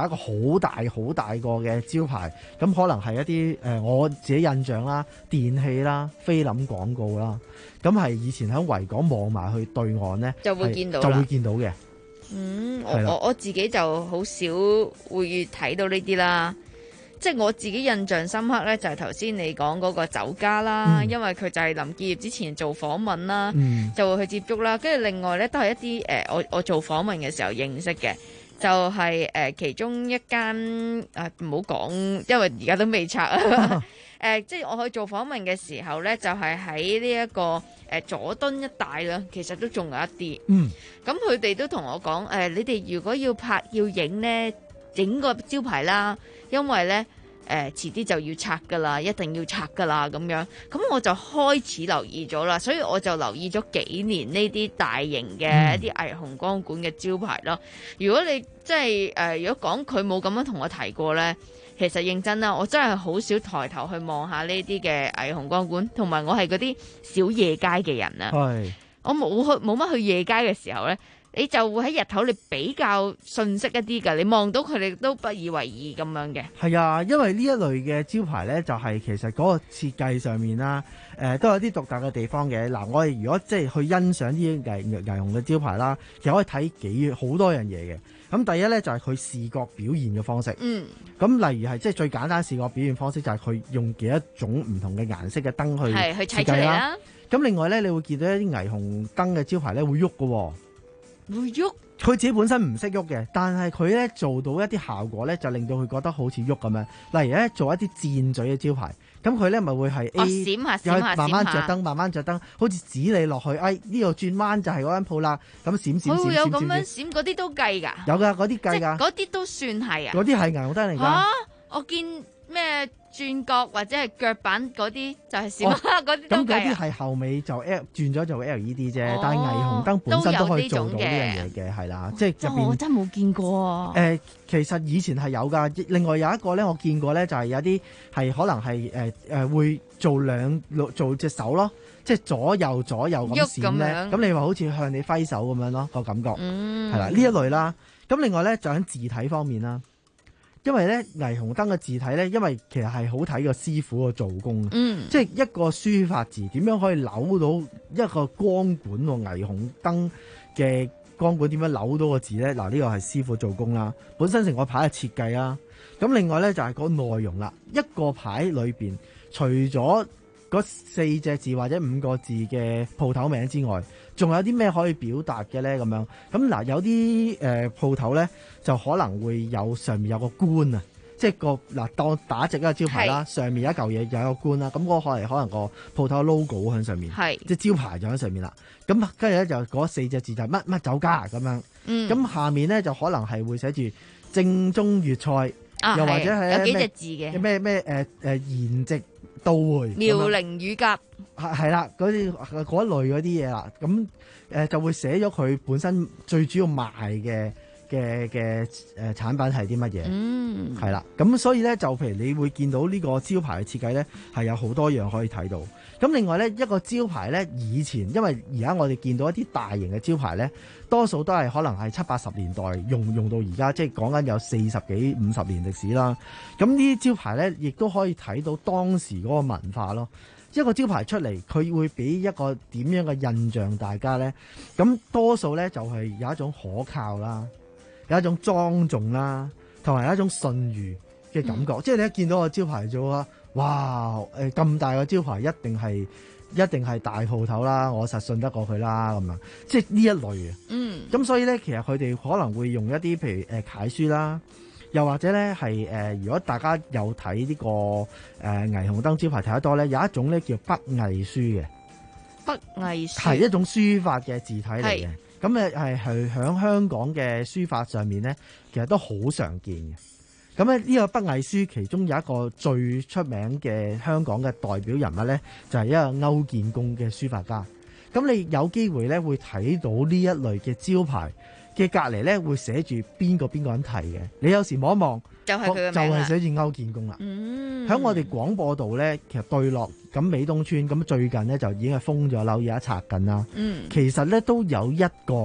好大好大個嘅招牌，咁可能係一啲誒、呃、我自己印象啦，電器啦、菲林廣告啦，咁係以前喺維港望埋去對岸咧， 就會見到就會見到嘅。 嗯，我我我自己就好少會睇到呢啲啦。即係我自己印象深刻咧，就係頭先你講嗰個酒家啦，嗯、因為佢就係臨結業之前做訪問啦，嗯、就會去接觸啦。跟住另外咧，都係一啲誒、呃，我我做訪問嘅時候認識嘅，就係、是、誒、呃、其中一間誒唔好講，因為而家都未拆啊。誒，即係我去做訪問嘅時候咧，就係喺呢一個誒、呃、佐敦一帶啦，其實都仲有一啲。嗯，咁佢哋都同我講誒、呃，你哋如果要拍要影咧，整個招牌啦。因為咧，誒、呃、遲啲就要拆噶啦，一定要拆噶啦咁樣，咁我就開始留意咗啦，所以我就留意咗幾年呢啲大型嘅一啲霓虹光管嘅招牌咯。如果你即係誒，如果講佢冇咁樣同我提過咧，其實認真啦，我真係好少抬頭去望下呢啲嘅霓虹光管，同埋我係嗰啲小夜街嘅人啊。係，我冇去冇乜去夜街嘅時候咧。你就會喺日頭，你比較遜色一啲㗎。你望到佢哋都不以為意咁樣嘅。係啊，因為呢一類嘅招牌咧，就係、是、其實嗰個設計上面啦，誒、呃、都有啲獨特嘅地方嘅。嗱，我哋如果即係去欣賞啲霓霓虹嘅招牌啦，其實可以睇幾好多樣嘢嘅。咁第一咧就係、是、佢視覺表現嘅方式。嗯。咁例如係即係最簡單視覺表現方式就係佢用幾多種唔同嘅顏色嘅燈去係去砌出嚟啦。咁另外咧，你會見到一啲霓虹燈嘅招牌咧會喐㗎喎。會喐，佢自己本身唔識喐嘅，但係佢咧做到一啲效果咧，就令到佢覺得好似喐咁樣。例如咧，做一啲箭嘴嘅招牌，咁佢咧咪會係 A，閃下閃下，慢慢着燈，慢慢着燈，好似指你落去。哎，呢度轉彎就係嗰間鋪啦。咁閃閃閃閃閃。佢會有咁樣閃，嗰啲都計㗎。有㗎，嗰啲計㗎。嗰啲都算係啊。嗰啲係霓虹燈嚟㗎。嚇！我見咩？轉角或者係腳板嗰啲就係閃嗰啲都計啊。咁嗰啲係後尾就 L 轉咗做 L E D 啫，哦、但係霓虹燈本身都可以做到呢樣嘢嘅，係啦，即係入邊。我真冇見過啊。誒、呃，其實以前係有㗎。另外有一個咧，我見過咧，就係有啲係可能係誒誒會做兩做隻手咯，即係左右左右咁閃咧。咁你話好似向你揮手咁樣咯，個感覺。嗯。係啦，呢一類啦。咁另外咧就喺字體方面啦。因為咧霓虹燈嘅字體咧，因為其實係好睇個師傅個做工，嗯，即係一個書法字點樣可以扭到一個光管喎，霓虹燈嘅光管點樣扭到個字咧？嗱，呢個係師傅做工啦，本身成個牌嘅設計啦。咁另外咧就係個內容啦，一個牌裏邊除咗嗰四隻字或者五個字嘅鋪頭名之外，仲有啲咩可以表達嘅咧？咁樣咁嗱，有啲誒鋪頭咧就可能會有上面有個官啊，即係個嗱當打直一個招牌啦，上面有一嚿嘢有一個官啦，咁嗰個可能可能個鋪頭 logo 喺上面，即係招牌就喺上面啦。咁跟住咧就嗰四隻字就乜乜酒家咁樣，咁、嗯、下面咧就可能係會寫住正宗粵菜，啊、又或者係有幾隻字嘅咩咩誒誒筵席到會妙齡乳鴿，係係啦，嗰啲嗰類嗰啲嘢啦，咁誒、呃、就會寫咗佢本身最主要賣嘅嘅嘅誒產品係啲乜嘢，嗯，係啦，咁所以咧就譬如你會見到呢個招牌嘅設計咧係有好多樣可以睇到。咁另外咧一個招牌咧以前因為而家我哋見到一啲大型嘅招牌咧，多數都係可能係七八十年代用用到而家，即係講緊有四十幾五十年歷史啦。咁呢啲招牌咧，亦都可以睇到當時嗰個文化咯。一個招牌出嚟，佢會俾一個點樣嘅印象大家咧？咁多數咧就係有一種可靠啦，有一種莊重啦，同埋有一種信譽嘅感覺。嗯、即係你一見到個招牌做啊，哇！誒咁大個招牌一定係。一定係大鋪頭啦，我實信得過佢啦咁啊！即係呢一類嘅。嗯。咁所以咧，其實佢哋可能會用一啲譬如誒楷書啦，又或者咧係誒，如果大家有睇呢、這個誒、呃、霓虹燈招牌睇得多咧，有一種咧叫北魏書嘅。北魏書係一種書法嘅字體嚟嘅。咁誒係係喺香港嘅書法上面咧，其實都好常見嘅。咁咧呢個北魏書其中有一個最出名嘅香港嘅代表人物咧，就係、是、一個歐建功嘅書法家。咁你有機會咧會睇到呢一類嘅招牌嘅隔離咧會寫住邊個邊個人提嘅。你有時望一望，就係佢嘅名，就係寫住歐建功啦。嗯，喺我哋廣播道咧，其實對落咁美東村咁最近咧就已經係封咗樓，而家拆緊啦。嗯，其實咧都有一個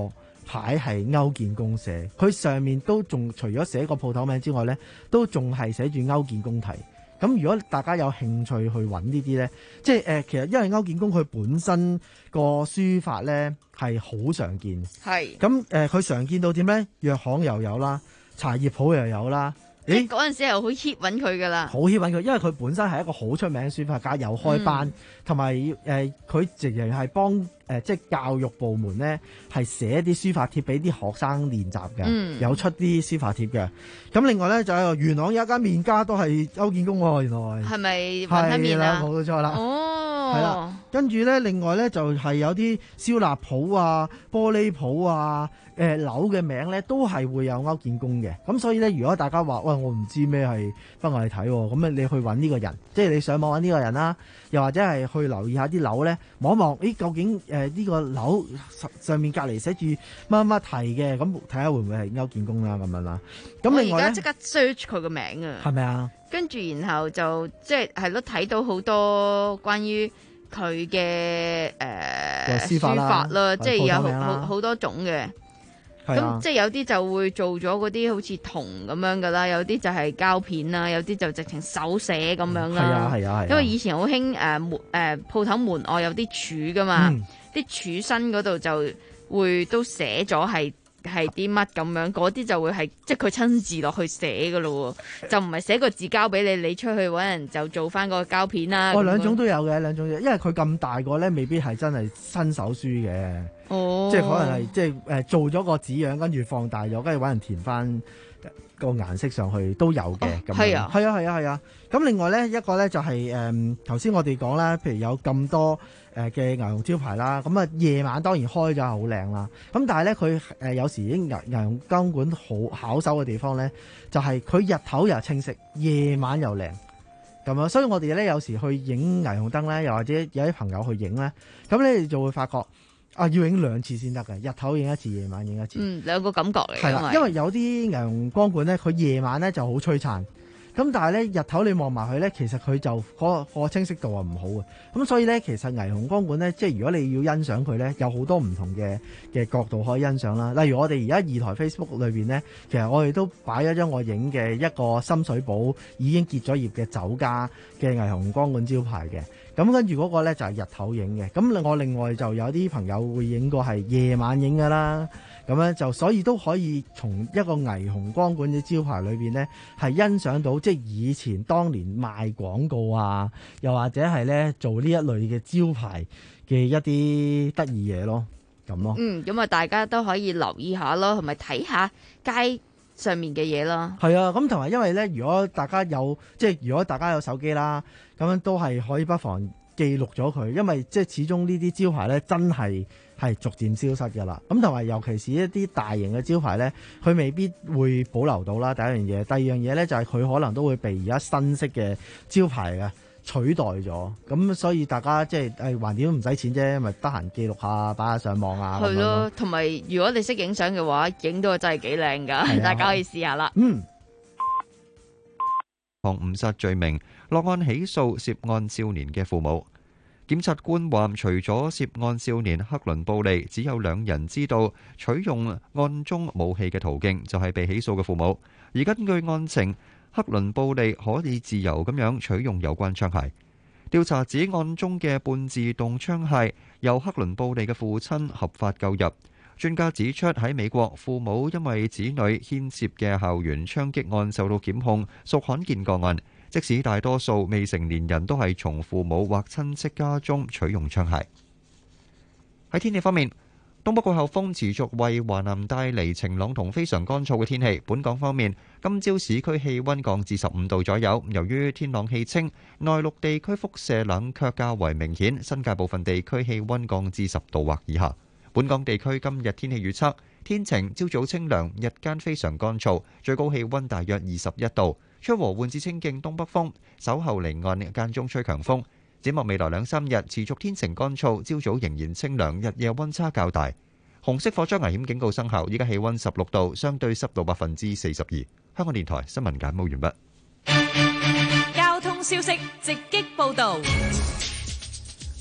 牌係歐建工寫，佢上面都仲除咗寫個鋪頭名之外呢，都仲係寫住歐建工題。咁如果大家有興趣去揾呢啲呢，即係誒、呃，其實因為歐建工佢本身個書法呢係好常見， 係咁誒，佢、呃、常見到點呢？藥行又有啦，茶葉鋪又有啦。 誒嗰陣時係好 hit 揾佢噶啦， 好 hit 揾佢，因為佢本身係一個好出名嘅書法家，有開班，同埋誒佢直情係幫誒、呃、即係教育部門咧，係寫啲書法帖俾啲學生練習嘅，嗯、有出啲書法帖嘅。咁另外咧就係元朗有一間麵家都係歐建工喎，原來係咪雲吞麵啊？ 冇錯啦， 哦， 係啦。跟住咧，另外咧就係、是、有啲燒臘鋪啊、玻璃鋪啊。誒、呃、樓嘅名咧都係會有歐建工嘅，咁所以咧，如果大家話喂，我唔知咩係不藝體喎，咁你去揾呢個人，即係你上網揾呢個人啦，又或者係去留意下啲樓咧，望一望，咦究竟誒呢、呃呢個樓上面隔離寫住乜乜題嘅，咁睇下會唔會係歐建工啦咁樣啦。咁另外咧， 我而家即刻 search 佢個名啊， 係咪啊？ 跟住然後就即係係咯，睇到好多關於佢嘅誒書法啦，即係有好好多種嘅。咁、啊、即係有啲就會做咗嗰啲好似銅咁樣噶啦，有啲就係膠片啦，有啲就直情手寫咁樣啦。係啊係啊係。因為以前好興誒門誒鋪頭門外有啲柱噶嘛，啲、嗯、柱身嗰度就會都寫咗係係啲乜咁樣，嗰啲就會係即係佢親自落去寫噶咯，就唔係寫個字交俾你，你出去搵人就做翻個膠片啦。哦，兩種都有嘅，兩種嘅，因為佢咁大個咧，未必係真係新手書嘅。哦，即係可能係即係誒做咗個紙樣，跟住放大咗，跟住搵人填翻個顏色上去都有嘅。咁係啊，係啊，係啊，係啊。咁另外咧一個咧就係誒頭先我哋講啦，譬如有咁多誒嘅霓虹招牌啦，咁啊夜晚當然開咗係好靚啦。咁但係咧佢誒有時已經霓霓虹光管好巧手嘅地方咧，就係、是、佢日頭又清晰，夜晚又靚咁樣。所以我哋咧有時去影霓虹燈咧，又或者有啲朋友去影咧，咁咧你就會發覺。啊，要影兩次先得嘅，日頭影一次，夜晚影一次。嗯，兩個感覺嚟。係啦，因為有啲霓虹光管咧，佢夜晚咧就好璀璨，咁但係咧日頭你望埋佢咧，其實佢就嗰個清晰度係唔好嘅。咁所以咧，其實霓虹光管咧，即係如果你要欣賞佢咧，有好多唔同嘅嘅角度可以欣賞啦。例如我哋而家二台 Facebook 裏邊咧，其實我哋都擺咗張我影嘅一個深水埗已經結咗業嘅酒家嘅霓虹光管招牌嘅。咁跟住嗰個咧就係日頭影嘅，咁我另外就有啲朋友會影過係夜晚影㗎啦，咁樣就所以都可以從一個霓虹光管嘅招牌裏邊咧，係欣賞到即係以前當年賣廣告啊，又或者係咧做呢一類嘅招牌嘅一啲得意嘢咯，咁咯。嗯，咁啊大家都可以留意下咯，同埋睇下街上面嘅嘢啦。 係啊，咁同埋因為咧，如果大家有即係如果大家有手機啦。咁樣都係可以不妨記錄咗佢，因為即係始終呢啲招牌咧真係係逐漸消失㗎啦。咁同埋尤其是一啲大型嘅招牌咧，佢未必會保留到啦。第一樣嘢，第二樣嘢咧就係佢可能都會被而家新式嘅招牌嘅取代咗。咁所以大家即係誒橫掂都唔使錢啫，咪得閒記錄下，擺下上網啊。係咯， 同埋如果你識影相嘅話，影到真係幾靚㗎，大家可以試下啦。 嗯。 防誤殺罪名落案起訴涉案少年嘅父母。檢察官話，除咗涉案少年克倫布利，只有兩人知道取用案中武器嘅途徑，就係被起訴嘅父母。而根據案情，克倫布利可以自由咁樣取用有關槍械。調查指案中嘅半自動槍械由克倫布利嘅父親合法購入。專家指出，喺美國，父母因為子女牽涉嘅校園槍擊案受到檢控，屬罕見個案。即使大多數未成年人都係從父母或親戚家中取用槍械。喺天氣方面，東北季候風持續為華南帶嚟晴朗同非常乾燥嘅天氣。本港方面，今朝市區氣溫降至十五度左右。由於天朗氣清，內陸地區輻射冷卻較為明顯，新界部分地區氣溫降至十度或以下。本港地區今日天氣預測，天晴，朝早清涼，日間非常乾燥，最高氣溫大約二十一度，吹和緩至清勁東北風，稍後離岸間中吹強風。展望未來兩三日持續天晴乾燥，朝早仍然清涼，日夜溫差較大。紅色火災危險警告生效，依家氣溫十六度，相對濕度百分之四十二。香港電台新聞簡報完畢。 交通消息直擊報道。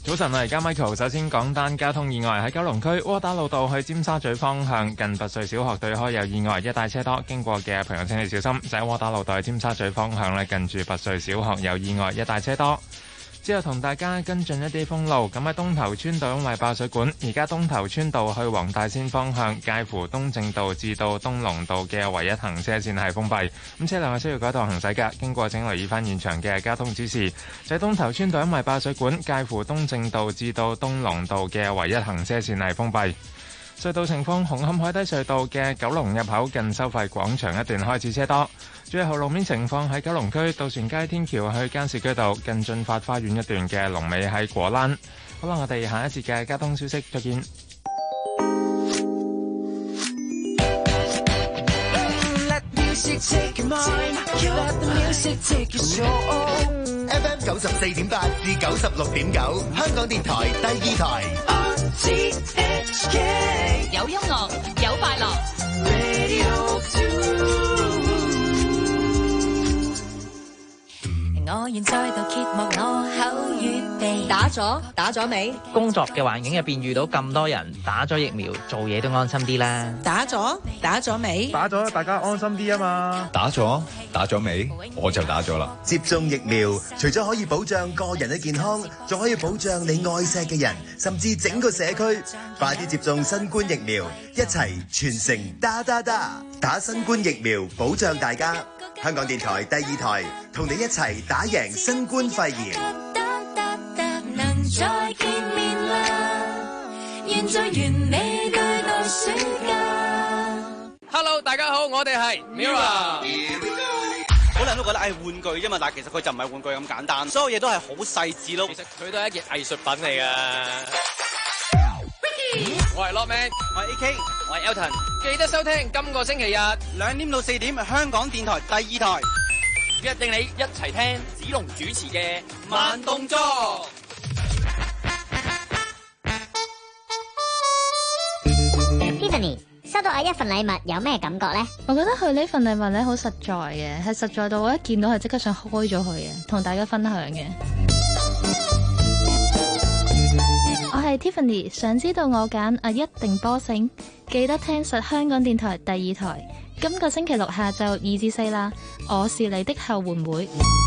早晨啊，而家 Michael 首先講單交通意外喺九龍區窩打老道去尖沙咀方向，近拔萃小學對開有意外，一帶車多，經過嘅朋友請你小心。就喺窩打老道去尖沙咀方向咧，近住拔萃小學有意外，一帶車多。之後同大家跟進一啲封路，咁喺東頭村道因為爆水管，而家東頭村道去黃大仙方向，介乎東正道至到東龍道嘅唯一行車線係封閉，咁車輛係需要改道行駛㗎。經過請留意翻現場嘅交通指示。就喺東頭村道因為爆水管，介乎東正道至到東龍道嘅唯一行車線係封閉。隧道情況，紅磡海底隧道嘅九龍入口近收費廣場一段開始車多。最後路面情況喺九龍區渡船街天橋去加士居道近駿發花園一段嘅龍尾喺果欄。好啦，我哋下一節嘅交通消息再見。 F M 九十四點八至九十六點九，香港電台第二台。 有音樂，有快樂。我現在度揭幕我口語地打咗打咗未？ 工作嘅環境入邊遇到咁多人打咗疫苗，做嘢都安心啲啦。 打咗打咗未？ 打咗大家安心啲啊嘛。 打咗打咗未？我就打咗啦。 接種疫苗除咗可以保障個人嘅健康，仲可以保障你愛錫嘅人，甚至整個社區。快啲接種新冠疫苗，一齊全城打打打，打新冠疫苗保障大家。香港電台第二台同你一齊打贏新冠肺炎。 能再見面啦，現在完美對待暑假。 Hello， 大家好，我哋係 Mirror。 好多人都覺得係玩具啫嘛，但係其實佢就唔係玩具咁簡單，所有嘢都係好細緻咯。 其實佢都係一件藝術品嚟㗎。我係 Lockman， 我係 A K， 我係 Elton。記得收聽今個星期日兩點到四點，香港電台第二台， 約定你一齊聽子龍主持嘅慢動作。 Tiffany 收到阿一份禮物有咩感覺呢？ 我覺得佢呢份禮物咧好實在嘅，係實在到我一見到係即刻想開咗佢嘅，同大家分享嘅。我係 Tiffany， 想知道我揀阿一定波勝，記得聽實香港電台第二台，今個星期六下晝二至四啦。我是你的後援會。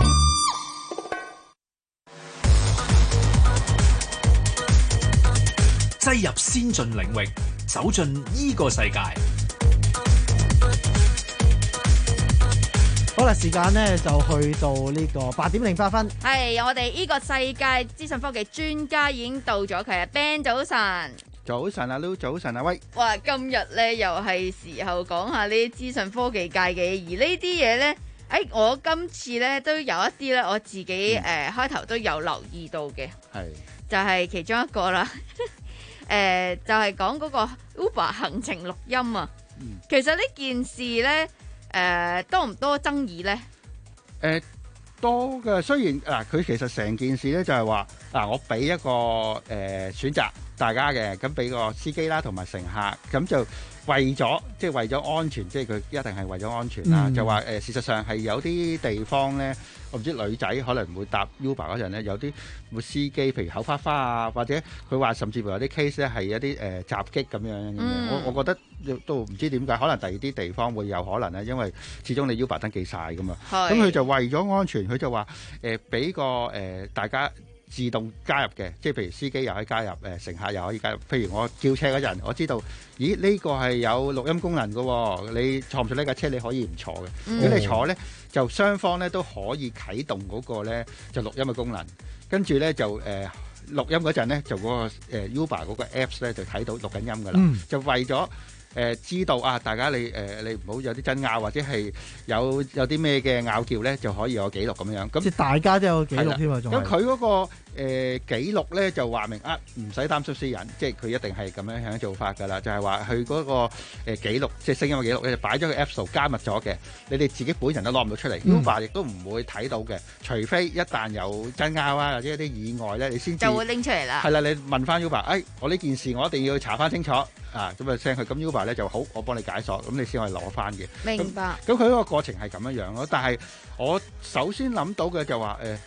擠入先進領域，走進依個世界。 好啦，時間呢就去到呢個八點零八分。 係我哋呢個世界資訊科技專家已經到咗，佢係 Ben 早晨。 早晨啊 Lou， 早晨啊威。 哇，今日咧又係時候講下呢啲資訊科技界嘅，而呢啲嘢咧，誒、哎，我今次咧都有一啲咧，我自己誒、嗯呃、開頭都有留意到嘅，係就係其中一個啦。誒、呃，就係講嗰個 Uber 行程錄音啊。嗯、其實呢件事咧。誒、呃、多唔多爭議咧？誒、 呃、多嘅，雖然嗱佢、呃、其實成件事咧就係話嗱，我俾一個誒、呃、選擇大家嘅，咁俾個司機啦同埋乘客，咁就為咗即係為咗安全，即係佢一定係為咗安全啦。嗯、就話誒、呃、事實上係有啲地方咧，我唔知女仔可能會搭 Uber 嗰陣咧，有啲會司機譬如口花花啊，或者佢話甚至乎有啲 case 咧係一啲誒、呃、襲擊咁樣嘅。嗯、我我覺得都唔知點解，可能第二啲地方會有可能咧，因為始終你 Uber 登記晒噶嘛。咁佢就為咗安全，佢就話誒俾個誒、呃、大家自動加入嘅，即係譬如司機又可以加入，誒、呃、乘客又可以加入。譬如我叫車嗰陣，我知道，咦呢、呢個係有錄音功能嘅、哦，你坐唔坐呢架車你可以唔坐嘅。嗯、如果你坐咧，就雙方咧都可以啟動嗰個咧就錄音嘅功能，跟住咧就誒。呃錄音嗰陣咧，就嗰個誒 Uber 嗰個 Apps 咧就睇到錄緊音噶啦，嗯、就為咗誒知道啊，大家你誒你唔好有啲爭拗或者係有有啲咩嘅拗撬咧，就可以有記錄咁樣。咁即係大家都有記錄添啊，仲咁佢嗰個。誒、呃、記錄咧就話明啊，唔使擔心私隱，即係佢一定係咁樣樣做法㗎啦。就係話佢嗰個誒、呃、記錄，即係聲音嘅記錄咧，就擺咗個 App 度加密咗嘅。你哋自己本人都攞唔到出嚟、嗯、Uber 亦都唔會睇到嘅。除非一旦有爭拗啊，或者一啲意外咧，你先就會拎出嚟啦。係啦，你問翻 Uber，誒、哎、我呢件事我一定要查翻清楚啊，咁啊 send 佢，咁 Uber 咧就好，我幫你解鎖，咁你先可以攞翻嘅。明白。咁佢嗰個過程係咁樣樣咯，但係我首先諗到嘅就話誒。誒、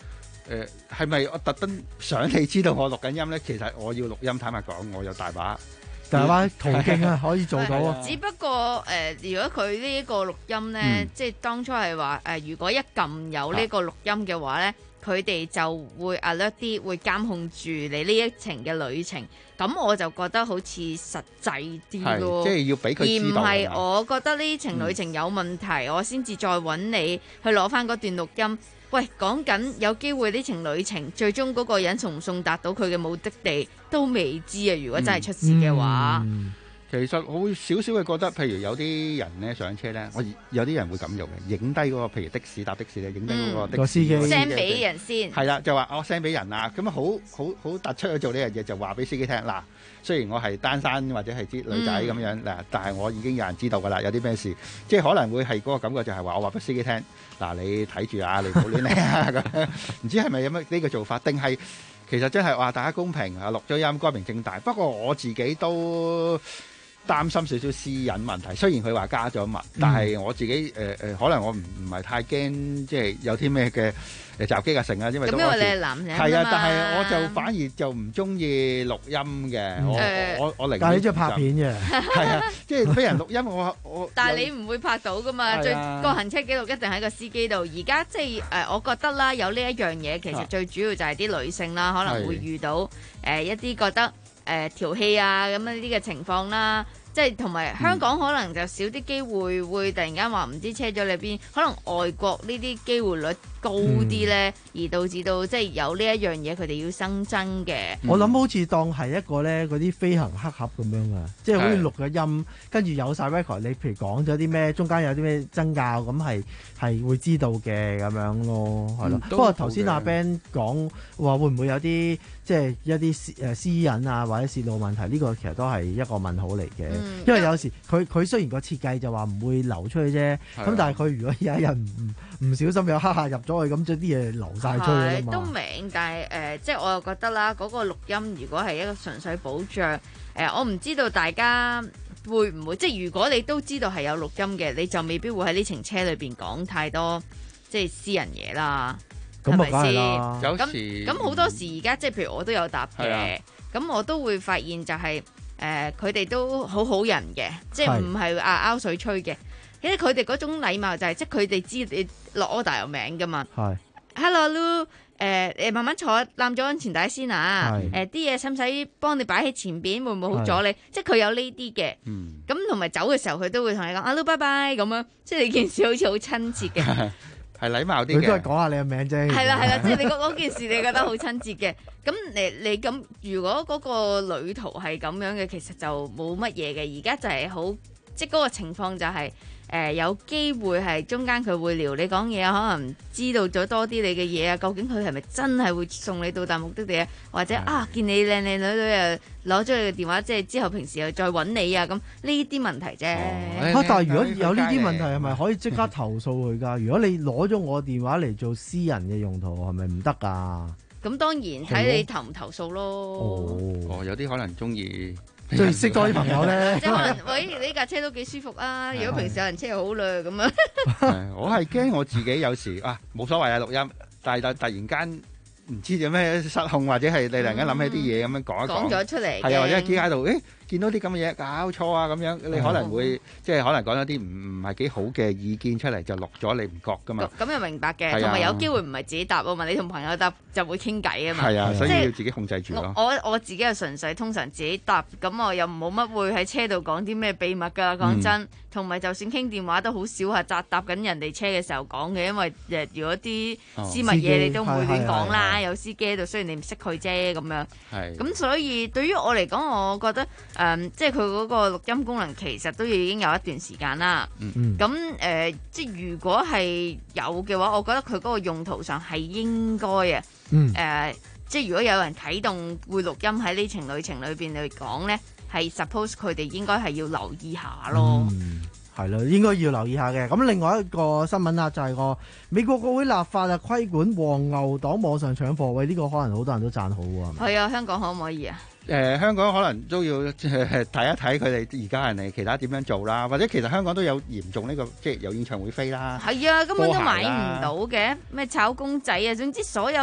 誒係咪我特登想你知道我錄緊音咧？其實我要錄音，坦白講，我有大把大把途徑啊，可以做到啊。 只不過誒、呃，如果佢呢一個錄音咧，嗯、即係當初係話誒，如果一撳有呢個錄音嘅話咧，佢哋、啊、就會 alert 啲，會監控住你呢一程嘅旅程。咁我就覺得好似實際啲咯， 即係要俾佢知道，而唔係我覺得呢程旅程有問題，嗯、我先至再揾你去攞翻嗰段錄音。喂，講緊有機會呢程旅程最終嗰個人送唔送達到佢嘅目的地都未知啊！如果真係出事嘅話。 嗯嗯其實我會少少嘅覺得，譬如有啲人咧上車咧，我有啲人會咁用嘅，影低嗰個譬如的士搭的士咧，影低嗰個的士司機 send 俾人先。係啦，就話我 send 俾人啊，咁啊好好好突出去做呢樣嘢，就話俾司機聽嗱。雖然我係單身或者係啲女仔咁樣嗱，嗯、但係我已經有人知道㗎啦，有啲咩事，即係可能會係嗰個感覺就係話我話俾司機聽嗱，你睇住啊，你唔好亂嚟啊咁樣。唔知係咪有乜呢個做法，定係其實真係話大家公平啊，錄咗音光明正大。不過我自己都擔心少少私隱問題，雖然佢話加咗密，但係我自己誒誒、呃，可能我唔唔係太驚，即係有啲咩嘅誒襲擊啊成啊，因為咁因為你係男人係啊，但係我就反而就唔中意錄音嘅、嗯，我我我寧願但係你中意拍片嘅， 係啊，即係俾人錄音我我。 但係你唔會拍到噶嘛？啊、最個行車記錄一定喺個司機度。而家即係誒、呃，我覺得啦，有呢一樣嘢，其實最主要就係啲女性啦，可能會遇到誒、呃、一啲覺得誒調戲啊咁樣啲嘅情況啦。即係同埋香港可能就少啲機會會突然間話唔知車咗你邊，可能外國呢啲機會率高啲咧，嗯、而導致到即係有呢一樣嘢佢哋要新增嘅。 我諗好似當係一個咧嗰啲飛行黑盒咁樣啊，即係好似錄咗音，跟住有晒 record，你譬如講咗啲咩，中間有啲咩爭拗，咁係係會知道嘅咁樣咯，係咯。嗯、不過頭先阿 Ben 講話會唔會有啲即係一啲私誒私隱啊或者泄露問題？呢、呢個其實都係一個問號嚟嘅。嗯因為有時佢佢雖然個設計就話唔會流出去啫，咁的但係佢如果有一日唔唔小心有黑客入咗去，咁即係啲嘢流晒出去啊嘛。 都明，但係誒、呃，即係我又覺得啦，嗰、嗰個錄音如果係一個純粹保障，誒、呃，我唔知道大家會唔會，即係如果你都知道係有錄音嘅，你就未必會喺呢程車裏邊講太多即係私人嘢啦，係咪先？咁咁好多時而家即係譬如我都有答嘅，咁的我都會發現就係、是。誒佢哋都好好人嘅，即係唔係啊拗水吹嘅，因為佢哋嗰種禮貌就係、是，即係佢哋知你落 order 有名噶嘛。係是 ，Hello Lu，誒、呃、誒慢慢坐，攬咗安全帶先啊。誒啲嘢使唔使幫你擺喺前邊，會唔會好阻你？是即係佢有呢啲嘅。咁同埋走嘅時候，佢都會同你講 Hello，拜拜咁樣，即係你件事好似好親切嘅。 係禮貌啲嘅， 佢都係講下你嘅名啫。 係啦係啦，即係你嗰件事，你覺得好親切嘅。咁你你咁，如果嗰個旅途係咁樣嘅，其實就冇乜嘢嘅。而家就係好，即係嗰個情況就係、是、誒、呃、有機會係中間佢會撩你講嘢，可能知道咗多啲你嘅嘢啊。究竟佢係咪真係會送你到達目的地啊？或者啊，見你靚靚女女啊，攞咗你嘅電話，即係之後平時又再揾你啊，咁呢啲問題啫。 嚇！但係如果有呢啲問題，係咪可以即刻投訴佢㗎？如果你攞咗我電話嚟做私人嘅用途，係咪唔得㗎？ 咁當然睇你投唔投訴咯。 哦，有啲可能中意， 即係識多啲朋友咧。 即係可能，喂，呢架車都幾舒服啊！如果平時有人車又好啦，咁樣。 我係驚我自己有時啊，冇所謂啊錄音，但係突然間唔知有咩失控，或者係你突然間諗起啲嘢咁樣講一講， 講咗出嚟， 係啊，或者喺街度，誒見到啲咁嘅嘢搞錯啊咁樣，你可能會即係可能講咗啲唔唔係幾好嘅意見出嚟，就錄咗你唔覺噶嘛。 咁又明白嘅，同埋有機會唔係自己答啊嘛，你同朋友答就會傾偈啊嘛。 係啊，所以要自己控制住咯。 我我自己係純粹通常自己答，咁我又冇乜會喺車度講啲咩秘密㗎。講真，同埋就算傾電話都好少係搭搭緊人哋車嘅時候講嘅，因為誒如果啲私密嘢你都唔會亂講啦。有司機喺度，雖然你唔識佢啫咁樣。係。咁所以對於我嚟講，我覺得。誒、嗯，即係佢嗰個錄音功能其實都已經有一段時間啦。咁誒、嗯呃，即係如果係有嘅話，我覺得佢嗰個用途上係應該嘅。誒、嗯呃，即係如果有人啟動會錄音喺呢程旅程裏邊嚟講咧，係 suppose 佢哋應該係要留意下咯。 嗯係咯，應該要留意下嘅。咁另外一個新聞啊，就係個美國國會立法啊，規管黃牛黨網上搶貨。喂，呢個可能好多人都讚好喎。 係啊，香港可唔可以啊？ 誒、呃，香港可能都要睇、呃、一睇佢哋而家人哋其他點樣做啦，或者其實香港都有嚴重呢、這個即係有演唱會飛啦。 係啊，根本都買唔到嘅，咩炒公仔啊，總之所有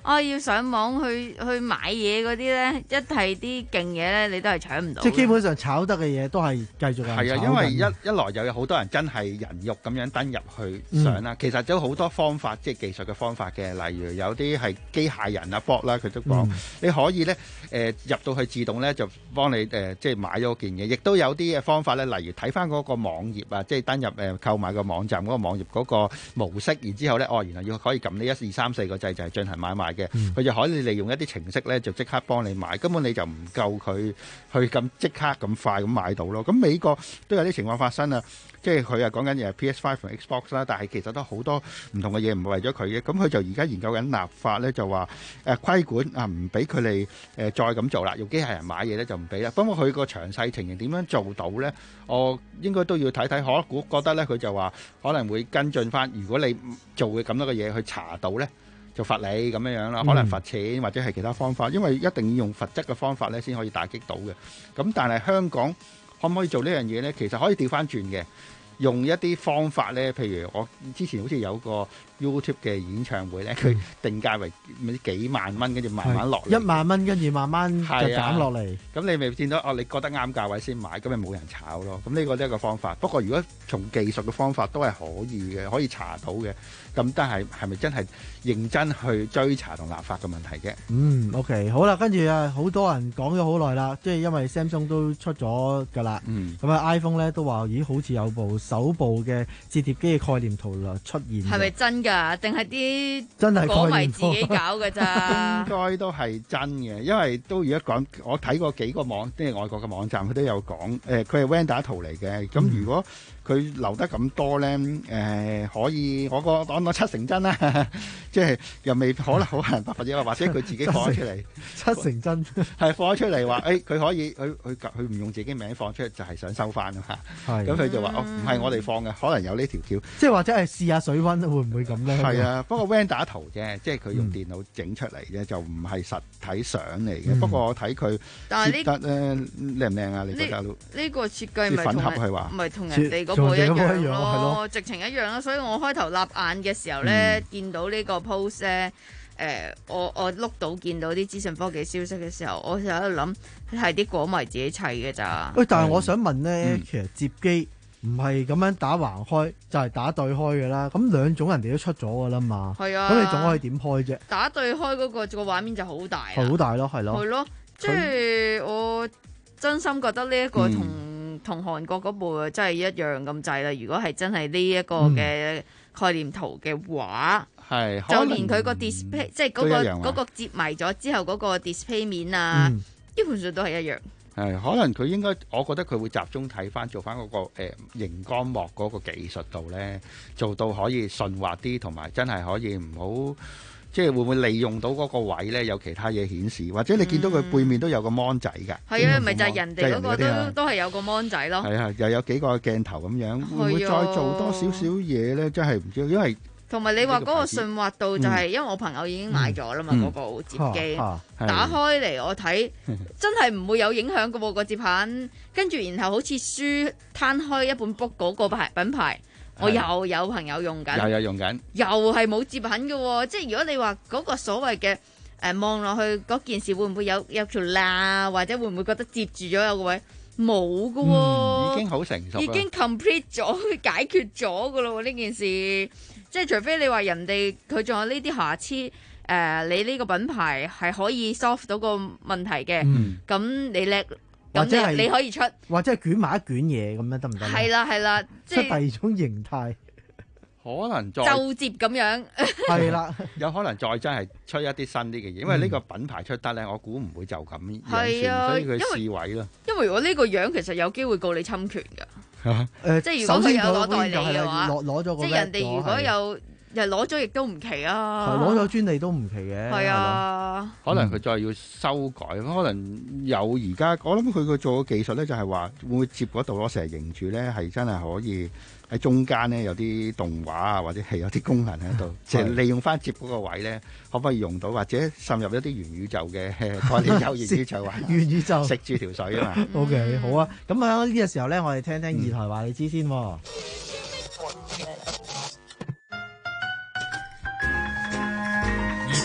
啊要上網去去買嘢嗰啲咧，一係啲勁嘢咧，你都係搶唔到。 即係基本上炒得嘅嘢都係繼續係。 係啊，因為一一來又有好多人真係人肉咁樣登入去上啦。嗯、其實都好多方法，即係技術嘅方法嘅。例如有啲係機械人啊 bot 啦，佢都講、嗯、你可以咧誒、呃、入到去自動咧就幫你誒、呃、即係買咗件嘢。亦都有啲嘅方法咧，例如睇翻嗰個網頁啊，即係登入誒、呃、購買個網站嗰個網頁嗰個模式，然之後咧哦，原來要可以撳呢一二三四個掣就係進行買賣嘅。佢、嗯、就可以利用一啲程式咧，就即刻幫你買，根本你就唔夠佢去咁即刻咁快咁買到咯。咁美國都有啲情況發生啊，即係佢係講緊誒 P S 五同 Xbox 啦，但係其實都好多唔同嘅嘢唔係為咗佢嘅。咁佢就而家研究緊立法咧，就話誒規管啊，唔俾佢哋誒再咁做啦，用機械人買嘢咧就唔俾啦。不過佢個詳細情形點樣做到咧，我應該都要睇睇。可估覺得咧，佢就話可能會跟進翻，如果你做嘅咁多嘅嘢去查到咧，就罰你咁樣樣啦，可能罰錢或者係其他方法，因為一定要用罰則嘅方法咧先可以打擊到嘅。咁但係香港可唔可以做呢樣嘢咧？其實可以調翻轉嘅，用一啲方法咧，譬如我之前好似有個 YouTube 嘅演唱會咧，佢定價為幾萬蚊，跟住慢慢落嚟一萬蚊，跟住慢慢就減落嚟。 咁、啊、你咪見到哦，你覺得啱價位先買，咁咪冇人炒咯。咁呢個都係一個方法。不過如果從技術嘅方法都係可以嘅，可以查到嘅。咁但係係咪真係認真去追查同立法嘅問題嘅？ 嗯 ，OK， 好啦，跟住啊，好多人講咗好耐啦，即係因為 Samsung 都出咗㗎啦。嗯。咁啊 ，iPhone 咧都話，咦，好似有部手部嘅摺疊機嘅概念圖啦出現。 係咪真㗎？定係啲真係果迷自己搞㗎咋？ 應該都係真嘅，因為都如果講，我睇過幾個網，即係外國嘅網站，佢都有講。誒、呃，佢係 render 圖嚟嘅。咁、嗯、如果佢留得咁多咧，誒、呃、可以我個講到七成真啦，即係又未可能好難百分之一，或者佢自己放咗出嚟， 七成真係放咗出嚟話，誒佢可以佢佢佢唔用自己名放出嚟，就係、是、想收翻啊嘛。咁佢就話哦，唔係我哋放嘅，可能有呢條橋， 即係或者係試下水溫會唔會咁咧？ 係啊，不過 render 圖啫，即係佢用電腦整出嚟嘅，就唔係實體相嚟嘅。嗯、不過我睇佢設得咧靚唔靚啊？你覺得？呢、 這個設計咪粉盒係話， 唔係同人哋嗰部一樣咯，直情一樣啦。所以我開頭立眼嘅時候咧，嗯、見到呢個 post 咧，誒、呃，我我碌到見到啲資訊科技消息嘅時候，我就喺度諗係啲果迷自己砌嘅咋。 喂，但係我想問咧，嗯、其實摺機唔係咁樣打橫開，就係、是、打對開嘅啦。咁兩種人哋都出咗嘅啦嘛。係啊。咁你仲可以點開啫？打對開嗰、那個個畫面就好大。好大咯，係咯。係咯，即係我真心覺得呢一個同、嗯、同韓國嗰部真係一樣咁滯啦。如果係真係呢一個嘅概念圖嘅話，係、嗯、就連佢個 display、嗯、即係嗰、那個嗰、那個摺埋咗之後嗰個 display 面啊，嗯、基本上都係一樣。 係，可能佢應該，我覺得佢會集中睇翻做翻、那、嗰個誒熒、呃、光幕嗰個技術度咧，做到可以順滑啲，同埋真係可以唔好，即係會唔會利用到嗰個位咧有其他嘢顯示，或者你見到佢背面都有個 mon 仔㗎。係、嗯、啊，咪就係人哋嗰個都都係有個 mon 仔咯。係啊，又有幾個鏡頭咁樣，會唔會再做多少少嘢咧？真係唔知，因為。同埋你話嗰個順滑度就係、是嗯，因為我朋友已經買咗啦嘛，嗰、嗯、部摺機、啊啊、打開嚟我睇，真係唔會有影響嘅喎個摺盤。跟住然後好似書攤開一本 book 嗰個牌品牌，我又有朋友用緊，又有用緊，又係冇摺盤嘅喎。即係如果你話嗰個所謂嘅誒望落去嗰件事會唔會有有條罅，或者會唔會覺得接住咗有個位？冇嘅喎，已經好成熟，已經 complete 咗，解決咗嘅咯喎呢件事。即係除非你話人哋佢仲有呢啲瑕疵，誒、呃、你呢個品牌係可以 solve 到個問題嘅，咁、嗯、你叻，咁你你可以出，或者係捲埋一卷嘢咁樣得唔得？係啦係啦，即係第二種形態，可能再就接咁樣，係啦，有可能再真係出一啲新啲嘅嘢，因為呢個品牌出得咧，我估唔會就咁樣算，所以佢試位咯。因為如果呢個樣其實有機會告你侵權㗎。誒、呃，即係如果佢有攞代理嘅話，攞攞咗個，即係人哋如果有又攞咗，亦都唔奇啊。攞咗專利都唔奇嘅。係啊，可能佢再要修改，嗯、可能有而家我諗佢個做嘅技術咧，就係話會唔會接嗰度，我成日認住咧，係真係可以喺中間咧有啲動畫啊，或者係有啲功能喺度，即係利用翻接嗰個位咧，可唔可以用到，或者滲入一啲元宇宙嘅概念？有元宇宙啊，元宇宙食住條水啊嘛。O、okay, K， 好啊，咁喺呢個時候咧，我哋聽聽二台話你知先、哦。嗯、二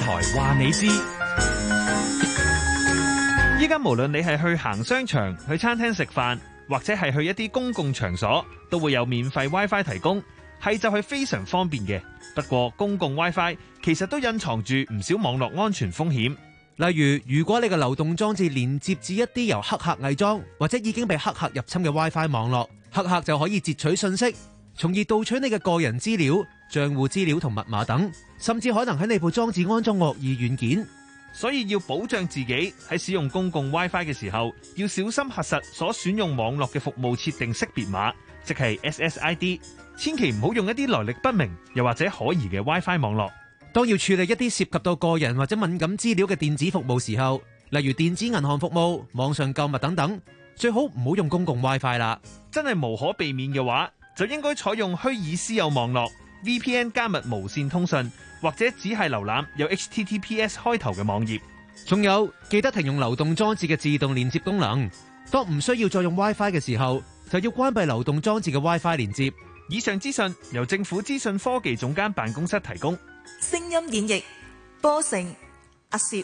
台話你知。依家無論你係去行商場、去餐廳食飯，或者係去一啲公共場所，都會有免費 WiFi 提供，係就係非常方便嘅。不過公共 WiFi 其實都隱藏住唔少網絡安全風險。 例如，如果你嘅流動裝置連接至一啲由黑客偽裝或者已經被黑客入侵嘅 WiFi 網絡，黑客就可以截取信息，從而盜取你嘅個人資料、賬戶資料同密碼等，甚至可能喺你部裝置安裝惡意軟件。 所以要保障自己喺使用公共 WiFi 嘅時候，要小心核實所選用網絡嘅服務設定識別碼，即係 S S I D， 千祈唔好用一啲來歷不明又或者可疑嘅 WiFi 網絡。 當要處理一啲涉及到個人或者敏感資料嘅電子服務時候，例如電子銀行服務、網上購物等等，最好唔好用公共 WiFi 啦。 真係無可避免嘅話，就應該採用虛擬私有網絡 V P N 加密無線通訊，或者只係瀏覽有 H T T P S 開頭嘅網頁。 仲有，記得停用流動裝置嘅自動連接功能。當唔需要再用 WiFi 嘅時候，就要關閉流動裝置嘅 WiFi 連接。 以上資訊由政府資訊科技總監辦公室提供。 聲音演繹波成阿攝。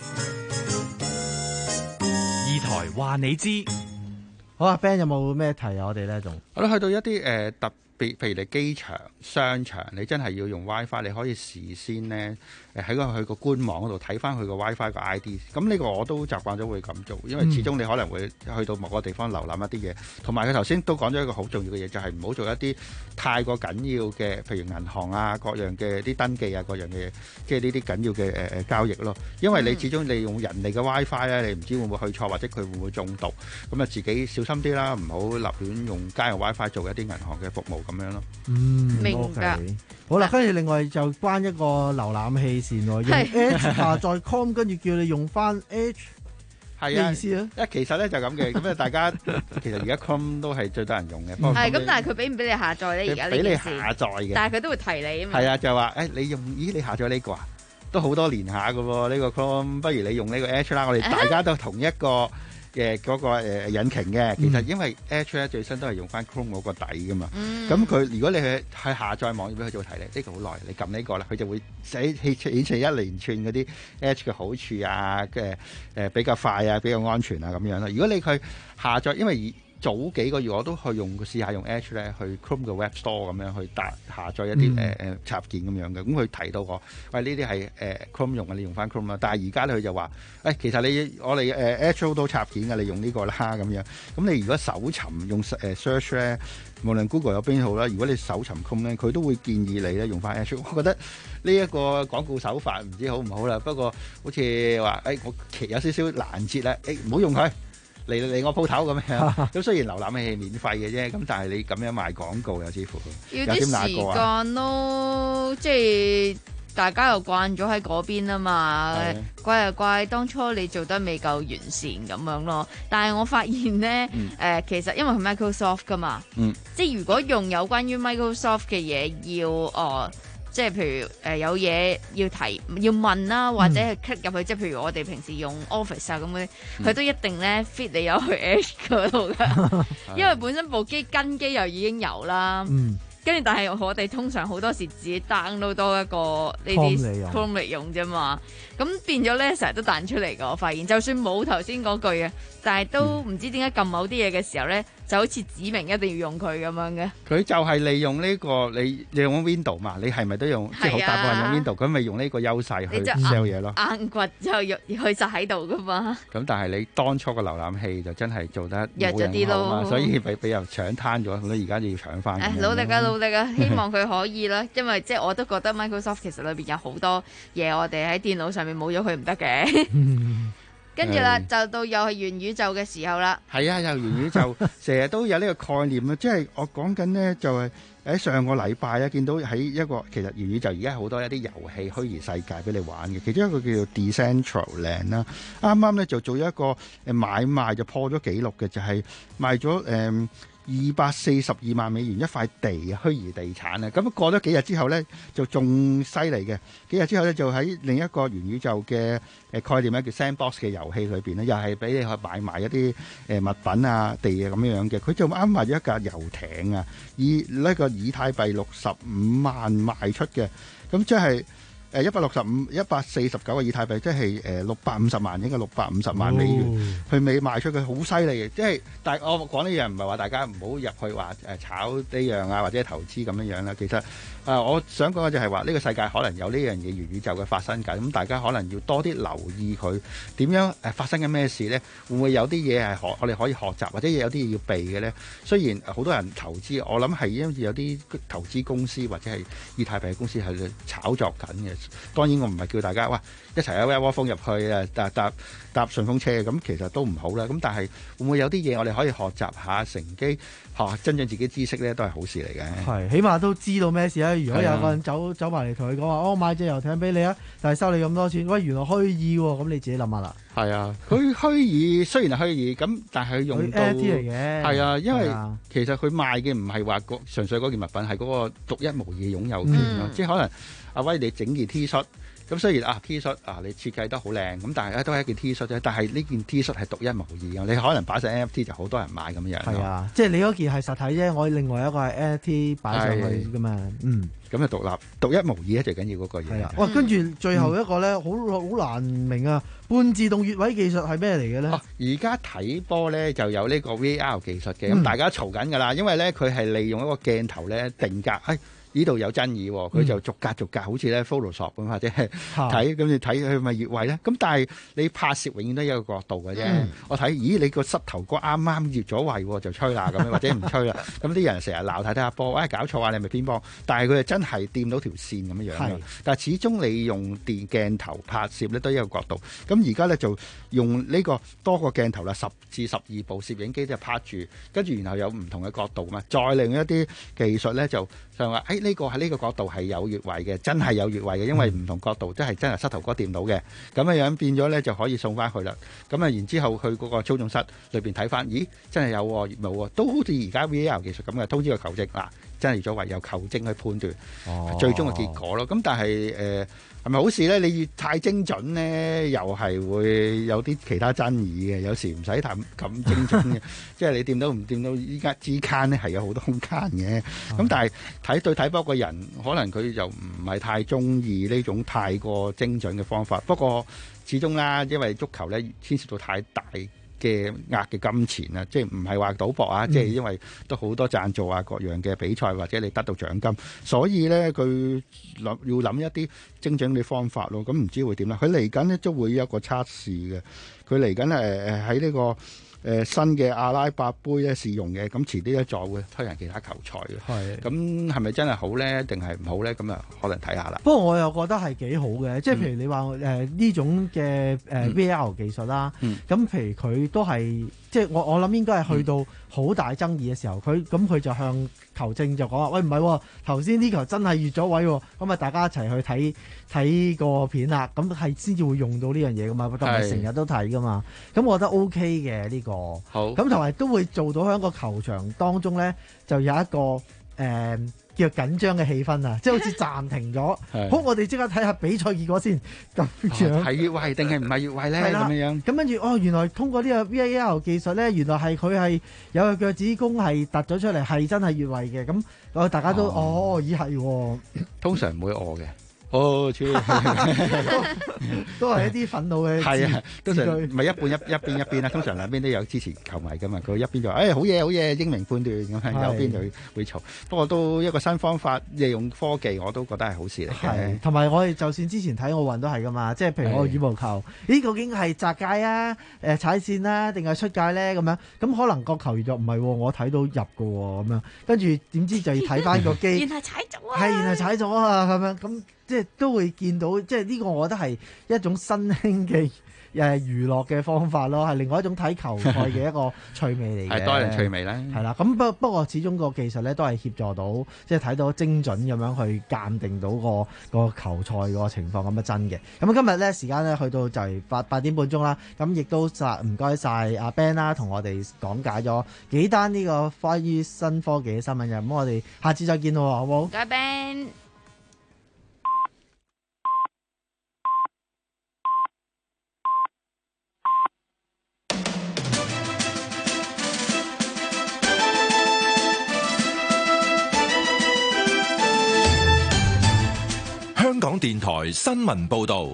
二台話你知。 好啊 ，Ben 有冇咩提啊？我哋咧仲， 我哋去到一啲誒、呃、特別，譬如你機場、商場，你真係要用 WiFi，你可以事先咧誒喺個佢個官網嗰度睇翻佢個 WiFi 個 I D。咁呢個我都習慣咗會咁做，因為始終你可能會去到某個地方瀏覽一啲嘢，同埋佢頭先都講咗一個好重要嘅嘢，就係唔好做一啲太過緊要嘅，譬如銀行啊各樣嘅啲登記啊各樣嘅嘢，即係呢啲緊要嘅誒誒交易咯。因為你始終你用人哋嘅 WiFi 咧，你唔知會唔會去錯，或者佢會唔會中毒，咁啊自己小心啲啦，唔好立亂用家用 WiFi 做一啲銀行嘅服務咁樣咯。 嗯， 明白。 Okay. 好啦，跟住另外就關一個瀏覽器線喎，用 Edge 下載 com， 跟住叫你用翻 Edge， 係啊，咩意思啊？ 一其實咧就咁嘅，咁啊大家其實而家 Chrome 都係最多人用嘅。 係咁，但係佢俾唔俾你下載咧？而家呢件事俾你下載嘅， 但係佢都會提你啊嘛。 係啊，就話誒、哎、你用，咦你下載呢個啊，都好多年下㗎喎，呢、呢個 Chrome， 不如你用呢個 Edge 啦，我哋大家都同一個。嘅嗰個誒引擎嘅，其實因為 Edge 咧最新都係用翻 Chrome 嗰個底噶嘛，咁佢如果你去去下載網頁俾佢做題咧，呢個好耐，你撳呢個啦，佢就會寫顯示一連串嗰啲 Edge 嘅好處啊，嘅誒比較快啊，比較安全啊咁樣咯。如果你去下載，因為早幾個月我都去用試下用 Edge 咧，去 Chrome 嘅 Web Store 咁樣去搭下載一啲誒誒插件咁樣嘅，咁佢提到我，喂呢啲係誒 Chrome 用嘅，你用翻 Chrome 啦。但係而家咧佢就話，誒、哎、其實你我哋誒 Edge 好多插件嘅，你用呢個啦咁樣。咁你如果搜尋用誒 search 咧，無論 Google 有邊好啦，如果你搜尋 Chrome 咧，佢都會建議你咧用翻 Edge。我覺得呢一個廣告手法唔知好唔好啦，不過好似話誒我其有少少攔截啦，誒唔好用佢。嚟嚟我鋪頭咁樣，咁雖然瀏覽器係免費嘅啫，咁但係你咁樣賣廣告又似乎要啲時間咯，即係大家又慣咗喺嗰邊啊嘛，怪就怪當初你做得未夠完善咁樣咯。但係我發現咧，誒、嗯呃、其實因為係 Microsoft 噶嘛，嗯、即係如果用有關於 Microsoft 嘅嘢要哦。即係譬如誒、呃、有嘢要提要問啦，或者係 click 入去，即係譬如我哋平時用 Office 啊咁嘅，佢、嗯、都一定咧 fit 你有去 Edge 嗰度噶，因為本身部機跟機又已經有啦。嗯跟住，但係我哋通常好多時自己 download 多一個呢啲 Chrome 嚟用啫嘛，咁變咗咧成日都彈出嚟㗎。我發現，就算冇頭先嗰句嘅，但係都唔知點解撳某啲嘢嘅時候咧，就好似指明一定要用佢咁樣嘅。佢就係利用呢、呢個你你用 Windows 嘛，你係咪都用？即係好大部分用 Windows，佢咪用呢個優勢去 sell 嘢咯。 硬掘就佢就喺度㗎嘛。 咁但係你當初個瀏覽器就真係做得弱咗啲咯，所以俾俾人搶攤咗，咁而家就要搶翻。 努力啊，努力啊！希望佢可以啦，因為即係我都覺得 Microsoft 其實裏邊有好多嘢，我哋喺電腦上面冇咗佢唔得嘅。跟住啦，就到又係元宇宙嘅時候啦。係啊，又元宇宙，成日都有呢個概念啊！即係我講緊呢，就係喺上個禮拜啊，見到喺一個其實元宇宙而家好多一啲遊戲虛擬世界俾你玩嘅，其中一個叫做 Decentraland 啦。啱啱咧就做咗一個誒買賣就破咗紀錄嘅，就係、是、賣咗誒。嗯二百四十二萬美元一塊地虛擬地產啊！咁過咗幾日之後呢，就仲犀利嘅。幾日之後呢，就喺另一個元宇宙嘅誒概念咧，叫 Sandbox 嘅遊戲裏邊呢，又係俾你去買賣一啲誒物品啊、地啊咁樣樣嘅。佢就啱賣咗一架遊艇啊，以呢個以太幣六十五萬賣出嘅。咁即係誒一百六十五、一百四十九個以太幣，即係誒六百五十萬，應該六百五十萬美元，佢未賣出去，好犀利嘅。即係，但係我講呢樣唔係話大家唔好入去話誒炒呢樣啊，或者投資咁樣樣啦。其實啊、呃，我想講嘅就係話呢個世界可能有呢樣嘢元宇宙嘅發生緊，咁大家可能要多啲留意佢點樣誒發生緊咩事呢？會唔會有啲嘢係可我哋可以學習，或者有啲嘢要避嘅呢？雖然好多人投資，我諗係因為有啲投資公司或者係以太幣嘅公司係炒作緊嘅。當然我唔係叫大家哇一齊一窩蜂入去啊搭搭搭順風車，咁其實都唔好啦。咁但係會唔會有啲嘢我哋可以學習下，乘機學增長自己知識咧，都係好事嚟嘅。 係，起碼都知道咩事啊！如果有個人走走埋嚟同佢講話，哦，買隻遊艇俾你啊，但係收你咁多錢，喂，原來虛擬喎，咁你自己諗下啦。 係啊，佢虛擬雖然係虛擬，咁但係佢用到 N F T 嚟嘅。 係啊，因為其實佢賣嘅唔係話個純粹嗰件物品，係嗰個獨一無二嘅擁有權咯。即係可能阿威你整件 T 恤。咁雖然啊 T 恤啊你設計得好靚，咁但係咧都係一件 T 恤啫。但係呢件 T 恤係獨一無二嘅，你可能擺上 N F T 就好多人買咁樣。 係啊，即係你嗰件係實體啫，我另外一個係 N F T 擺上去噶嘛。嗯， 咁就獨立獨一無二咧，最緊要嗰個嘢。 係啊，哇！跟住最後一個咧，好好難明啊，半自動越位技術係咩嚟嘅咧？ 而家睇波咧就有呢個 V R 技術嘅，咁、嗯、大家嘈緊㗎啦，因為咧佢係利用一個鏡頭咧定格，哎呢度有爭議，佢就逐格逐格，好似咧 Photoshop 咁或者係睇，咁你睇佢咪越位咧？咁但係你拍攝永遠都有一個角度嘅啫。嗯、我睇，咦你個膝頭哥啱啱越咗位就吹啦咁樣，或者唔吹啦。咁啲人成日鬧睇睇下波，哎搞錯啊！你係咪偏幫？但係佢係真係掂到條線咁樣樣。但係始終你用電鏡頭拍攝咧都有一個角度。咁而家咧就用呢個多個鏡頭啦，十至十二部攝影機就拍住，跟住然後有唔同嘅角度嘛，再另一啲技術咧就就話，哎。呢個喺呢個角度係有越位嘅，真係有越位嘅，因為唔同角度即係真係膝頭哥掂到嘅，咁樣樣變咗咧就可以送翻去啦。咁啊，然之後去嗰個操縱室裏邊睇翻，咦，真係有喎，越冇喎，都好似而家 V R 技術咁嘅，通知個球證嗱，真係越咗位，由球證去判斷、哦、最終嘅結果咯。咁但係誒係咪好事咧？你越太精準咧，又係會有啲其他爭議嘅。有時唔使太咁精準嘅，即係你掂到唔掂到，依家之間咧係有好多空間嘅。咁、嗯、但係睇對睇波個人，可能佢就唔係太中意呢種太過精準嘅方法。不過始終啦，因為足球咧牽涉到太大嘅額嘅金錢啊，即係唔係話賭博啊，嗯、即係因為都好多贊助啊，各樣嘅比賽或者你得到獎金，所以咧佢諗要諗一啲精準嘅方法咯。咁唔知會點啦？佢嚟緊呢都會有一個測試嘅，佢嚟緊誒誒喺呢個。誒、呃、新嘅阿拉伯杯咧試用嘅，咁遲啲咧再會推人其他球賽嘅。係，咁係咪真係好咧，定係唔好咧？咁啊，可能睇下啦。不過我又覺得係幾好嘅，即係譬如你話誒呢種嘅誒 V R 技術啦，咁、嗯、譬如佢都係即係我我諗應該係去到好大爭議嘅時候，佢咁佢就向球證就講話，喂唔係，頭先呢球真係越咗位，咁啊大家一齊去睇睇個片啦，咁係先至會用到呢樣嘢噶嘛，但係成日都睇噶嘛，咁我覺得 OK 嘅呢個。好，咁同埋都會做到喺個球場當中咧，就有一個誒、呃、叫緊張嘅氣氛啊，即係好似暫停咗。好，我哋即刻睇下比賽結果先。咁樣係越位定係唔係越位咧？咁樣樣。咁跟住哦，原來通過呢個 V A R 技術咧，原來係佢係有個腳趾公係突咗出嚟，係真係越位嘅。咁我大家都哦，咦係喎。通常唔會餓嘅。哦，都都係一啲憤怒嘅，係啊，通常唔係一半一一邊一邊啦，通常兩邊都有支持球迷噶嘛。佢一邊就話，誒好嘢好嘢，英明判斷咁樣，有邊就會嘈。不過都一個新方法，利用科技，我都覺得係好事嚟嘅。係，同埋我哋就算之前睇奧運都係噶嘛，即係譬如我羽毛球，咦究竟係擲界啊、誒踩線啦，定係出界咧咁樣？咁可能個球員就唔係，我睇到入嘅喎咁樣，跟住點知就要睇翻個機，原來踩咗啊，係原來踩咗啊咁樣咁。即係都會見到，即係呢個我覺得係一種新興嘅誒娛樂嘅方法咯，係另外一種睇球賽嘅一個趣味嚟嘅。係多人趣味啦。係啦，咁不不過始終個技術咧都係協助到，即係睇到精準咁樣去鑑定到個個球賽個情況咁啊真嘅。咁今日咧時間咧去到就係八八點半鐘啦，咁亦都唔該晒阿 Ben 啦，同我哋講解咗幾單呢個關於新科技嘅新聞嘅。咁我哋下次再見咯，好唔好？唔該 Ben。 香港電電台新聞報道。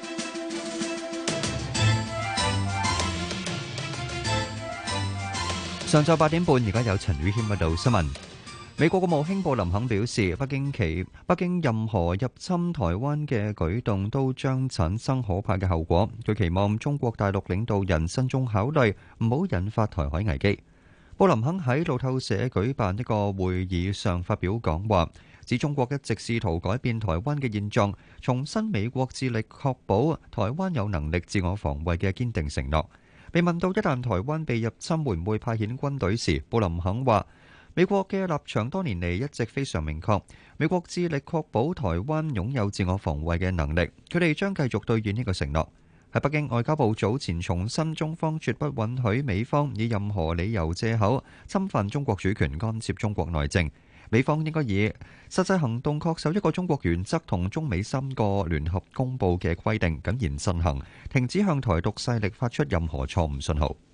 上晝八點半，而家有陳宇軒報道新聞。美國國務卿布林肯表示，北京其北京任何入侵台灣嘅舉動都將產生可怕嘅後果。佢期望中國大陸領導人慎重考慮，唔好引發台海危機。布林肯喺路透社舉辦一個會議上發表講話，指中國一直試圖改變台灣嘅現狀，重申美國致力確保台灣有能力自我防衛嘅堅定承諾。被問到一旦台灣被入侵會唔會派遣軍隊時，布林肯話：美國嘅立場多年嚟一直非常明確，美國致力確保台灣擁有自我防衛嘅能力，佢哋將繼續兌現呢個承諾。喺北京，外交部早前重申，中方絕不允許美方以任何理由藉口侵犯中國主權、干涉中國內政。美方應該以實際行動恪守一個中國原則同中美三個聯合公佈嘅規定，謹言慎行，停止向台獨勢力發出任何錯誤信號。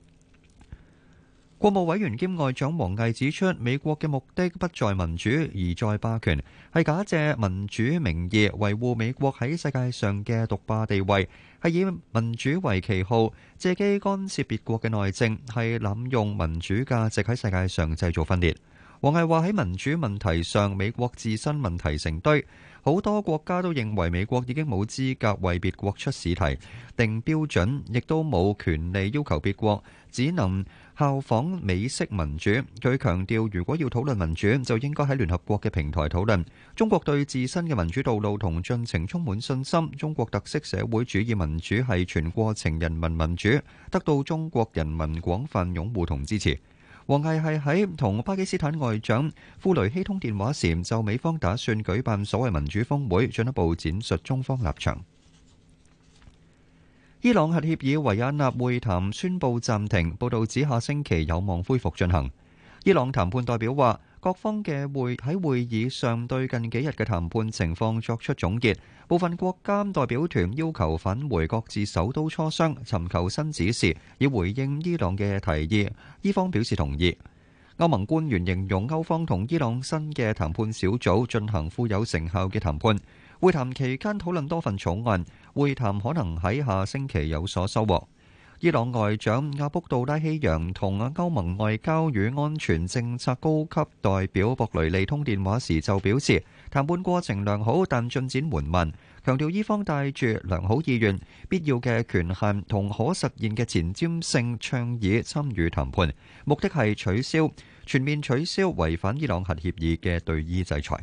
國務委員兼外長王毅指出，美國嘅目的不在民主，而在霸權，係假借民主名義維護美國喺世界上嘅獨霸地位，係以民主為旗號，借機干涉別國嘅內政，係濫用民主價值喺世界上製造分裂。王毅話喺民主問題上，美國自身問題成堆，好多國家都認為美國已經冇資格為別國出試題、定標準，亦都冇權利要求別國只能效仿美式民主。佢強調，如果要討論民主，就應該喺聯合國嘅平台討論。中國對自身嘅民主道路同進程充滿信心。中國特色社會主義民主係全過程人民民主，得到中國人民廣泛擁護同支持。王毅係喺同巴基斯坦外長庫雷希通電話時，就美方打算舉辦所謂民主峰會，進一步闡述中方立場。伊朗核協議維也納會談宣布暫停，報道指下星期有望恢復進行。伊朗談判代表話，各方嘅會喺會議上對近幾日嘅談判情況作出總結，部分國家代表團要求返回各自首都磋商，尋求新指示，以回應伊朗嘅提議。伊方表示同意。歐盟官員形容歐方同伊朗新嘅談判小組進行富有成效嘅談判。會談期間討論多份草案，會談可能喺下星期有所收穫。伊朗外長阿卜杜拉希揚同歐盟外交與安全政策高級代表博雷利通電話時就表示，談判過程良好，但進展緩慢，強調伊方帶住良好意願、必要嘅權限同可實現嘅前瞻性倡議參與談判，目的係取消全面取消違反伊朗核協議嘅對伊制裁。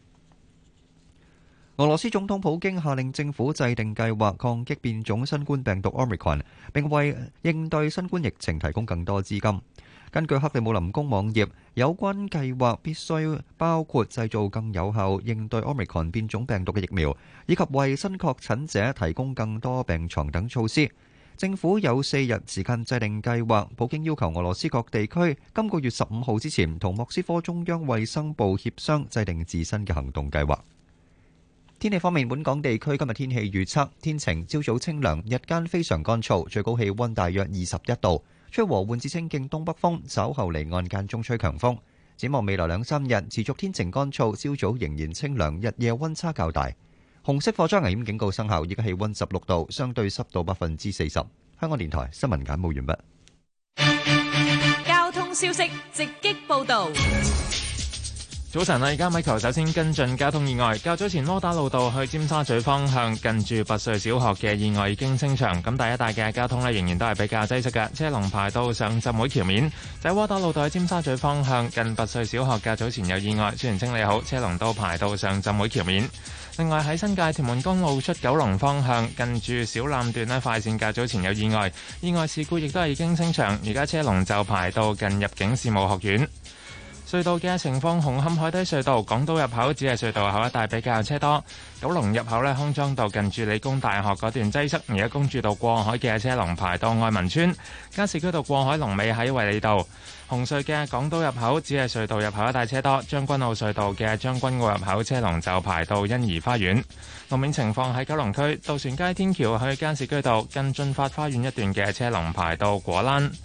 俄羅斯總統普京下令政府制定計劃抗擊變種新冠病毒 Omicron， 並為應對新冠疫情提供更多資金。根據克里姆林宮網頁，有關計劃必須包括製造更有效應對 Omicron 變種病毒嘅疫苗，以及為新確診者提供更多病床等措施。政府有四日時間制定計劃。普京要求俄羅斯各地區今個月十五號之前同莫斯科中央衛生部協商，制定自身嘅行動計劃。天氣方面，本港地區今日天氣預測天晴，朝早清涼，日間非常乾燥，最高氣溫大約二十一度，吹和緩至清勁東北風，稍後離岸間中吹強風。展望未來兩三日持續天晴乾燥，朝早仍然清涼，日夜溫差較大。紅色火災危險警告生效，而家氣溫十六度，相對濕度百分之四十。香港電台新聞簡報完畢。 交通消息直擊報道。 早晨啊！而家米球首先跟進交通意外。較早前窩打老道去尖沙咀方向，近住拔萃小學嘅意外已經清場，咁第一帶嘅交通呢，仍然都係比較擠塞嘅，車龍排到上浸會橋面。就喺窩打老道去尖沙咀方向，近拔萃小學較早前有意外，雖然清理好，車龍都排到上浸會橋面。另外喺新界屯門公路出九龍方向，近住小欖段呢，快線較早前有意外，意外事故亦都係已經清場，而家車龍就排到近入境事務學院。隧道嘅情況，紅磡海底隧道港島入口只係隧道口一帶比較車多，九龍入口呢，康莊道近住理工大學嗰段擠塞，而家公主道過海嘅車龍排到愛民村，加士居道過海龍尾喺衛理道。紅隧嘅港島入口只係隧道入口一帶車多，將軍澳隧道嘅將軍澳入口車龍就排到欣怡花園。路面情況喺九龍區渡船街天橋去加士居道近駿發花園一段嘅車龍排到果欄。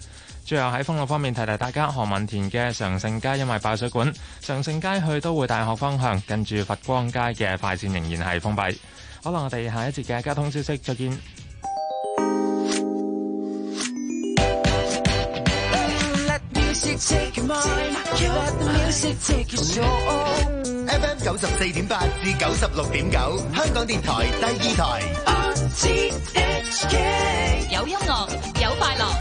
最後喺封路方面提提大家，何文田嘅常盛街因為爆水管，常盛街去都會大學方向近住佛光街嘅快線仍然係封閉。好啦，我哋下一節嘅交通消息再見。 F M 九十四點八至九十六點九，香港電台第二台。 有音樂，有快樂。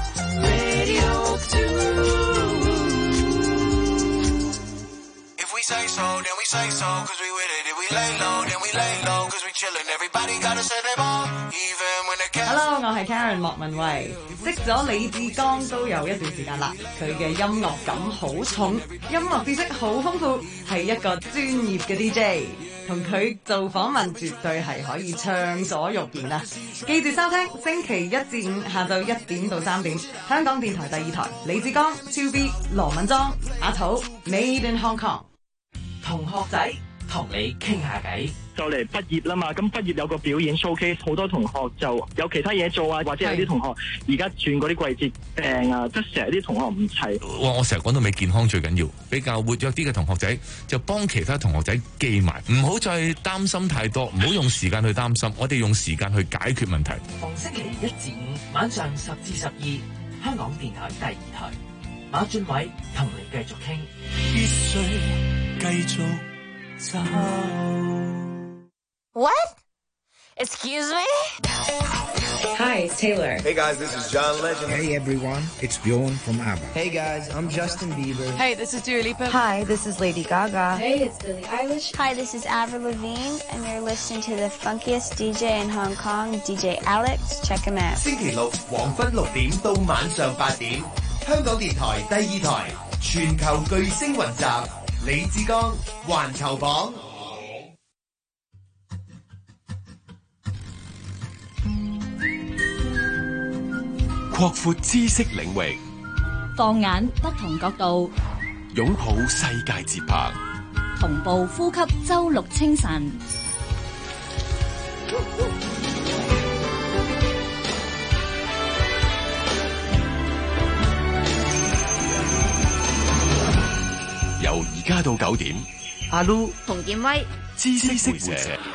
Hello， 我係 Karen 莫文蔚，識咗李志剛都有一段時間啦。佢嘅音樂感好重，音樂知識好豐富，係一個專業嘅 D J。同佢做訪問絕對係可以暢所欲言啊！記住收聽星期一至五下晝一點到三點，香港電台第二台李志剛、超 B、羅敏莊、阿土、Made in Hong Kong。 同學仔同你傾下偈， 就嚟畢業啦嘛，咁畢業有個表演 showcase， 好多同學就有其他嘢做啊，或者有啲同學而家轉嗰啲季節病啊，即係成日啲同學唔齊。 哇！我成日講到尾健康最緊要，比較活躍啲嘅同學仔就幫其他同學仔記埋，唔好再擔心太多，唔好用時間去擔心，我哋用時間去解決問題。 逢星期一至五晚上十至十二，香港電台第二台，馬俊偉同你繼續傾。必須繼續走。 What? Excuse me? Hi, it's Taylor. Hey guys, this is John Legend. Hey everyone, it's Bjorn from ABBA. Hey guys, I'm Justin Bieber. Hey, this is Dua Lipa. Hi, this is Lady Gaga. Hey, it's Billie Eilish. Hi, this is Avril Lavigne, and you're listening to the funkiest D J in Hong Kong, D J Alex. Check him out. 星期六黃昏六點到晚上八點，香港電台第二台全球巨星雲集，李志剛環球榜。 擴闊知識領域， 放眼不同角度， 擁抱世界節拍， 同步呼吸周六清晨。 由而家到九點， 阿 Lu 洪建威， 知識會社。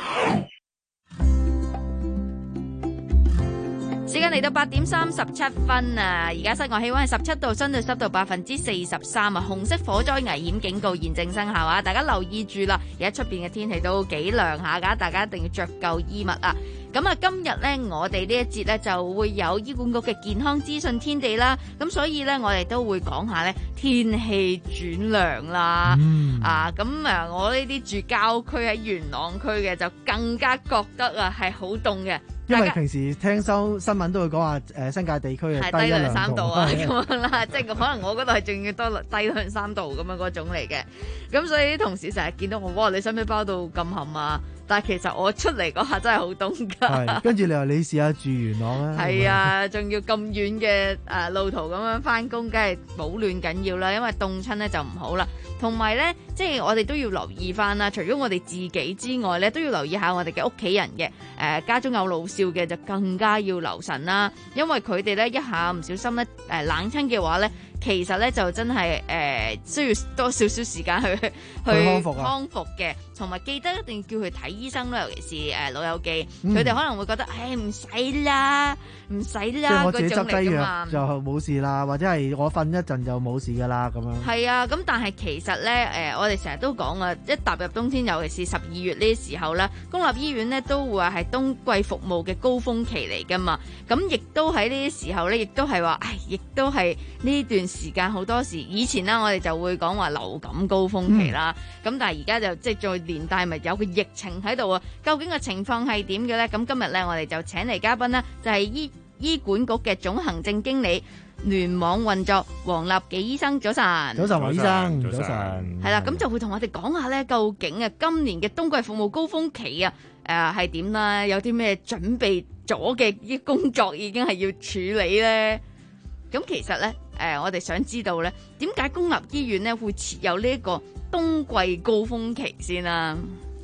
時間嚟到八點三十七分啊！而家室外氣溫係十七度，相對濕度百分之四十三啊！紅色火災危險警告現正生效啊！大家留意住啦！而家出邊嘅天氣都幾涼下噶，大家一定要着夠衣物啊！咁啊，今日咧，我哋呢一節咧就會有醫管局嘅健康資訊天地啦。咁所以咧，我哋都會講下咧天氣轉涼啦。嗯、啊，咁啊，我呢啲住郊區喺元朗區嘅就更加覺得啊係好凍嘅。 因為平時聽收新聞都會講話誒新界地區係低兩三度啊咁樣啦，即係可能我嗰度係仲要多低兩三度咁樣嗰種嚟嘅。咁所以啲同事成日見到我，哇！你使唔使包到咁冚啊？但係其實我出嚟嗰下真係好凍㗎。係， 跟住你話你試下住元朗啊？ 係啊，仲要咁遠嘅誒路途咁樣翻工，梗係保暖緊要啦。因為凍親咧就唔好啦。同埋咧，即係我哋都要留意翻啦。除咗我哋自己之外咧，都要留意下我哋嘅屋企人嘅。誒、呃、家中有老少嘅就更加要留神啦。因為佢哋咧一下唔小心咧誒、呃、冷親嘅話咧，其實咧就真係誒、呃、需要多少少時間去去康復啊，康復嘅。同埋記得一定要叫佢睇醫生啦，尤其是誒、呃、老友記，佢哋、嗯、可能會覺得誒唔使啦，唔使啦， 即係我自己執劑藥就冇事啦，或者係我瞓一陣就冇事噶啦咁樣。 係啊，咁但係其實咧誒、呃，我哋成日都講啊，一踏入冬天，尤其是十二月呢時候咧，公立醫院咧都會話係冬季服務嘅高峰期嚟噶嘛。咁亦都喺呢啲時候咧，亦都係話，唉，亦都係呢段時間好多時，以前啦我哋就會講話流感高峰期啦。咁、嗯、但係而家就即係再連帶咪有個疫情喺度啊？究竟個情況係點嘅咧？咁今日咧我哋就請嚟嘉賓啦，就係、是、醫醫管局嘅總行政經理聯網運作黃立己醫生。早晨， 早晨黃醫生，早晨。 係啦，咁就會同我哋講下咧，究竟啊今年嘅冬季服務高峰期啊誒係點啦？有啲咩準備咗嘅啲工作已經係要處理咧？咁其實咧誒、呃，我哋想知道咧，點解公立醫院咧會設有呢一個冬季高峰期先啊？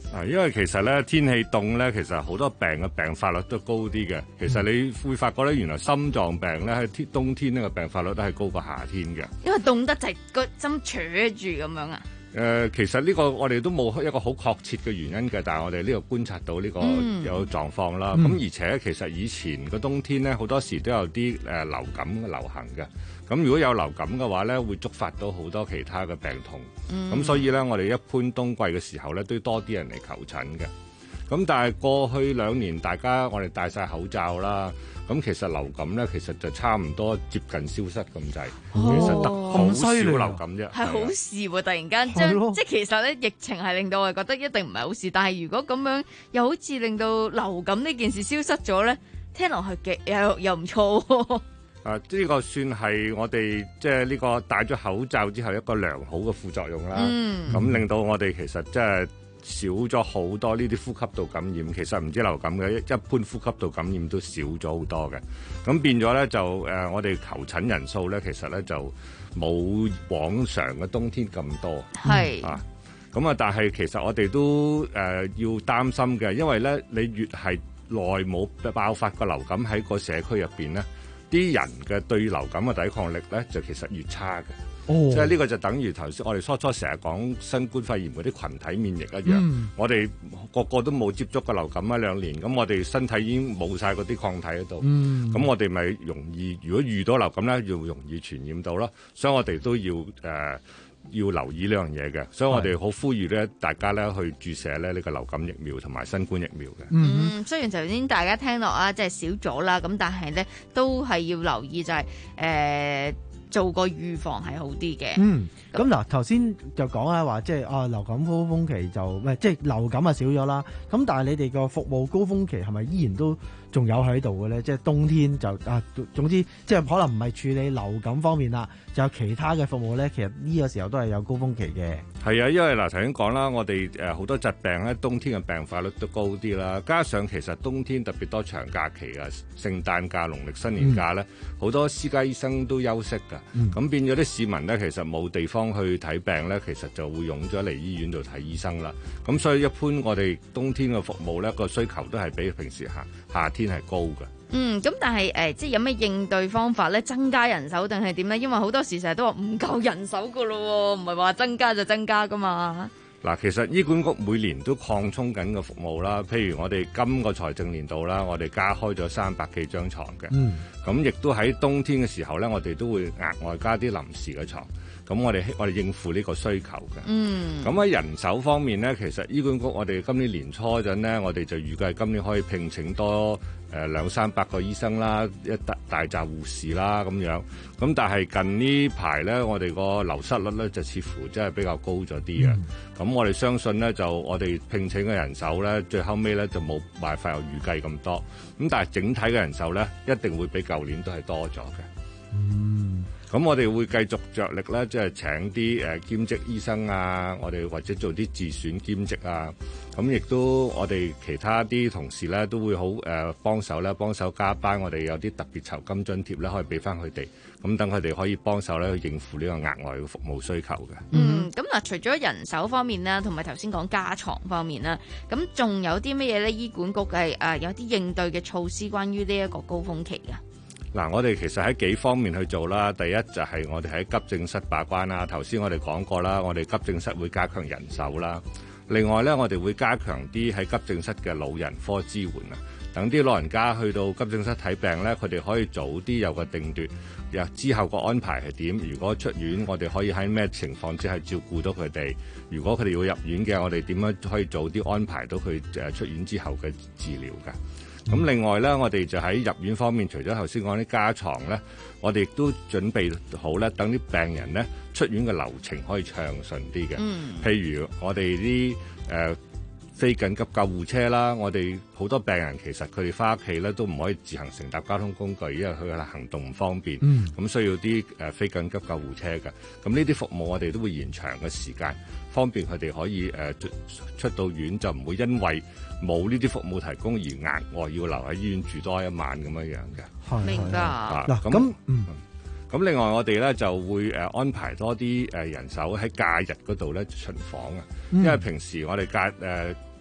啊，因為其實咧天氣凍咧，其實好多病嘅病發率都高啲嘅。其實你會發覺咧，原來心臟病咧喺天冬天呢個病發率都係高過夏天嘅。 因為凍得滯，個心扯住咁樣啊。 誒、呃，其實呢個我哋都冇一個好確切嘅原因嘅，但係我哋呢個觀察到呢個有狀況啦。咁、嗯、而且其實以前個冬天咧，好多時都有啲誒、呃、流感流行嘅。咁如果有流感嘅話咧，會觸發到好多其他嘅病痛。咁、嗯、所以咧，我哋一般冬季嘅時候咧，都多啲人嚟求診嘅。咁但係過去兩年，大家我哋戴晒口罩啦，咁其實流感咧，其實就差唔多接近消失咁滯、哦，其實得好少流感啫。 係好事喎！突然間將即係其實咧，疫情係令到我哋覺得一定唔係好事，但係如果咁樣又好似令到流感呢件事消失咗咧，聽落去嘅又又唔錯喎。 啊！呢、這個算係我哋即係呢個戴咗口罩之後一個良好嘅副作用啦。咁、嗯、令到我哋其實即係少咗好多呢啲呼吸道感染。其實唔知流感嘅一般呼吸道感染都少咗好多嘅。咁變咗咧就誒、呃，我哋求診人數咧其實咧就冇往常嘅冬天咁多。係啊，咁啊，但係其實我哋都誒、呃、要擔心嘅，因為咧你越係耐冇爆發個流感喺個社區入邊咧。啲人嘅對流感嘅抵抗力咧，就其實越差嘅。哦，即係呢個就等於頭先我哋初初成日講新冠肺炎嗰啲群體免疫一樣。嗯、我哋個個都冇接觸過流感一兩年，咁我哋身體已經冇晒嗰啲抗體喺度。嗯，咁我哋咪容易，如果遇到流感咧，要容易傳染到咯。所以我哋都要誒。呃要留意呢樣嘢嘅，所以我哋好呼籲咧，大家咧去注射咧呢個流感疫苗同埋新冠疫苗嘅。 嗯，雖然頭先大家聽落啊，即係少咗啦，咁但係咧都係要留意、就係，就係誒做個預防係好啲嘅。 嗯，咁嗱頭先就講啦，話即係啊流感高峰期就唔係即係流感啊少咗啦，咁但係你哋個服務高峰期係咪依然都仲有喺度嘅咧？即係冬天就啊，總之即係可能唔係處理流感方面啦，就有其他嘅服務咧。其實呢個時候都係有高峰期嘅。 係啊，因為嗱頭先講啦，我哋誒好多疾病咧，冬天嘅病發率都高啲啦。加上其實冬天特別多長假期啊，聖誕假、農曆新年假咧，好、嗯、多私家醫生都休息㗎。咁、嗯、變咗啲市民咧，其實冇地方去睇病咧，其實就會湧咗嚟醫院度睇醫生啦。咁所以一般我哋冬天嘅服務咧，個需求都係比平時夏夏天係高嘅。 嗯，咁但係誒、呃，即係有咩應對方法咧？增加人手定係點咧？因為好多時成日都話唔夠人手噶咯，唔係話增加就增加噶嘛。 嗱，其實醫管局每年都擴充緊個服務啦。譬如我哋今個財政年度啦，我哋加開咗三百幾張床嘅。嗯。咁亦都喺冬天嘅時候咧，我哋都會額外加啲臨時嘅床。咁我哋我哋應付呢個需求嘅。嗯。咁喺人手方面咧，其實醫管局我哋今年年初嗰陣咧，我哋就預計今年可以聘請多誒兩三百個醫生啦，一大大紮護士啦咁樣。咁但係近呢排咧，我哋個流失率咧就似乎真係比較高咗啲嘅。咁、嗯、我哋相信咧，就我哋聘請嘅人手咧，最後尾咧就冇辦法有預計咁多。咁但係整體嘅人手咧，一定會比舊年都係多咗嘅。嗯。咁我哋會繼續着力咧，即係請啲誒兼職醫生啊，我哋或者做啲自選兼職啊。咁亦都我哋其他啲同事咧都會好誒幫手咧，幫手加班。我哋有啲特別酬金津貼咧，可以俾翻佢哋。咁等佢哋可以幫手咧去應付呢個額外嘅服務需求嘅。 嗯，咁嗱，除咗人手方面啦，同埋頭先講加床方面啦，咁仲有啲乜嘢咧？醫管局係誒有啲應對嘅措施，關於呢一個高峰期嘅。 嗱，我哋其實喺幾方面去做啦。第一就係我哋喺急症室把關啦。頭先我哋講過啦，我哋急症室會加強人手啦。另外咧，我哋會加強啲喺急症室嘅老人科支援啊。等啲老人家去到急症室睇病咧，佢哋可以早啲有個定奪，又之後個安排係點？如果出院，我哋可以喺咩情況之下照顧到佢哋？如果佢哋要入院嘅，我哋點樣可以早啲安排到佢誒出院之後嘅治療㗎？咁另外咧，我哋就喺入院方面，除咗頭先講啲加床咧，我哋亦都準備好咧，等啲病人咧出院嘅流程可以暢順啲嘅。嗯。譬如我哋啲誒非緊急救護車啦，我哋好多病人其實佢哋翻屋企咧都唔可以自行乘搭交通工具，因為佢嘅行動唔方便。嗯。咁需要啲誒非緊急救護車嘅。咁呢啲服務我哋都會延長嘅時間，方便佢哋可以誒、呃、出到院，就唔會因為冇呢啲服務提供而額外要留喺醫院住多一晚咁樣樣嘅。 明白。 嗱咁，嗯， 咁另外我哋咧就會誒安排多啲誒人手喺假日嗰度咧巡房啊、嗯，因為平時我哋假誒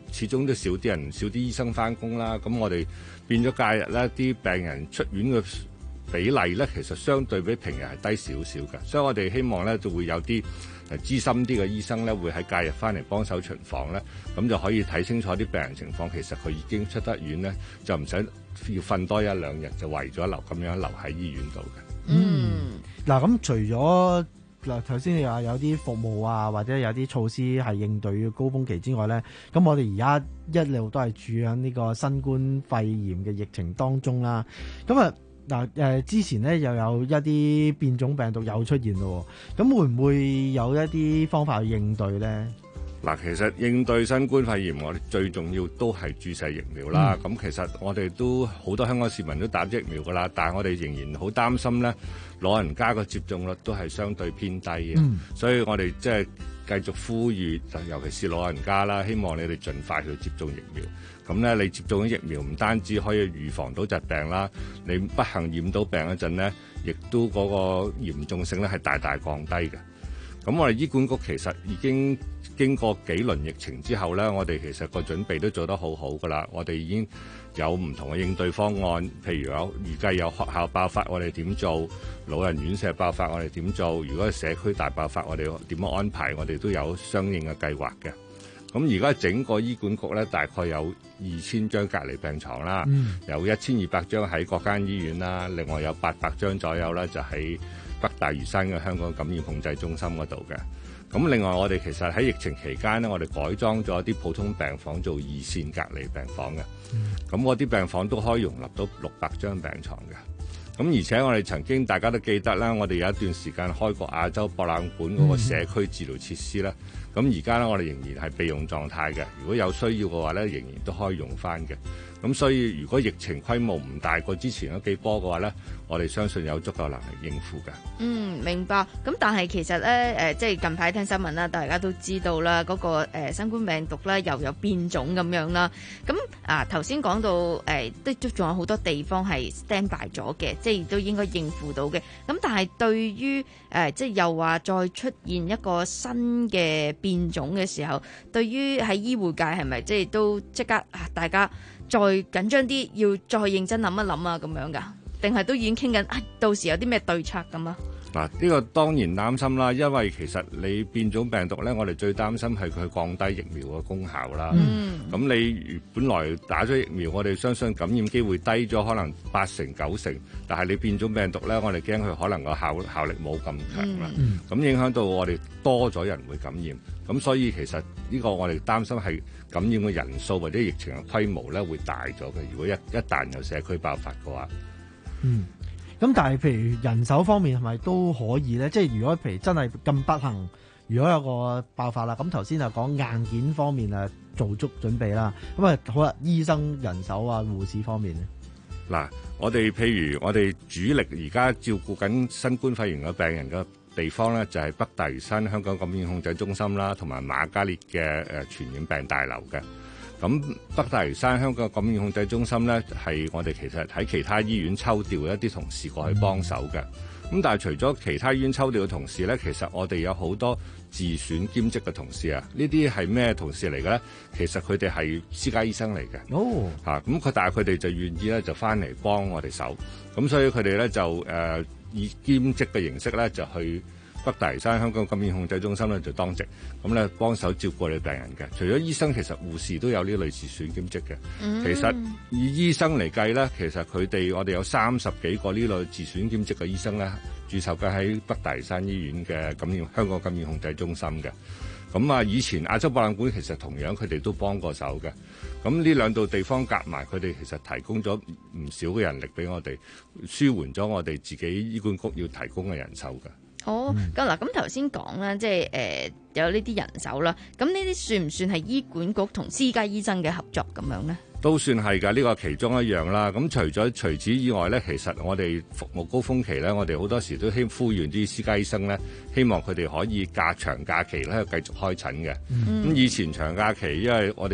始終都少啲人少啲醫生翻工啦，咁我哋變咗假日咧，啲病人出院嘅比例咧，其實相對比平日係低少少嘅，所以我哋希望咧就會有啲誒資深啲嘅醫生咧，會喺假日翻嚟幫手巡房咧，咁就可以睇清楚啲病人情況。其實佢已經出得院咧，就唔使要瞓多一兩日，就為咗留咁樣留喺醫院度嘅。 嗯，嗱咁除咗嗱頭先你話有啲服務啊，或者有啲措施係應對高峰期之外咧，咁我哋而家一路都係處喺呢個新冠肺炎嘅疫情當中啦。咁啊嗱誒，之前咧又有一啲變種病毒又出現咯，咁會唔會有一啲方法去應對咧？ 嗱，其實應對新冠肺炎，我哋最重要都係注射疫苗啦。咁、嗯、其實我哋都好多香港市民都打咗疫苗噶啦，但係我哋仍然好擔心咧，老人家個接種率都係相對偏低嘅、嗯，所以我哋即係繼續呼籲，尤其是老人家啦，希望你哋盡快去接種疫苗。咁咧，你接種咗疫苗唔單止可以預防到疾病啦，你不幸染到病嗰陣咧，亦都嗰個嚴重性咧係大大降低嘅。咁我哋醫管局其實已經經過幾輪疫情之後咧，我哋其實個準備都做得好好噶啦。我哋已經有唔同嘅應對方案，譬如有預計有學校爆發，我哋點做；老人院舍爆發，我哋點做；如果係社區大爆發，我哋點樣安排，我哋都有相應嘅計劃嘅。咁而家整個醫管局咧，大概有二千張隔離病床啦，嗯、有一千二百張喺各間醫院啦，另外有八百張左右啦，就喺北大嶼山嘅香港感染控制中心嗰度嘅。咁另外我哋其實喺疫情期間咧，我哋改裝咗啲普通病房做二線隔離病房嘅。咁嗰啲病房都可以容納到六百張病床嘅。咁而且我哋曾經大家都記得啦，我哋有一段時間開過亞洲博覽館嗰個社區治療設施啦。咁而家咧，我哋仍然係備用狀態嘅。如果有需要嘅話咧，仍然都可以用翻嘅。咁所以如果疫情規模唔大過之前嗰幾波嘅話咧，我哋相信有足夠能力應付嘅。 嗯，明白。咁但係其實咧，誒、呃，即係近排聽新聞啦，大家都知道啦，嗰、那個誒、呃、新冠病毒咧又有變種咁樣啦。咁啊，頭先講到誒，都都仲有好多地方係 stand by 咗嘅，即係都應該應付到嘅。咁但係對於誒、呃，即係又話再出現一個新嘅變種嘅時候，對於喺醫護界係咪即係都即刻啊？大家再緊張啲，要再認真諗一諗啊，咁樣噶？定係都已經傾緊啊？到時有啲咩對策咁啊？ 嗱，呢個當然擔心啦，因為其實你變種病毒咧，我哋最擔心係佢降低疫苗嘅功效啦。咁、嗯、你本來打咗疫苗，我哋相信感染機會低咗，可能八成九成。但係你變種病毒咧，我哋驚佢可能個效效力冇咁強啦。咁、嗯、影響到我哋多咗人會感染。咁所以其實呢個我哋擔心係感染嘅人數或者疫情嘅規模咧會大咗嘅。如果一一旦有社區爆發嘅話， 嗯。咁但係譬如人手方面係咪都可以咧？即係如果譬如真係咁不幸，如果有個爆發啦，咁頭先就講硬件方面啊，做足準備啦。咁啊好啦，醫生人手啊、護士方面咧， 嗱，我哋譬如我哋主力而家照顧緊新冠肺炎嘅病人嘅地方咧，就係北大嶼山香港感染控制中心啦，同埋瑪嘉烈嘅誒傳染病大樓嘅。咁北大嶼山香港感染控制中心咧，係我哋其實喺其他醫院抽調一啲同事過去幫手嘅。咁但係除咗其他醫院抽調嘅同事咧，其實我哋有好多自選兼職嘅同事啊。呢啲係咩同事嚟嘅咧？其實佢哋係私家醫生嚟嘅。哦，嚇咁佢，但係佢哋就願意咧就翻嚟幫我哋手。咁所以佢哋咧就誒、呃、以兼職嘅形式咧就去北大嶼山香港感染控制中心咧就當值，咁咧幫手照顧你病人嘅。除咗醫生，其實護士都有呢類自選兼職嘅。嗯、其實以醫生嚟計咧，其實佢哋我哋有三十幾個呢類自選兼職嘅醫生咧，駐守緊喺北大嶼山醫院嘅感染香港感染控制中心嘅。咁啊，以前亞洲博覽館其實同樣佢哋都幫過手嘅。咁呢兩度地方夾埋，佢哋其實提供咗唔少嘅人力俾我哋，舒緩咗我哋自己醫管局要提供嘅人手嘅。 好，咁嗱，咁頭先講啦，即係誒、呃、有呢啲人手啦，咁呢啲算唔算係醫管局同私家醫生嘅合作咁樣咧？ 都算係㗎，呢個其中一樣啦。咁除咗除此以外咧，其實我哋服務高峰期咧，我哋好多時都希呼籲啲私家醫生咧，希望佢哋可以假長假期咧繼續開診嘅。咁、嗯、以前長假期，因為我哋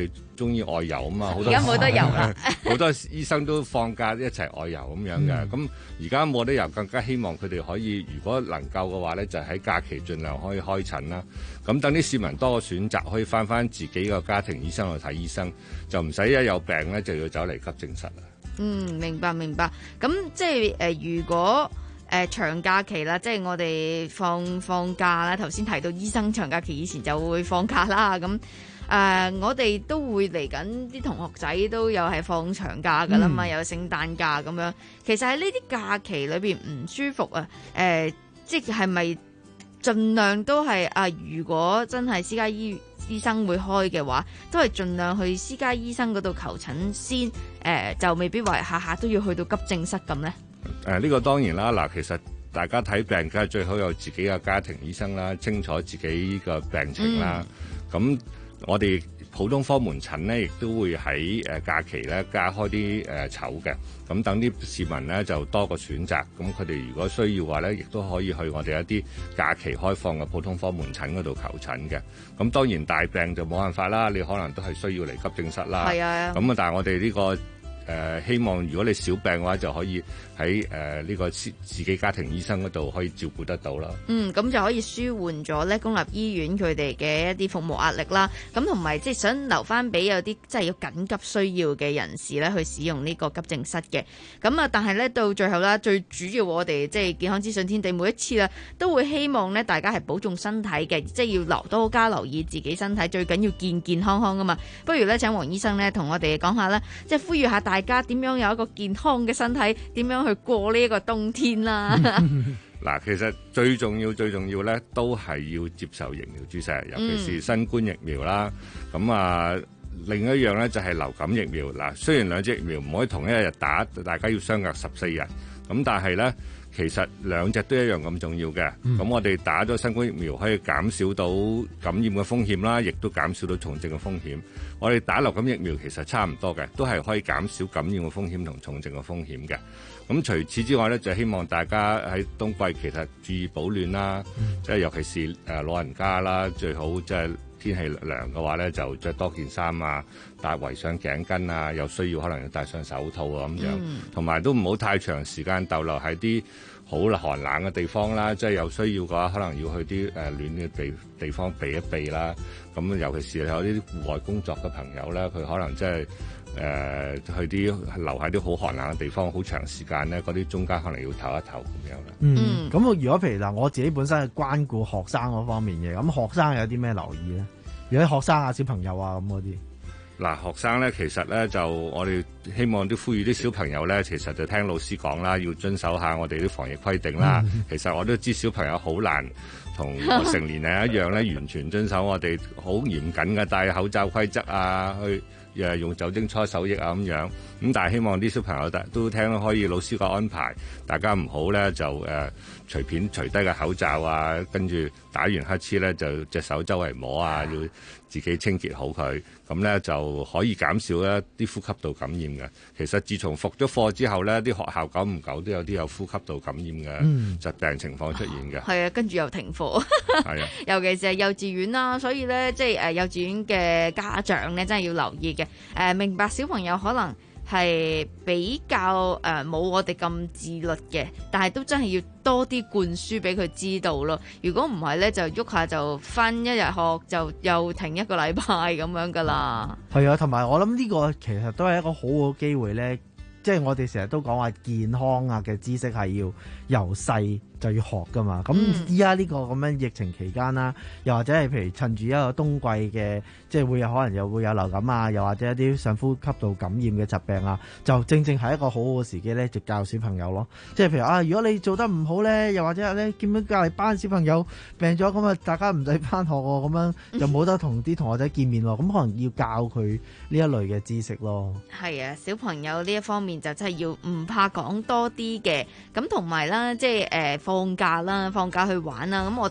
中意外遊啊嘛，好多而家冇得遊啦， 好多醫生都放假一齊外遊咁樣嘅。咁而家冇得遊，更加希望佢哋可以，如果能夠嘅話咧，就喺假期盡量可以開診啦。咁等啲市民多個選擇，可以翻翻自己個家庭醫生去睇醫生，就唔使一有病咧就要走嚟急症室啦。 嗯，明白明白。咁即係誒、呃，如果誒、呃、長假期啦，即係我哋放放假啦。頭先提到醫生長假期以前就會放假啦。咁誒、呃，我哋都會嚟緊啲同學仔都有係放長假噶啦嘛，有聖誕假咁樣。其實喺呢啲假期裏邊唔舒服啊，誒、呃，即係咪盡量都係啊？如果真係私家醫醫生會開嘅話，都係盡量去私家醫生嗰度求診先，誒、呃、就未必話下下都要去到急症室咁呢。 誒、呃、呢、呢個當然啦，嗱，其實大家睇病梗係最好有自己嘅家庭醫生啦，清楚自己個病情啦。咁、嗯、我哋普通科門診咧，亦都會喺誒假期咧加開啲誒籌嘅，咁等啲市民咧就多個選擇。咁佢哋如果需要嘅話咧，亦都可以去我哋一啲假期開放嘅普通科門診嗰度求診嘅。咁當然大病就冇辦法啦，你可能都係需要嚟急症室啦。 係啊。 咁啊，但係我哋呢個。誒、呃、希望如果你小病嘅話，就可以喺誒呢個自己家庭醫生嗰度可以照顧得到啦。 嗯，咁就可以舒緩咗咧公立醫院佢哋嘅一啲服務壓力啦。咁同埋即係想留翻俾有啲即係有緊急需要嘅人士咧去使用呢個急症室嘅。咁啊，但係咧到最後啦，最主要我哋即係健康資訊天地每一次啦，都會希望咧大家係保重身體嘅，即係要留多加留意自己身體，最緊要健健康康噶嘛。不如咧請黃醫生咧同我哋講下啦，即係呼籲下大家點樣有一個健康嘅身體，點樣去過呢一個冬天啦。 嗱，其實最重要最重要咧，都係要接受疫苗注射，尤其是新冠疫苗啦。咁、嗯、啊，另一樣咧就係流感疫苗。嗱，雖然兩隻疫苗唔可以同一日打，大家要相隔十四日，咁但係咧，其實兩隻都一樣咁重要嘅。咁、嗯、我哋打咗新冠疫苗，可以減少到感染嘅風險啦，亦都減少到重症嘅風險。我哋打流感疫苗其實差唔多嘅，都係可以減少感染嘅風險同重症嘅風險嘅。咁除此之外咧，就希望大家喺冬季其實注意保暖啦，即、嗯、係尤其是誒老人家啦，最好即係天氣涼嘅話咧，就着多件衫啊，戴圍上頸巾啊，有需要可能要戴上手套啊咁樣，同、嗯、埋都唔好太長時間逗留喺啲好寒冷嘅地方啦，即係有需要嘅話，可能要去啲誒暖嘅地地方避一避啦。咁尤其是有啲戶外工作嘅朋友咧，佢可能即係誒去啲留喺啲好寒冷嘅地方，好長時間咧，嗰啲中間可能要唞一唞咁樣啦。 嗯，咁如果譬如嗱，我自己本身係關顧學生嗰方面嘅，咁學生有啲咩留意咧？如果學生啊、小朋友啊咁嗰啲。 嗱，學生咧，其實咧就我哋希望都呼籲啲小朋友咧，其實就聽老師講啦，要遵守下我哋啲防疫規定啦。嗯、其實我都知小朋友好難同成年人一樣咧，完全遵守我哋好嚴謹嘅戴口罩規則啊，去誒用酒精搓手液啊咁樣。咁但係希望啲小朋友都聽可以老師個安排，大家唔好咧就誒、呃、隨便除低個口罩啊，跟住打完乞嗤咧就隻手周圍摸啊，要自己清潔好佢，咁咧就可以減少一啲呼吸道感染嘅。其實自從復咗課之後咧，啲學校久唔久都有啲有呼吸道感染嘅疾病情況出現嘅。係、 嗯、啊，跟住又停課。係啊，尤其是係幼稚園啦，所以咧即係誒幼稚園嘅家長咧真係要留意嘅。誒、呃、明白小朋友可能係比較誒冇、呃、我哋咁自律嘅，但係都真係要多啲灌輸俾佢知道咯。如果唔係咧，就喐下就返一日學，就又停一個禮拜咁樣噶啦。 係啊，同埋我諗呢個其實都係一個好好嘅機會咧，即係我哋成日都講話健康啊嘅知識係要由細就要學噶嘛。咁依家呢個咁樣疫情期間啦，又或者係譬如趁住一個冬季嘅，即係會有可能又會有流感啊，又或者一啲上呼吸道感染嘅疾病啊，就正正係一個好好嘅時機咧，就教小朋友咯。即係譬如啊，如果你做得唔好咧，又或者咧見到隔離班小朋友病咗，咁啊大家唔使返學喎，咁樣就冇得同啲同學仔見面喎，咁可能要教佢呢一類嘅知識咯。 係啊，小朋友呢一方面就真係要唔怕講多啲嘅，咁同埋啦，即係誒放假啦，放假去玩啦，咁我哋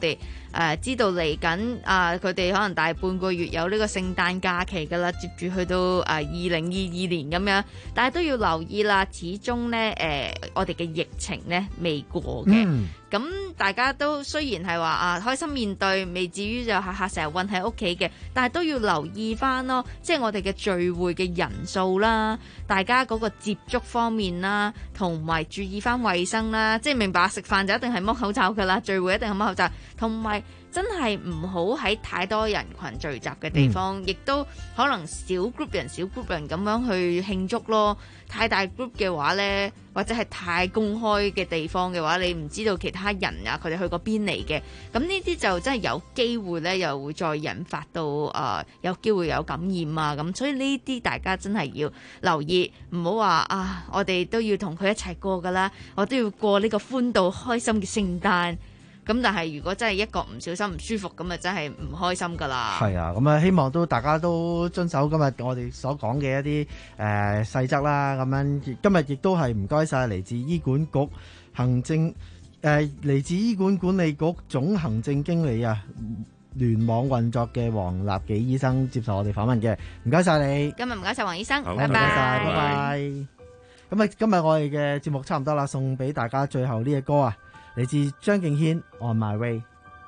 呃、知道嚟緊啊，佢哋可能大半個月有呢個聖誕假期㗎啦，接住去到誒二零二二年咁樣，但係都要留意啦，始終呢，誒、呃、我哋嘅疫情呢未過嘅。嗯咁大家都雖然係話啊開心面對，未至於就下下成日韞喺屋企嘅，但係都要留意翻咯，即係我哋嘅聚會嘅人數啦，大家嗰個接觸方面啦，同埋注意翻衛生啦，即係明白食飯就一定係剝口罩㗎啦，聚會一定係剝口罩，同埋真係唔好喺太多人群聚集嘅地方，亦、嗯、都可能小 group 人小 group 人咁樣去慶祝咯。太大 group 嘅話呢，或者係太公開嘅地方嘅話，你唔知道其他人啊，佢哋去過邊嚟嘅，咁呢啲就真係有機會呢，又會再引發到誒、呃、有機會有感染啊，咁所以呢啲大家真係要留意，唔好話啊，我哋都要同佢一齊過噶啦，我都要過呢個歡度開心嘅聖誕。咁但係如果真係一個唔小心唔舒服，咁啊真係唔開心噶啦。 係啊，咁啊希望都大家都遵守今日我哋所講嘅一啲誒細則啦。咁樣今日亦都係唔該晒嚟自醫管局行政誒嚟、呃、自醫管管理局總行政經理啊聯網運作嘅黃立己醫生接受我哋訪問嘅，唔該晒你。 今日唔該晒黃醫生， 拜拜。 拜拜。 拜拜。咁啊，今日我哋嘅節目差唔多啦，送俾大家最後呢隻歌啊！嚟自張敬軒 On My Way。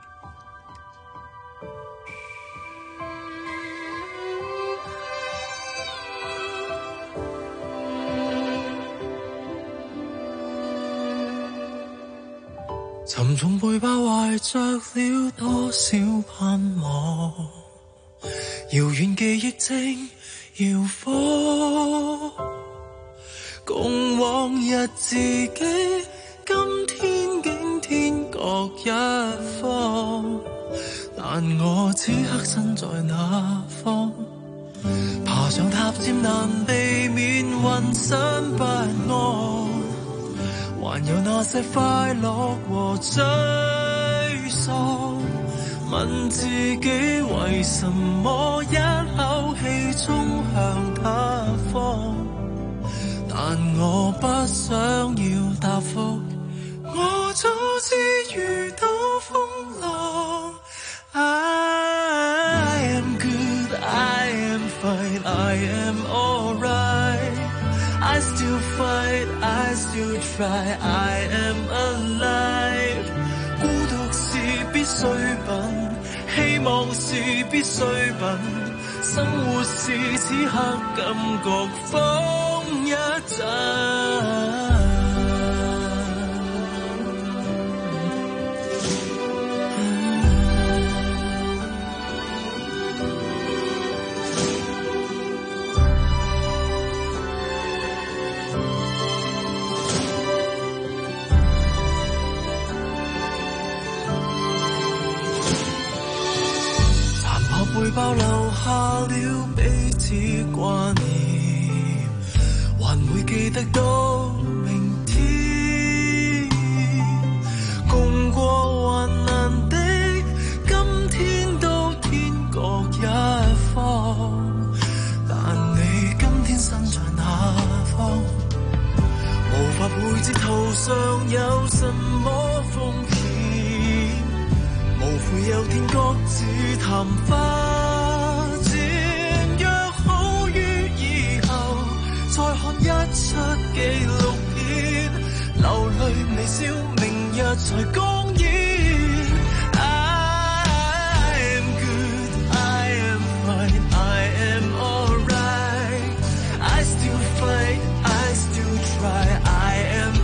沉重背包懷着了多少盼望，遙遠記憶正搖晃，共往日自己今天竟天各一方，但我此刻身在哪方？爬上塔尖難避免渾身不安，還有那些快樂和沮喪，問自己為什麼一口氣衝向他方，但我不想要答覆，我早知遇到風浪。I am good, I am fine, I am alright. I still fight, I still try, I am alive. 孤獨是必需品，希望是必需品，生活是此刻感覺風一陣。背包留下了彼此掛念，還會記得到明天。共過患難的今天都天各一方，但你今天身在哪方？無法配置頭上有什麼風險，無悔有天各自談花漸，約好於以後再看一出紀錄片，流淚微笑，明日才公演。I am good, I am fine, I am alright. I still fight, I still try, I am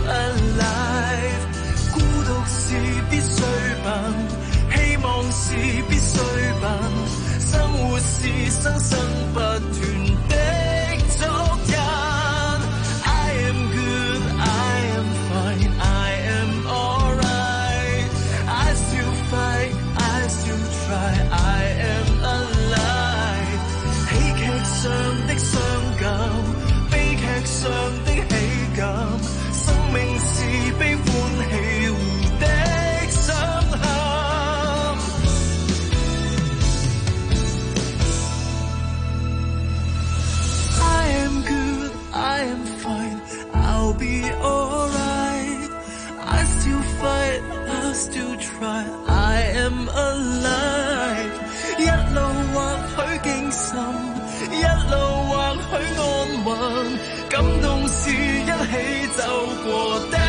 alive. 孤獨是必需品，希望是必需品，生活是生生不斷的足印。I am good, I am fine, I am alright. I still fight, I still try, I am alive. 喜劇上的傷感，悲劇上的喜感，生命是悲歡喜互的傷痕。I am fine, I'll be alright. I still fight, I'll still try. I I am alive， 一路或許驚心，一路或許安穩，感動是一起走過的。